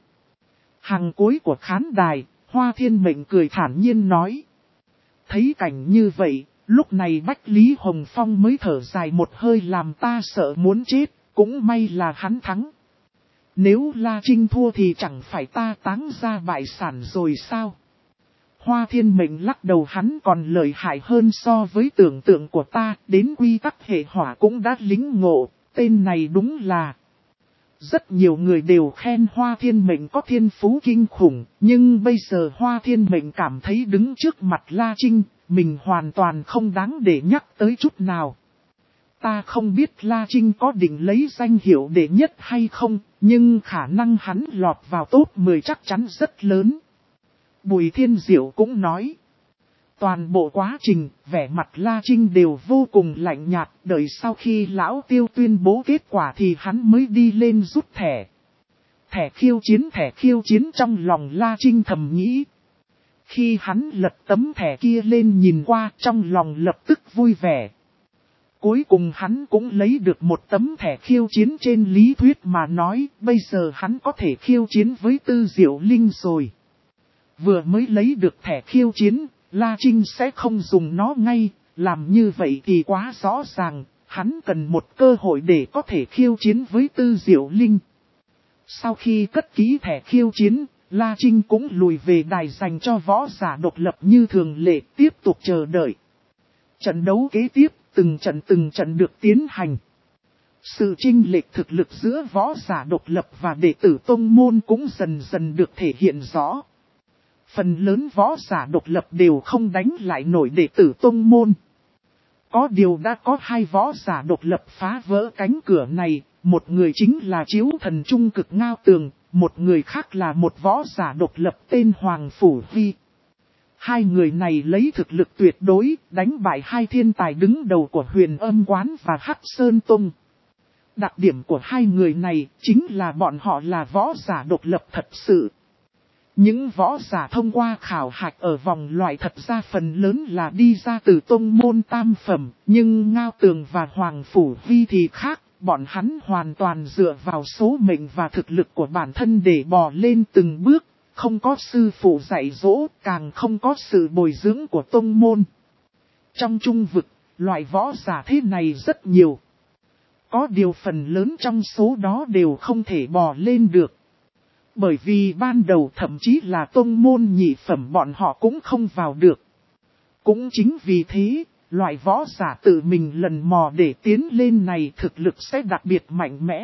Hàng cuối của khán đài, Hoa Thiên Mệnh cười thản nhiên nói. Thấy cảnh như vậy, lúc này Bách Lý Hồng Phong mới thở dài một hơi làm ta sợ muốn chết, cũng may là hắn thắng. Nếu La Trinh thua thì chẳng phải ta táng ra bại sản rồi sao? Hoa Thiên Mệnh lắc đầu, hắn còn lợi hại hơn so với tưởng tượng của ta, đến quy tắc hệ hỏa cũng đã lĩnh ngộ, tên này đúng là... Rất nhiều người đều khen Hoa Thiên Mệnh có thiên phú kinh khủng, nhưng bây giờ Hoa Thiên Mệnh cảm thấy đứng trước mặt La Trinh, mình hoàn toàn không đáng để nhắc tới chút nào. Ta không biết La Trinh có định lấy danh hiệu đệ nhất hay không, nhưng khả năng hắn lọt vào top mười chắc chắn rất lớn. Bùi Thiên Diệu cũng nói. Toàn bộ quá trình, vẻ mặt La Trinh đều vô cùng lạnh nhạt, đợi sau khi Lão Tiêu tuyên bố kết quả thì hắn mới đi lên rút thẻ. Thẻ khiêu chiến, thẻ khiêu chiến, trong lòng La Trinh thầm nghĩ. Khi hắn lật tấm thẻ kia lên nhìn qua, trong lòng lập tức vui vẻ. Cuối cùng hắn cũng lấy được một tấm thẻ khiêu chiến, trên lý thuyết mà nói, bây giờ hắn có thể khiêu chiến với Tư Diệu Linh rồi. Vừa mới lấy được thẻ khiêu chiến, La Trinh sẽ không dùng nó ngay, làm như vậy thì quá rõ ràng, hắn cần một cơ hội để có thể khiêu chiến với Tư Diệu Linh. Sau khi cất ký thẻ khiêu chiến, La Trinh cũng lùi về đài dành cho võ giả độc lập như thường lệ tiếp tục chờ đợi. Trận đấu kế tiếp, từng trận từng trận được tiến hành. Sự chênh lệch thực lực giữa võ giả độc lập và đệ tử tông môn cũng dần dần được thể hiện rõ. Phần lớn võ giả độc lập đều không đánh lại nổi đệ tử tông môn. Có điều đã có hai võ giả độc lập phá vỡ cánh cửa này, một người chính là Chiếu Thần Trung Cực Ngao Tường, một người khác là một võ giả độc lập tên Hoàng Phủ Vi. Hai người này lấy thực lực tuyệt đối, đánh bại hai thiên tài đứng đầu của Huyền Âm Quán và Hắc Sơn Tông. Đặc điểm của hai người này chính là bọn họ là võ giả độc lập thật sự. Những võ giả thông qua khảo hạch ở vòng loại thật ra phần lớn là đi ra từ tông môn tam phẩm, nhưng Ngao Tường và Hoàng Phủ Vi thì khác, bọn hắn hoàn toàn dựa vào số mệnh và thực lực của bản thân để bò lên từng bước, không có sư phụ dạy dỗ, càng không có sự bồi dưỡng của tông môn. Trong trung vực, loại võ giả thế này rất nhiều. Có điều phần lớn trong số đó đều không thể bò lên được. Bởi vì ban đầu thậm chí là tông môn nhị phẩm bọn họ cũng không vào được. Cũng chính vì thế, loại võ giả tự mình lần mò để tiến lên này thực lực sẽ đặc biệt mạnh mẽ.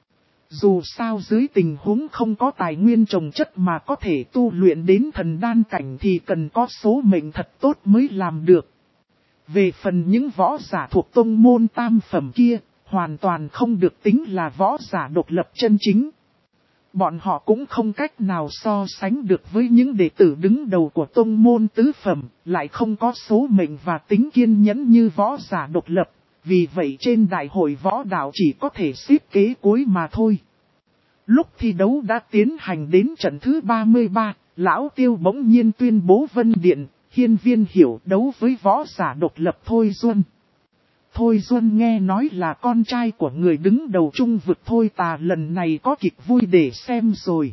Dù sao dưới tình huống không có tài nguyên trồng chất mà có thể tu luyện đến thần đan cảnh thì cần có số mệnh thật tốt mới làm được. Về phần những võ giả thuộc tông môn tam phẩm kia, hoàn toàn không được tính là võ giả độc lập chân chính. Bọn họ cũng không cách nào so sánh được với những đệ tử đứng đầu của tông môn tứ phẩm, lại không có số mệnh và tính kiên nhẫn như võ giả độc lập. Vì vậy trên đại hội võ đạo chỉ có thể xếp kế cuối mà thôi. Lúc thi đấu đã tiến hành đến trận thứ ba mươi ba, Lão Tiêu bỗng nhiên tuyên bố Vân Điện, Hiên Viên Hiểu đấu với võ giả độc lập Thôi Duân. Thôi Duân nghe nói là con trai của người đứng đầu trung vực Thôi Tà, lần này có kịch vui để xem rồi.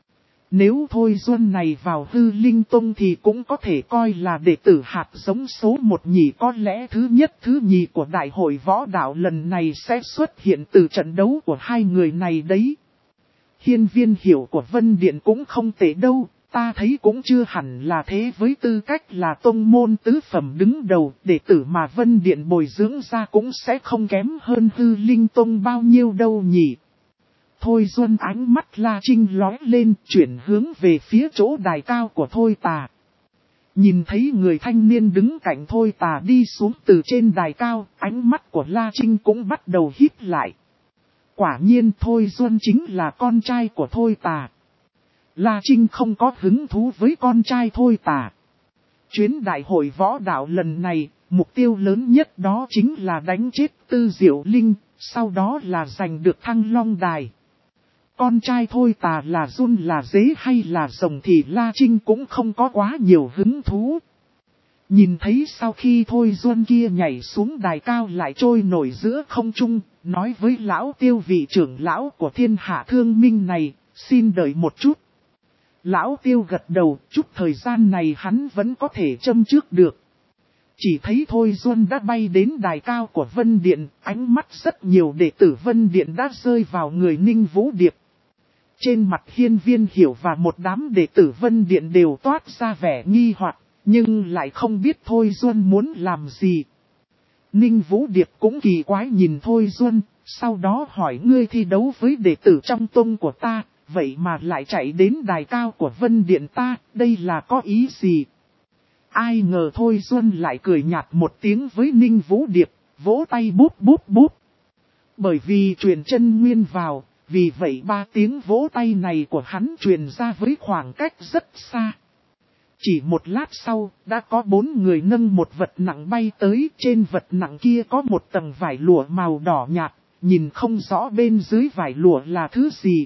Nếu Thôi Duân này vào Hư Linh Tông thì cũng có thể coi là đệ tử hạt giống số một nhỉ, có lẽ thứ nhất thứ nhì của đại hội võ đạo lần này sẽ xuất hiện từ trận đấu của hai người này đấy. Hiên Viên Hiểu của Vân Điện cũng không tệ đâu, ta thấy cũng chưa hẳn là thế, với tư cách là tông môn tứ phẩm đứng đầu, đệ tử mà Vân Điện bồi dưỡng ra cũng sẽ không kém hơn Hư Linh Tông bao nhiêu đâu nhỉ. Thôi Duân ánh mắt La Trinh lóe lên, chuyển hướng về phía chỗ đài cao của Thôi Tà. Nhìn thấy người thanh niên đứng cạnh Thôi Tà đi xuống từ trên đài cao, ánh mắt của La Trinh cũng bắt đầu híp lại. Quả nhiên Thôi Duân chính là con trai của Thôi Tà. La Trinh không có hứng thú với con trai Thôi Tà. Chuyến đại hội võ đạo lần này, mục tiêu lớn nhất đó chính là đánh chết Tư Diệu Linh, sau đó là giành được Thăng Long Đài. Con trai Thôi Tà là run là dế hay là rồng thì La Trinh cũng không có quá nhiều hứng thú. Nhìn thấy sau khi Thôi Duân kia nhảy xuống đài cao lại trôi nổi giữa không trung, nói với Lão Tiêu vị trưởng lão của Thiên Hạ Thương Minh này, xin đợi một chút. Lão Tiêu gật đầu, chút thời gian này hắn vẫn có thể châm trước được. Chỉ thấy Thôi Duân đã bay đến đài cao của Vân Điện, ánh mắt rất nhiều đệ tử Vân Điện đã rơi vào người Ninh Vũ Điệp. Trên mặt Hiên Viên Hiểu và một đám đệ tử Vân Điện đều toát ra vẻ nghi hoặc, nhưng lại không biết Thôi Duân muốn làm gì. Ninh Vũ Điệp cũng kỳ quái nhìn Thôi Duân, sau đó hỏi: ngươi thi đấu với đệ tử trong tông của ta, vậy mà lại chạy đến đài cao của Vân Điện ta, đây là có ý gì? Ai ngờ Thôi Duân lại cười nhạt một tiếng với Ninh Vũ Điệp, vỗ tay búp búp búp. Bởi vì truyền chân nguyên vào, vì vậy ba tiếng vỗ tay này của hắn truyền ra với khoảng cách rất xa. Chỉ một lát sau, đã có bốn người nâng một vật nặng bay tới, trên vật nặng kia có một tầng vải lụa màu đỏ nhạt, nhìn không rõ bên dưới vải lụa là thứ gì.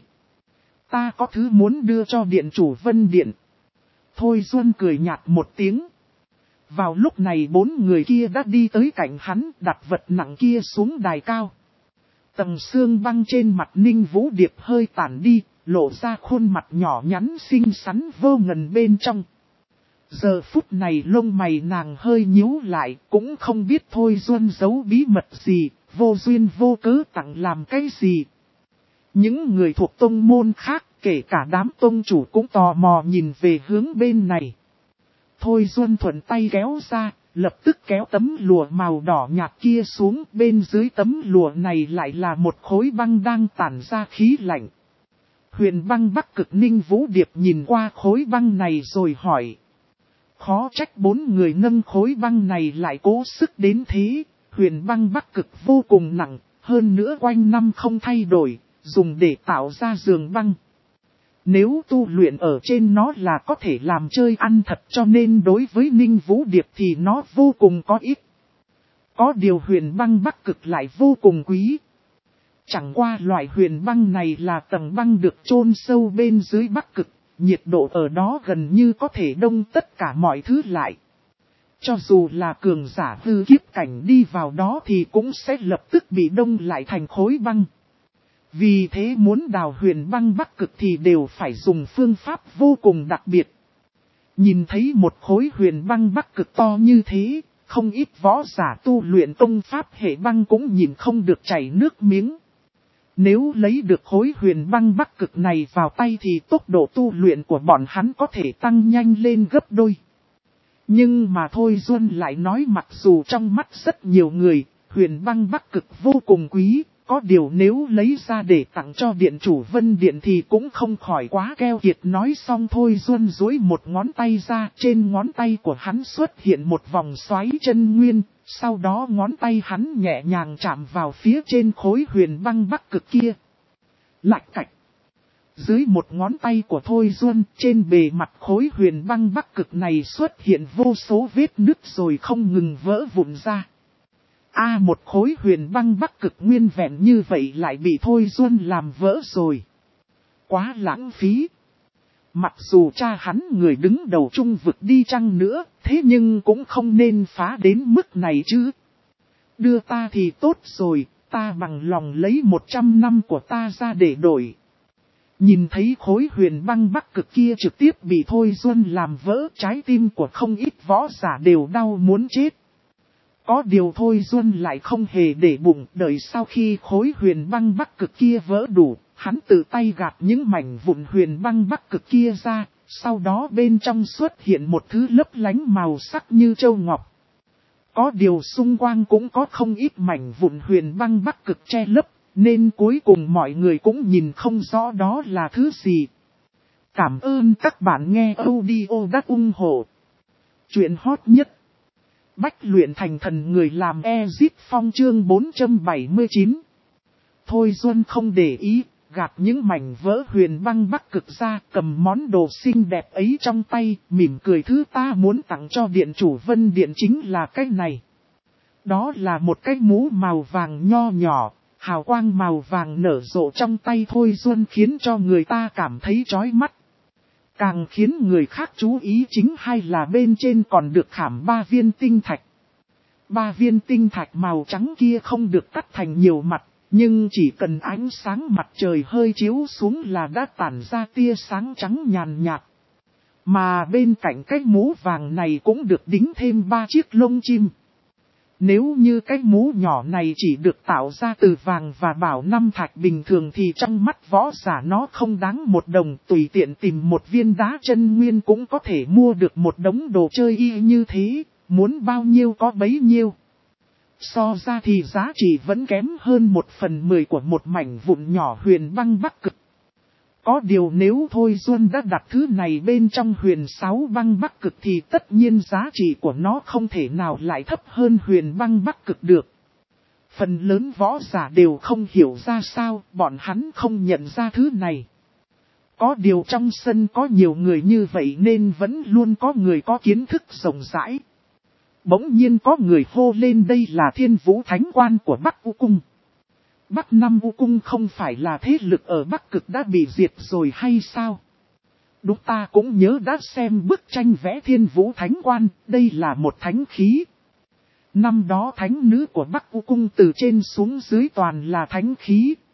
Ta có thứ muốn đưa cho điện chủ Vân Điện. Thôi Duân cười nhạt một tiếng. Vào lúc này bốn người kia đã đi tới cạnh hắn, đặt vật nặng kia xuống đài cao. Tầng xương băng trên mặt Ninh Vũ Điệp hơi tản đi, lộ ra khuôn mặt nhỏ nhắn xinh xắn vô ngần bên trong. Giờ phút này lông mày nàng hơi nhíu lại, cũng không biết Thôi Duân giấu bí mật gì, vô duyên vô cớ tặng làm cái gì. Những người thuộc tông môn khác, kể cả đám tông chủ cũng tò mò nhìn về hướng bên này. Thôi Duân thuận tay kéo ra, lập tức kéo tấm lụa màu đỏ nhạt kia xuống, bên dưới tấm lụa này lại là một khối băng đang tản ra khí lạnh. Huyền băng Bắc Cực Ninh Vũ Điệp nhìn qua khối băng này rồi hỏi. Khó trách bốn người nâng khối băng này lại cố sức đến thế, huyền băng Bắc Cực vô cùng nặng, hơn nữa quanh năm không thay đổi, dùng để tạo ra giường băng. Nếu tu luyện ở trên nó là có thể làm chơi ăn thật, cho nên đối với Ninh Vũ Điệp thì nó vô cùng có ích. Có điều huyền băng Bắc Cực lại vô cùng quý. Chẳng qua loại huyền băng này là tầng băng được chôn sâu bên dưới Bắc Cực, nhiệt độ ở đó gần như có thể đông tất cả mọi thứ lại. Cho dù là cường giả hư kiếp cảnh đi vào đó thì cũng sẽ lập tức bị đông lại thành khối băng. Vì thế muốn đào huyền băng Bắc Cực thì đều phải dùng phương pháp vô cùng đặc biệt. Nhìn thấy một khối huyền băng Bắc Cực to như thế, không ít võ giả tu luyện công pháp hệ băng cũng nhìn không được chảy nước miếng. Nếu lấy được khối huyền băng Bắc Cực này vào tay thì tốc độ tu luyện của bọn hắn có thể tăng nhanh lên gấp đôi. Nhưng mà Thôi Duân lại nói mặc dù trong mắt rất nhiều người, huyền băng Bắc Cực vô cùng quý, có điều nếu lấy ra để tặng cho điện chủ Vân Điện thì cũng không khỏi quá keo kiệt. Nói xong Thôi Duân duỗi một ngón tay ra, trên ngón tay của hắn xuất hiện một vòng xoáy chân nguyên, sau đó ngón tay hắn nhẹ nhàng chạm vào phía trên khối huyền băng Bắc Cực kia. Lạch cạch. Dưới một ngón tay của Thôi Duân, trên bề mặt khối huyền băng Bắc Cực này xuất hiện vô số vết nứt rồi không ngừng vỡ vụn ra. A à, một khối huyền băng Bắc Cực nguyên vẹn như vậy lại bị Thôi Duân làm vỡ rồi. Quá lãng phí. Mặc dù cha hắn người đứng đầu trung vực đi chăng nữa, thế nhưng cũng không nên phá đến mức này chứ. Đưa ta thì tốt rồi, ta bằng lòng lấy một trăm năm của ta ra để đổi. Nhìn thấy khối huyền băng Bắc Cực kia trực tiếp bị Thôi Duân làm vỡ, trái tim của không ít võ giả đều đau muốn chết. Có điều Thôi Duân lại không hề để bụng, đợi sau khi khối huyền băng Bắc Cực kia vỡ đủ, hắn tự tay gạt những mảnh vụn huyền băng Bắc Cực kia ra, sau đó bên trong xuất hiện một thứ lấp lánh màu sắc như châu ngọc. Có điều xung quanh cũng có không ít mảnh vụn huyền băng Bắc Cực che lấp, nên cuối cùng mọi người cũng nhìn không rõ đó là thứ gì. Cảm ơn các bạn nghe audio đắc ủng hộ. Chuyện hot nhất. Bách luyện thành thần người làm Ezip Phong chương bốn trăm bảy mươi chín. Thôi Duân không để ý, gạt những mảnh vỡ huyền băng Bắc Cực ra, cầm món đồ xinh đẹp ấy trong tay, mỉm cười. Thứ ta muốn tặng cho điện chủ Vân Điện chính là cái này. Đó là một cái mũ màu vàng nho nhỏ, hào quang màu vàng nở rộ trong tay Thôi Duân khiến cho người ta cảm thấy chói mắt. Càng khiến người khác chú ý chính hay là bên trên còn được khảm ba viên tinh thạch. Ba viên tinh thạch màu trắng kia không được cắt thành nhiều mặt, nhưng chỉ cần ánh sáng mặt trời hơi chiếu xuống là đã tản ra tia sáng trắng nhàn nhạt. Mà bên cạnh cái mũ vàng này cũng được đính thêm ba chiếc lông chim. Nếu như cái mũ nhỏ này chỉ được tạo ra từ vàng và bảo năm thạch bình thường thì trong mắt võ giả nó không đáng một đồng, tùy tiện tìm một viên đá chân nguyên cũng có thể mua được một đống đồ chơi y như thế, muốn bao nhiêu có bấy nhiêu. So ra thì giá trị vẫn kém hơn một phần mười của một mảnh vụn nhỏ huyền băng Bắc Cực. Có điều nếu Thôi Duân đã đặt thứ này bên trong huyền sáu băng Bắc Cực thì tất nhiên giá trị của nó không thể nào lại thấp hơn huyền băng Bắc Cực được. Phần lớn võ giả đều không hiểu ra sao bọn hắn không nhận ra thứ này. Có điều trong sân có nhiều người như vậy nên vẫn luôn có người có kiến thức rộng rãi. Bỗng nhiên có người hô lên đây là Thiên Vũ Thánh Quan của Bắc U Cung. Bắc Nam U Cung không phải là thế lực ở Bắc Cực đã bị diệt rồi hay sao? Đúng, ta cũng nhớ đã xem bức tranh vẽ Thiên Vũ Thánh Quan, đây là một thánh khí. Năm đó thánh nữ của Bắc U Cung từ trên xuống dưới toàn là thánh khí,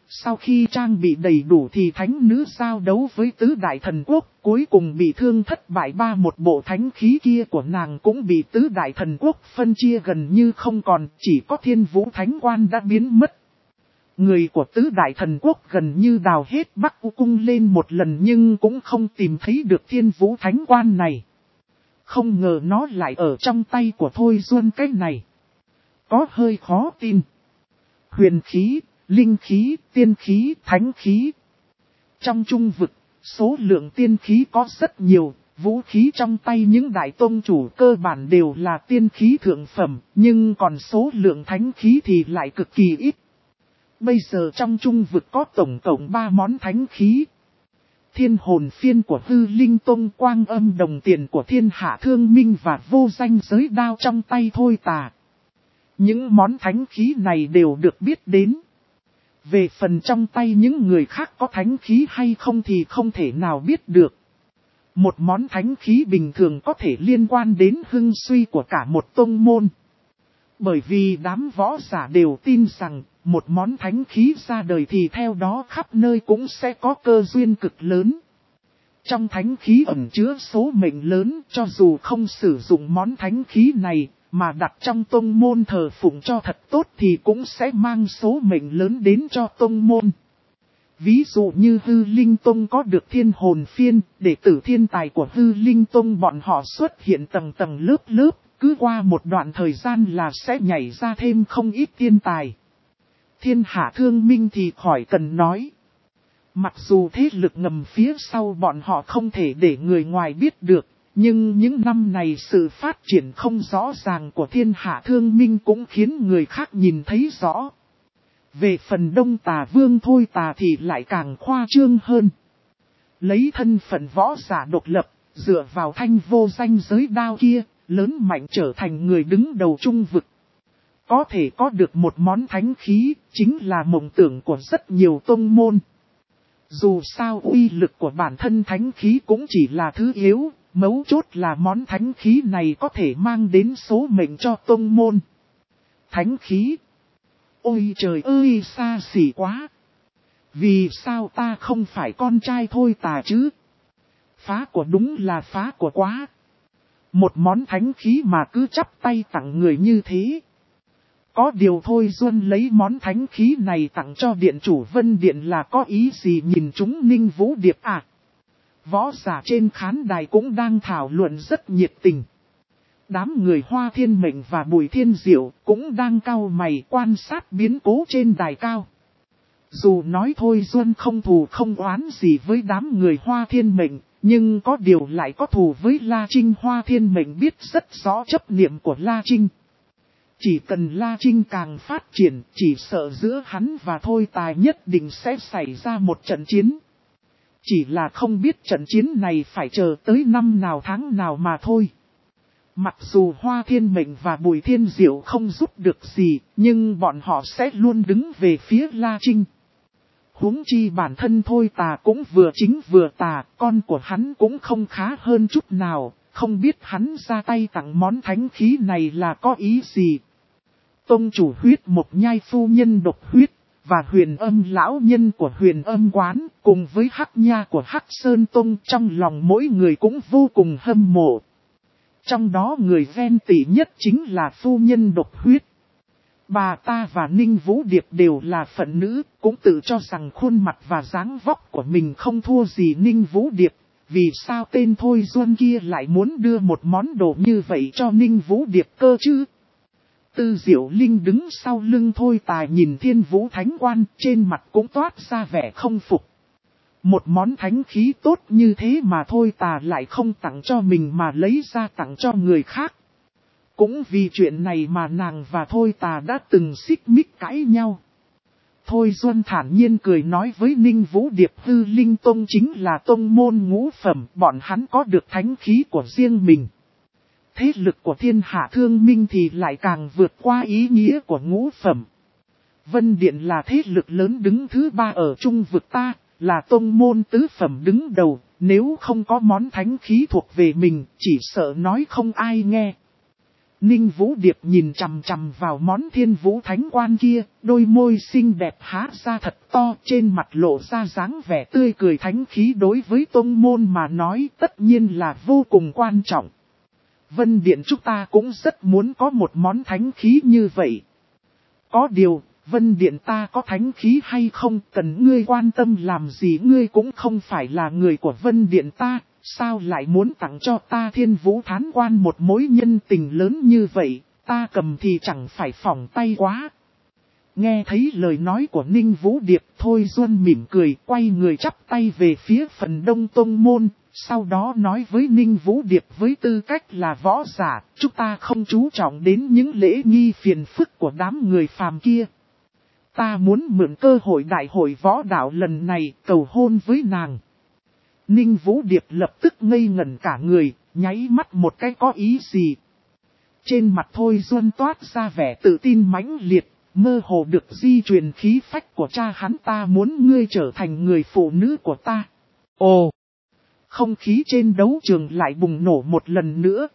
sau khi trang bị đầy đủ thì thánh nữ giao đấu với tứ đại thần quốc, cuối cùng bị thương thất bại. Ba một bộ thánh khí kia của nàng cũng bị tứ đại thần quốc phân chia gần như không còn, chỉ có Thiên Vũ Thánh Quan đã biến mất. Người của tứ đại thần quốc gần như đào hết Bắc U Cung lên một lần nhưng cũng không tìm thấy được Thiên Vũ Thánh Quan này. Không ngờ nó lại ở trong tay của Thôi Duân cái này. Có hơi khó tin. Huyền khí, linh khí, tiên khí, thánh khí. Trong trung vực, số lượng tiên khí có rất nhiều, vũ khí trong tay những đại tông chủ cơ bản đều là tiên khí thượng phẩm, nhưng còn số lượng thánh khí thì lại cực kỳ ít. Bây giờ trong trung vực có tổng cộng ba món thánh khí. Thiên hồn phiên của Hư Linh Tông, quang âm đồng tiền của Thiên Hạ Thương Minh và vô danh giới đao trong tay Thôi Tà. Những món thánh khí này đều được biết đến. Về phần trong tay những người khác có thánh khí hay không thì không thể nào biết được. Một món thánh khí bình thường có thể liên quan đến hưng suy của cả một tông môn. Bởi vì đám võ giả đều tin rằng, một món thánh khí ra đời thì theo đó khắp nơi cũng sẽ có cơ duyên cực lớn. Trong thánh khí ẩn chứa số mệnh lớn, cho dù không sử dụng món thánh khí này, mà đặt trong tông môn thờ phụng cho thật tốt thì cũng sẽ mang số mệnh lớn đến cho tông môn. Ví dụ như Hư Linh Tông có được thiên hồn phiên, đệ tử thiên tài của Hư Linh Tông bọn họ xuất hiện tầng tầng lớp lớp, cứ qua một đoạn thời gian là sẽ nhảy ra thêm không ít thiên tài. Thiên Hạ Thương Minh thì khỏi cần nói. Mặc dù thế lực ngầm phía sau bọn họ không thể để người ngoài biết được, nhưng những năm này sự phát triển không rõ ràng của Thiên Hạ Thương Minh cũng khiến người khác nhìn thấy rõ. Về phần Đông Tà Vương Thôi Tà thì lại càng khoa trương hơn. Lấy thân phận võ giả độc lập, dựa vào thanh vô danh giới đao kia, lớn mạnh trở thành người đứng đầu trung vực. Có thể có được một món thánh khí, chính là mộng tưởng của rất nhiều tông môn. Dù sao uy lực của bản thân thánh khí cũng chỉ là thứ yếu, mấu chốt là món thánh khí này có thể mang đến số mệnh cho tông môn. Thánh khí. Ôi trời ơi, xa xỉ quá. Vì sao ta không phải con trai Thôi Tà chứ? Phá của đúng là phá của quá. Một món thánh khí mà cứ chắp tay tặng người như thế. Có điều Thôi Duân lấy món thánh khí này tặng cho điện chủ Vân Điện là có ý gì, nhìn chúng Ninh Vũ Điệp à? Võ giả trên khán đài cũng đang thảo luận rất nhiệt tình. Đám người Hoa Thiên Mệnh và Bùi Thiên Diệu cũng đang cau mày quan sát biến cố trên đài cao. Dù nói Thôi Duân không thù không oán gì với đám người Hoa Thiên Mệnh, nhưng có điều lại có thù với La Trinh. Hoa Thiên Mệnh biết rất rõ chấp niệm của La Trinh. Chỉ cần La Trinh càng phát triển, chỉ sợ giữa hắn và Thôi Tà nhất định sẽ xảy ra một trận chiến. Chỉ là không biết trận chiến này phải chờ tới năm nào tháng nào mà thôi. Mặc dù Hoa Thiên Mệnh và Bùi Thiên Diệu không giúp được gì, nhưng bọn họ sẽ luôn đứng về phía La Trinh. Huống chi bản thân Thôi Tà cũng vừa chính vừa tà, con của hắn cũng không khá hơn chút nào, không biết hắn ra tay tặng món thánh khí này là có ý gì. Tông chủ Huyết Mộc Nhai phu nhân độc huyết, và Huyền Âm lão nhân của Huyền Âm quán, cùng với Hắc Nha của Hắc Sơn Tông, trong lòng mỗi người cũng vô cùng hâm mộ. Trong đó người ghen tị nhất chính là phu nhân độc huyết. Bà ta và Ninh Vũ Điệp đều là phận nữ, cũng tự cho rằng khuôn mặt và dáng vóc của mình không thua gì Ninh Vũ Điệp. Vì sao tên Thôi Duân kia lại muốn đưa một món đồ như vậy cho Ninh Vũ Điệp cơ chứ? Tư Diệu Linh đứng sau lưng Thôi Tà nhìn Thiên Vũ Thánh Quan, trên mặt cũng toát ra vẻ không phục. Một món thánh khí tốt như thế mà Thôi Tà lại không tặng cho mình mà lấy ra tặng cho người khác. Cũng vì chuyện này mà nàng và Thôi Tà đã từng xích mích cãi nhau. Thôi Duân thản nhiên cười nói với Ninh Vũ Điệp, Hư Linh Tông chính là tông môn ngũ phẩm, bọn hắn có được thánh khí của riêng mình. Thế lực của Thiên Hạ Thương Minh thì lại càng vượt qua ý nghĩa của ngũ phẩm. Vân Điện là thế lực lớn đứng thứ ba ở trung vực ta, là tông môn tứ phẩm đứng đầu, nếu không có món thánh khí thuộc về mình, chỉ sợ nói không ai nghe. Ninh Vũ Điệp nhìn chằm chằm vào món Thiên Vũ Thánh Quan kia, đôi môi xinh đẹp há ra thật to, trên mặt lộ ra dáng vẻ tươi cười thánh khí, đối với tông môn mà nói tất nhiên là vô cùng quan trọng. Vân Điện chúng ta cũng rất muốn có một món thánh khí như vậy. Có điều, Vân Điện ta có thánh khí hay không cần ngươi quan tâm làm gì, ngươi cũng không phải là người của Vân Điện ta. Sao lại muốn tặng cho ta Thiên Vũ Thánh Quan một mối nhân tình lớn như vậy, ta cầm thì chẳng phải phỏng tay quá. Nghe thấy lời nói của Ninh Vũ Điệp, Thôi Duân mỉm cười, quay người chắp tay về phía phần đông tông môn, sau đó nói với Ninh Vũ Điệp với tư cách là võ giả, chúng ta không chú trọng đến những lễ nghi phiền phức của đám người phàm kia. Ta muốn mượn cơ hội đại hội võ đạo lần này cầu hôn với nàng. Ninh Vũ Điệp lập tức ngây ngẩn cả người, nháy mắt một cái có ý gì. Trên mặt Thôi Duân toát ra vẻ tự tin mãnh liệt, mơ hồ được di truyền khí phách của cha hắn, ta muốn ngươi trở thành người phụ nữ của ta. Ồ! Không khí trên đấu trường lại bùng nổ một lần nữa.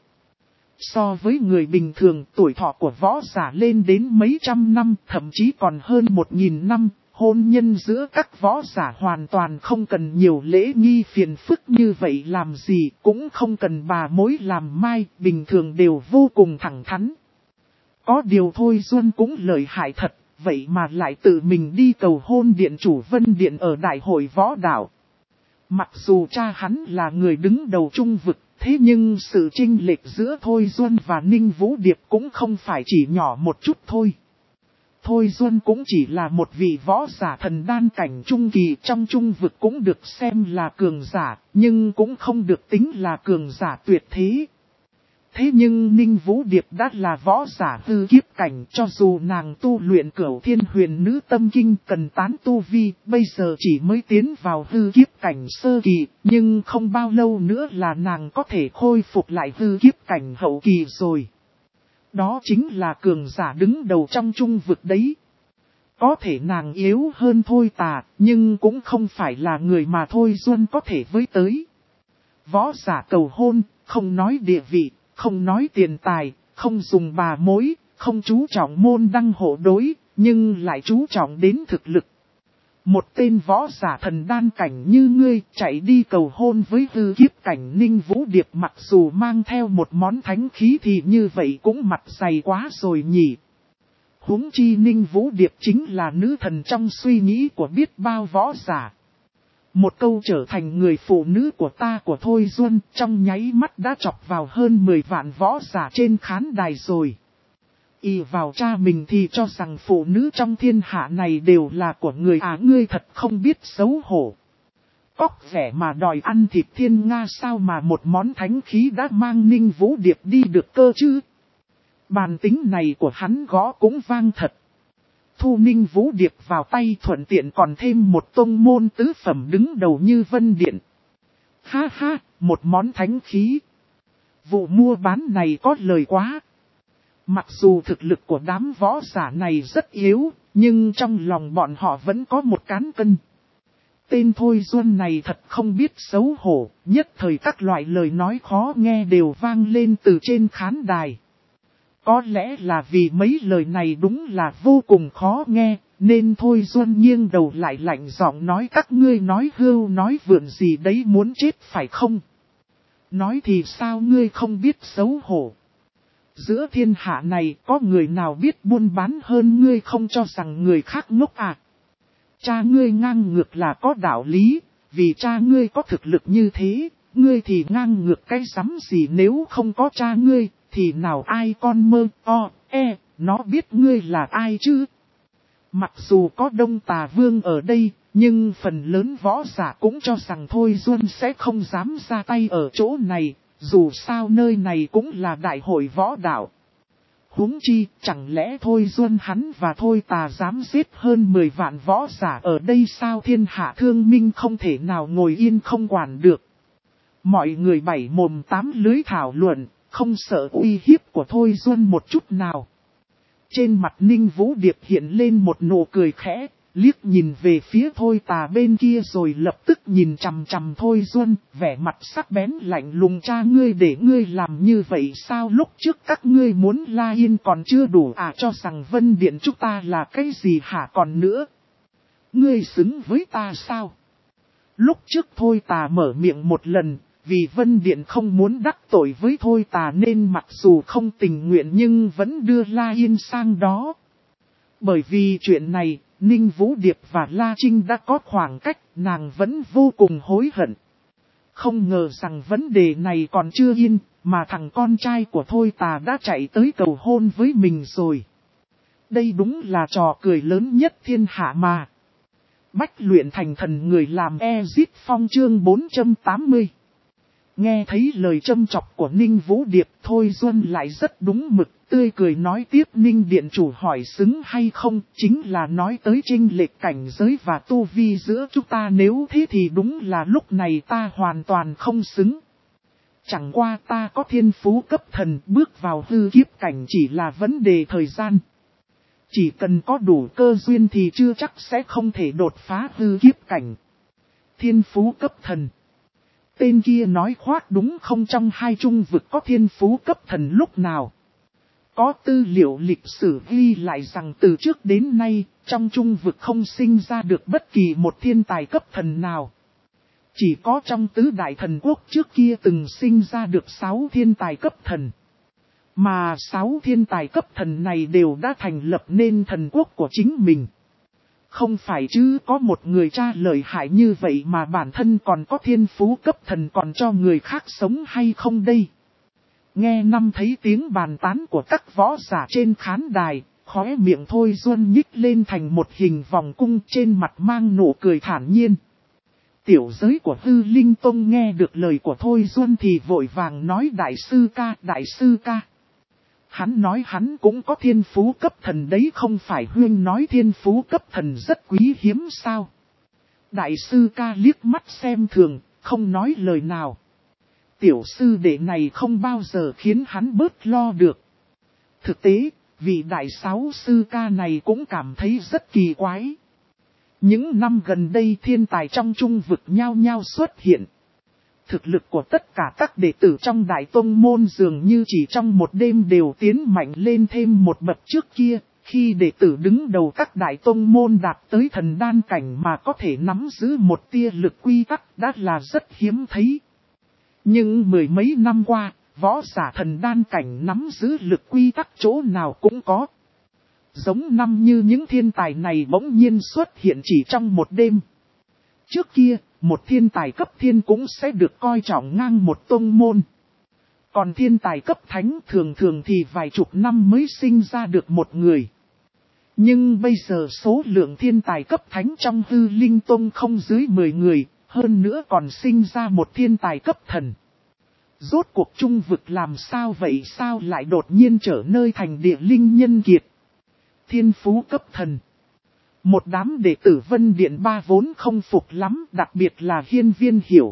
So với người bình thường, tuổi thọ của võ giả lên đến mấy trăm năm, thậm chí còn hơn một nghìn năm. Hôn nhân giữa các võ giả hoàn toàn không cần nhiều lễ nghi phiền phức như vậy làm gì, cũng không cần bà mối làm mai, bình thường đều vô cùng thẳng thắn. Có điều Thôi Duân cũng lợi hại thật, vậy mà lại tự mình đi cầu hôn điện chủ Vân Điện ở đại hội võ đạo. Mặc dù cha hắn là người đứng đầu trung vực, thế nhưng sự chênh lệch giữa Thôi Duân và Ninh Vũ Điệp cũng không phải chỉ nhỏ một chút thôi. Thôi Duân cũng chỉ là một vị võ giả thần đan cảnh trung kỳ, trong trung vực cũng được xem là cường giả, nhưng cũng không được tính là cường giả tuyệt thế. Thế nhưng Ninh Vũ Điệp đã là võ giả hư kiếp cảnh, cho dù nàng tu luyện Cửu Thiên Huyền Nữ Tâm Kinh cần tán tu vi, bây giờ chỉ mới tiến vào hư kiếp cảnh sơ kỳ, nhưng không bao lâu nữa là nàng có thể khôi phục lại hư kiếp cảnh hậu kỳ rồi. Đó chính là cường giả đứng đầu trong trung vực đấy. Có thể nàng yếu hơn Thôi Tà, nhưng cũng không phải là người mà Thôi Duân có thể với tới. Võ giả cầu hôn, không nói địa vị, không nói tiền tài, không dùng bà mối, không chú trọng môn đăng hộ đối, nhưng lại chú trọng đến thực lực. Một tên võ giả thần đan cảnh như ngươi chạy đi cầu hôn với hư kiếp cảnh Ninh Vũ Điệp, mặc dù mang theo một món thánh khí thì như vậy cũng mặt dày quá rồi nhỉ. Huống chi Ninh Vũ Điệp chính là nữ thần trong suy nghĩ của biết bao võ giả. Một câu trở thành người phụ nữ của ta của Thôi Duân trong nháy mắt đã chọc vào hơn mười vạn võ giả trên khán đài rồi. Y vào cha mình thì cho rằng phụ nữ trong thiên hạ này đều là của người à, ngươi thật không biết xấu hổ. Cóc vẻ mà đòi ăn thịt thiên nga sao mà một món thánh khí đã mang Ninh Vũ Điệp đi được cơ chứ. Bàn tính này của hắn gõ cũng vang thật. Thu Ninh Vũ Điệp vào tay thuận tiện còn thêm một tông môn tứ phẩm đứng đầu như Vân Điện. Ha ha, một món thánh khí. Vụ mua bán này có lời quá. Mặc dù thực lực của đám võ giả này rất yếu, nhưng trong lòng bọn họ vẫn có một cán cân. Tên Thôi Duân này thật không biết xấu hổ, nhất thời các loại lời nói khó nghe đều vang lên từ trên khán đài. Có lẽ là vì mấy lời này đúng là vô cùng khó nghe, nên Thôi Duân nghiêng đầu lại lạnh giọng nói các ngươi nói hưu nói vượn gì đấy, muốn chết phải không? Nói thì sao ngươi không biết xấu hổ? Giữa thiên hạ này có người nào biết buôn bán hơn ngươi không cho rằng người khác ngốc à? Cha ngươi ngang ngược là có đạo lý, vì cha ngươi có thực lực như thế, ngươi thì ngang ngược cái rắm gì, nếu không có cha ngươi, thì nào ai con mơ o, e, nó biết ngươi là ai chứ? Mặc dù có Đông Tà Vương ở đây, nhưng phần lớn võ giả cũng cho rằng Thôi Duân sẽ không dám ra tay ở chỗ này. Dù sao nơi này cũng là đại hội võ đạo. Huống chi, chẳng lẽ Thôi Duân hắn và Thôi Tà dám giết hơn mười vạn võ giả ở đây sao? Thiên hạ thương minh không thể nào ngồi yên không quản được. Mọi người bảy mồm tám lưới thảo luận, không sợ uy hiếp của Thôi Duân một chút nào. Trên mặt Ninh Vũ Điệp hiện lên một nụ cười khẽ, liếc nhìn về phía Thôi Tà bên kia rồi lập tức nhìn chằm chằm Thôi Duân, vẻ mặt sắc bén lạnh lùng. Cha ngươi để ngươi làm như vậy sao? Lúc trước các ngươi muốn La Yên còn chưa đủ à, cho rằng Vân Điện chúng ta là cái gì hả? Còn nữa, ngươi xứng với ta sao? Lúc trước Thôi Tà mở miệng một lần, vì Vân Điện không muốn đắc tội với Thôi Tà nên mặc dù không tình nguyện nhưng vẫn đưa La Yên sang đó. Bởi vì chuyện này, Ninh Vũ Điệp và La Trinh đã có khoảng cách, nàng vẫn vô cùng hối hận. Không ngờ rằng vấn đề này còn chưa yên, mà thằng con trai của Thôi Tà đã chạy tới cầu hôn với mình rồi. Đây đúng là trò cười lớn nhất thiên hạ mà. Bách luyện thành thần người làm Ezit Phong chương bốn trăm tám mươi. Nghe thấy lời châm chọc của Ninh Vũ Điệp, Thôi Duân lại rất đúng mực, tươi cười nói tiếp. Ninh Điện chủ hỏi xứng hay không, chính là nói tới chênh lệch cảnh giới và tu vi giữa chúng ta, nếu thế thì đúng là lúc này ta hoàn toàn không xứng. Chẳng qua ta có thiên phú cấp thần, bước vào hư kiếp cảnh chỉ là vấn đề thời gian. Chỉ cần có đủ cơ duyên thì chưa chắc sẽ không thể đột phá hư kiếp cảnh. Thiên phú cấp thần. Tên kia nói khoác đúng không? Trong hai trung vực có thiên phú cấp thần lúc nào? Có tư liệu lịch sử ghi lại rằng từ trước đến nay, trong trung vực không sinh ra được bất kỳ một thiên tài cấp thần nào. Chỉ có trong tứ đại thần quốc trước kia từng sinh ra được sáu thiên tài cấp thần. Mà sáu thiên tài cấp thần này đều đã thành lập nên thần quốc của chính mình. Không phải chứ có một người cha lợi hại như vậy mà bản thân còn có thiên phú cấp thần còn cho người khác sống hay không đây? Nghe năm thấy tiếng bàn tán của các võ giả trên khán đài, khóe miệng Thôi Duân nhích lên thành một hình vòng cung, trên mặt mang nụ cười thản nhiên. Tiểu giới của Hư Linh Tông nghe được lời của Thôi Duân thì vội vàng nói đại sư ca, đại sư ca. Hắn nói hắn cũng có thiên phú cấp thần đấy, không phải Huyên nói thiên phú cấp thần rất quý hiếm sao? Đại sư ca liếc mắt xem thường, không nói lời nào. Tiểu sư đệ này không bao giờ khiến hắn bớt lo được. Thực tế, vị đại sáu sư ca này cũng cảm thấy rất kỳ quái. Những năm gần đây thiên tài trong trung vực nhao nhao xuất hiện. Thực lực của tất cả các đệ tử trong đại tông môn dường như chỉ trong một đêm đều tiến mạnh lên thêm một bậc trước kia. Khi đệ tử đứng đầu các đại tông môn đạt tới thần đan cảnh mà có thể nắm giữ một tia lực quy tắc đã là rất hiếm thấy. Nhưng mười mấy năm qua, võ giả thần đan cảnh nắm giữ lực quy tắc chỗ nào cũng có. Giống năm như những thiên tài này bỗng nhiên xuất hiện chỉ trong một đêm. Trước kia, một thiên tài cấp thiên cũng sẽ được coi trọng ngang một tông môn. Còn thiên tài cấp thánh thường thường thì vài chục năm mới sinh ra được một người. Nhưng bây giờ số lượng thiên tài cấp thánh trong Hư Linh Tông không dưới mười người, hơn nữa còn sinh ra một thiên tài cấp thần. Rốt cuộc trung vực làm sao vậy, sao lại đột nhiên trở nơi thành địa linh nhân kiệt? Thiên phú cấp thần. Một đám đệ tử Vân Điện ba vốn không phục lắm, đặc biệt là Hiên Viên Hiểu.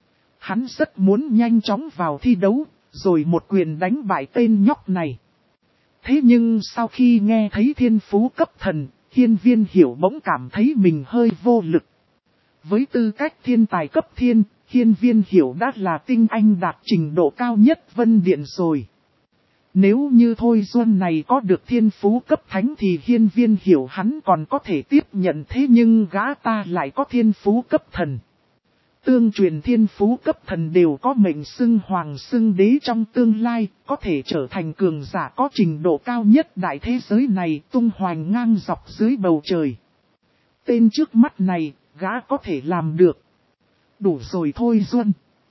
Hắn rất muốn nhanh chóng vào thi đấu, rồi một quyền đánh bại tên nhóc này. Thế nhưng sau khi nghe thấy thiên phú cấp thần, Hiên Viên Hiểu bỗng cảm thấy mình hơi vô lực. Với tư cách thiên tài cấp thiên, Hiên Viên Hiểu đã là tinh anh đạt trình độ cao nhất Vân Điện rồi. Nếu như Thôi Duân này có được thiên phú cấp thánh thì Hiên Viên Hiểu hắn còn có thể tiếp nhận, thế nhưng gã ta lại có thiên phú cấp thần. Tương truyền thiên phú cấp thần đều có mệnh xưng hoàng xưng đế trong tương lai, có thể trở thành cường giả có trình độ cao nhất đại thế giới này, tung hoành ngang dọc dưới bầu trời. Tên trước mắt này, gã có thể làm được. Đủ rồi Thôi Duân.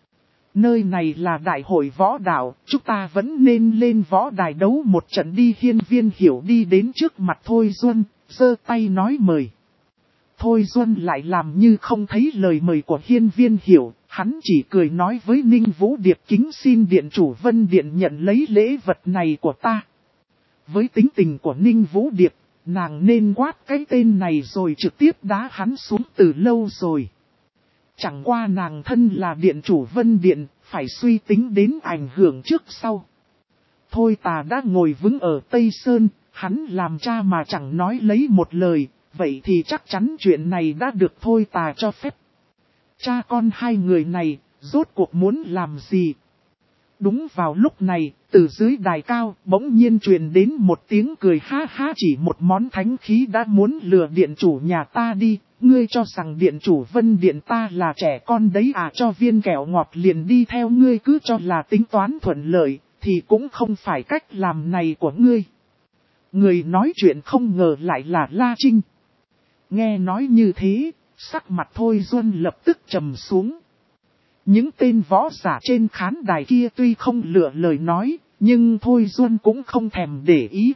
Nơi này là đại hội võ đạo, chúng ta vẫn nên lên võ đài đấu một trận đi. Hiên Viên Hiểu đi đến trước mặt Thôi Duân, giơ tay nói mời. Thôi Duân lại làm như không thấy lời mời của Hiên Viên Hiểu, hắn chỉ cười nói với Ninh Vũ Điệp kính xin điện chủ Vân Điện nhận lấy lễ vật này của ta. Với tính tình của Ninh Vũ Điệp, nàng nên quát cái tên này rồi trực tiếp đá hắn xuống từ lâu rồi. Chẳng qua nàng thân là điện chủ Vân Điện, phải suy tính đến ảnh hưởng trước sau. Thôi Tà đã ngồi vững ở Tây Sơn, hắn làm cha mà chẳng nói lấy một lời, vậy thì chắc chắn chuyện này đã được thôi tà cho phép. Cha con hai người này, rốt cuộc muốn làm gì? Đúng vào lúc này, từ dưới đài cao, bỗng nhiên truyền đến một tiếng cười ha ha, chỉ một món thánh khí đã muốn lừa điện chủ nhà ta đi. Ngươi cho rằng điện chủ Vân Điện ta là trẻ con đấy à, cho viên kẹo ngọt liền đi theo ngươi, cứ cho là tính toán thuận lợi, thì cũng không phải cách làm này của ngươi. Người nói chuyện không ngờ lại là La Trinh. Nghe nói như thế, sắc mặt Thôi Duân lập tức trầm xuống. Những tên võ giả trên khán đài kia tuy không lựa lời nói, nhưng Thôi Duân cũng không thèm để ý.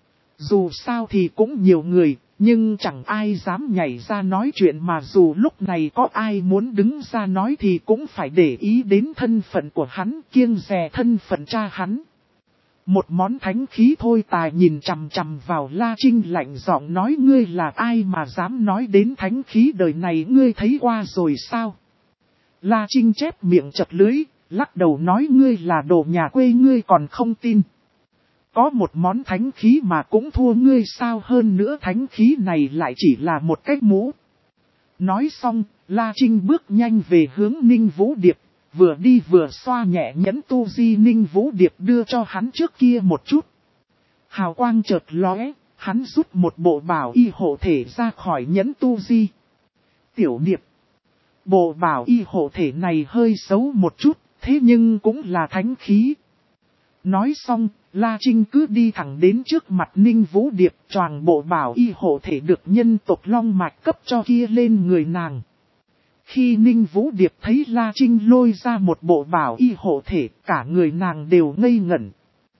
Dù sao thì cũng nhiều người, nhưng chẳng ai dám nhảy ra nói chuyện, mà dù lúc này có ai muốn đứng ra nói thì cũng phải để ý đến thân phận của hắn, kiêng dè thân phận cha hắn. Một món thánh khí thôi tài nhìn chằm chằm vào La Trinh lạnh giọng nói, ngươi là ai mà dám nói đến thánh khí, đời này ngươi thấy qua rồi sao? La Trinh chép miệng chật lưới, lắc đầu nói, ngươi là đồ nhà quê, ngươi còn không tin. Có một món thánh khí mà cũng thua ngươi sao, hơn nữa thánh khí này lại chỉ là một cái mũ. Nói xong, La Trinh bước nhanh về hướng Ninh Vũ Điệp, vừa đi vừa xoa nhẹ nhẫn tu di Ninh Vũ Điệp đưa cho hắn trước kia một chút. Hào quang chợt lóe, hắn rút một bộ bảo y hộ thể ra khỏi nhẫn tu di. Tiểu Điệp, bộ bảo y hộ thể này hơi xấu một chút, thế nhưng cũng là thánh khí. Nói xong, La Trinh cứ đi thẳng đến trước mặt Ninh Vũ Điệp, choàng bộ bảo y hộ thể được nhân tộc Long Mạch cấp cho kia lên người nàng. Khi Ninh Vũ Điệp thấy La Trinh lôi ra một bộ bảo y hộ thể, cả người nàng đều ngây ngẩn.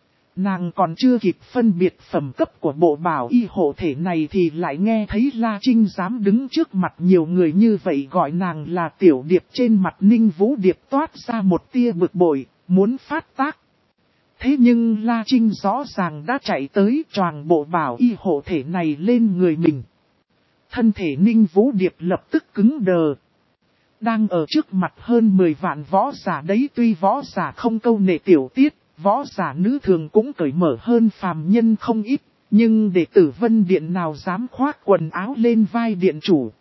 Nàng còn chưa kịp phân biệt phẩm cấp của bộ bảo y hộ thể này thì lại nghe thấy La Trinh dám đứng trước mặt nhiều người như vậy gọi nàng là Tiểu Điệp, trên mặt Ninh Vũ Điệp toát ra một tia bực bội, muốn phát tác. Thế nhưng La Trinh rõ ràng đã chạy tới choàng bộ bảo y hộ thể này lên người mình. Thân thể Ninh Vũ Điệp lập tức cứng đờ. Đang ở trước mặt hơn mười vạn võ giả đấy, tuy võ giả không câu nệ tiểu tiết, võ giả nữ thường cũng cởi mở hơn phàm nhân không ít, nhưng đệ tử Vân Điện nào dám khoác quần áo lên vai điện chủ.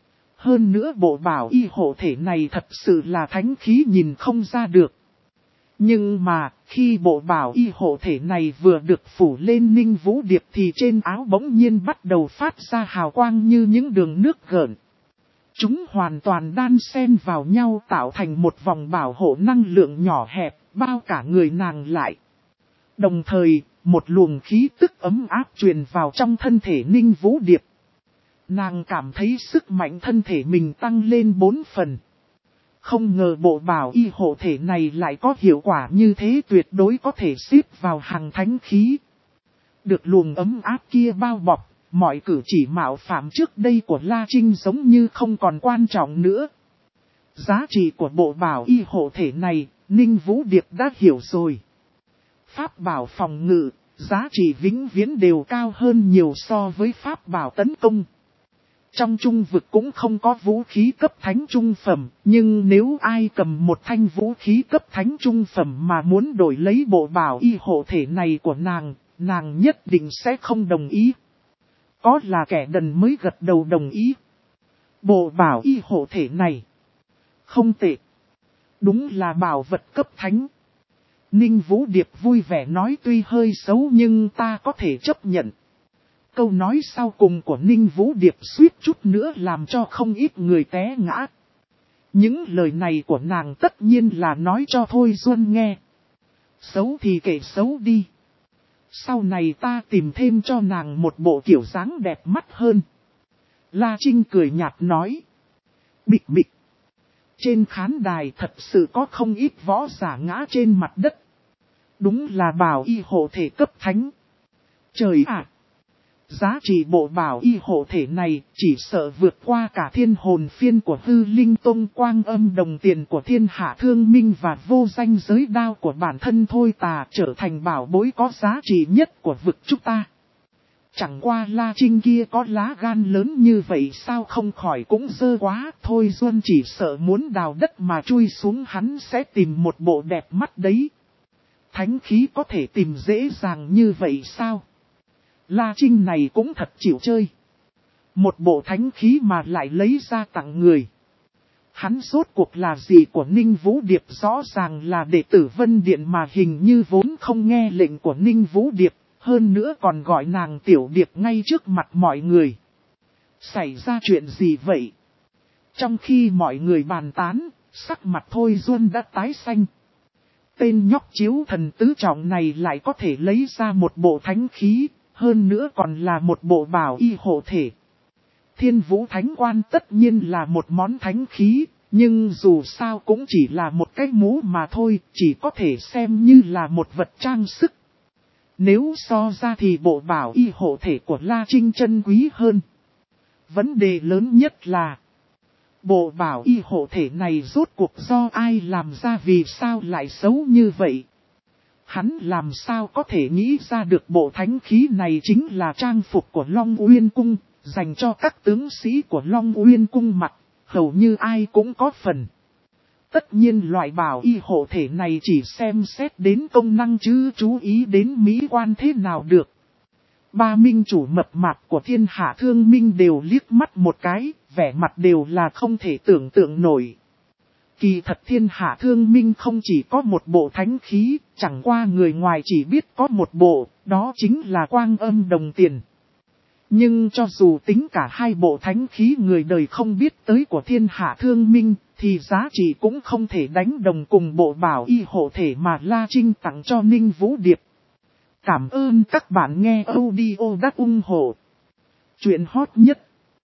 Hơn nữa bộ bảo y hộ thể này thật sự là thánh khí nhìn không ra được. Nhưng mà, khi bộ bảo y hộ thể này vừa được phủ lên Ninh Vũ Điệp thì trên áo bỗng nhiên bắt đầu phát ra hào quang như những đường nước gợn. Chúng hoàn toàn đan xen vào nhau tạo thành một vòng bảo hộ năng lượng nhỏ hẹp, bao cả người nàng lại. Đồng thời, một luồng khí tức ấm áp truyền vào trong thân thể Ninh Vũ Điệp. Nàng cảm thấy sức mạnh thân thể mình tăng lên bốn phần. Không ngờ bộ bảo y hộ thể này lại có hiệu quả như thế, tuyệt đối có thể xếp vào hàng thánh khí. Được luồng ấm áp kia bao bọc, mọi cử chỉ mạo phạm trước đây của La Trinh giống như không còn quan trọng nữa. Giá trị của bộ bảo y hộ thể này, Ninh Vũ Điệp đã hiểu rồi. Pháp bảo phòng ngự, giá trị vĩnh viễn đều cao hơn nhiều so với pháp bảo tấn công. Trong trung vực cũng không có vũ khí cấp thánh trung phẩm, nhưng nếu ai cầm một thanh vũ khí cấp thánh trung phẩm mà muốn đổi lấy bộ bảo y hộ thể này của nàng, nàng nhất định sẽ không đồng ý. Có là kẻ đần mới gật đầu đồng ý. Bộ bảo y hộ thể này không tệ. Đúng là bảo vật cấp thánh. Ninh Vũ Điệp vui vẻ nói, tuy hơi xấu nhưng ta có thể chấp nhận. Câu nói sau cùng của Ninh Vũ Điệp suýt chút nữa làm cho không ít người té ngã. Những lời này của nàng tất nhiên là nói cho Thôi Duân nghe. Xấu thì kể xấu đi. Sau này ta tìm thêm cho nàng một bộ kiểu dáng đẹp mắt hơn. La Trinh cười nhạt nói. Bịch bịch. Trên khán đài thật sự có không ít võ giả ngã trên mặt đất. Đúng là bảo y hộ thể cấp thánh. Trời ạ! Giá trị bộ bảo y hộ thể này chỉ sợ vượt qua cả thiên hồn phiên của Hư Linh Tông, quang âm đồng tiền của thiên hạ thương minh và vô danh giới đao của bản thân Thôi Tà, trở thành bảo bối có giá trị nhất của vực chúng ta. Chẳng qua La Trinh kia có lá gan lớn như vậy sao, không khỏi cũng dơ quá. Thôi Duân chỉ sợ muốn đào đất mà chui xuống hắn sẽ tìm một bộ đẹp mắt đấy. Thánh khí có thể tìm dễ dàng như vậy sao? La Trinh này cũng thật chịu chơi. Một bộ thánh khí mà lại lấy ra tặng người. Hắn rốt cuộc là gì của Ninh Vũ Điệp, rõ ràng là đệ tử Vân Điện mà hình như vốn không nghe lệnh của Ninh Vũ Điệp, hơn nữa còn gọi nàng Tiểu Điệp ngay trước mặt mọi người. Xảy ra chuyện gì vậy? Trong khi mọi người bàn tán, sắc mặt Thôi Duân đã tái xanh. Tên nhóc chiếu thần tứ trọng này lại có thể lấy ra một bộ thánh khí, hơn nữa còn là một bộ bảo y hộ thể. Thiên Vũ Thánh Quan tất nhiên là một món thánh khí, nhưng dù sao cũng chỉ là một cái mũ mà thôi, chỉ có thể xem như là một vật trang sức. Nếu so ra thì bộ bảo y hộ thể của La Trinh chân quý hơn. Vấn đề lớn nhất là bộ bảo y hộ thể này rốt cuộc do ai làm ra, vì sao lại xấu như vậy? Hắn làm sao có thể nghĩ ra được bộ thánh khí này chính là trang phục của Long Uyên Cung, dành cho các tướng sĩ của Long Uyên Cung mặc, hầu như ai cũng có phần. Tất nhiên loại bảo y hộ thể này chỉ xem xét đến công năng chứ chú ý đến mỹ quan thế nào được. Ba minh chủ mập mạp của Thiên Hạ Thương Minh đều liếc mắt một cái, vẻ mặt đều là không thể tưởng tượng nổi. Kỳ thật Thiên Hạ Thương Minh không chỉ có một bộ thánh khí, chẳng qua người ngoài chỉ biết có một bộ, đó chính là Quang Âm Đồng Tiền. Nhưng cho dù tính cả hai bộ thánh khí người đời không biết tới của Thiên Hạ Thương Minh, thì giá trị cũng không thể đánh đồng cùng bộ bảo y hộ thể mà La Trinh tặng cho Ninh Vũ Điệp. Cảm ơn các bạn nghe audio đã ủng hộ chuyện hot nhất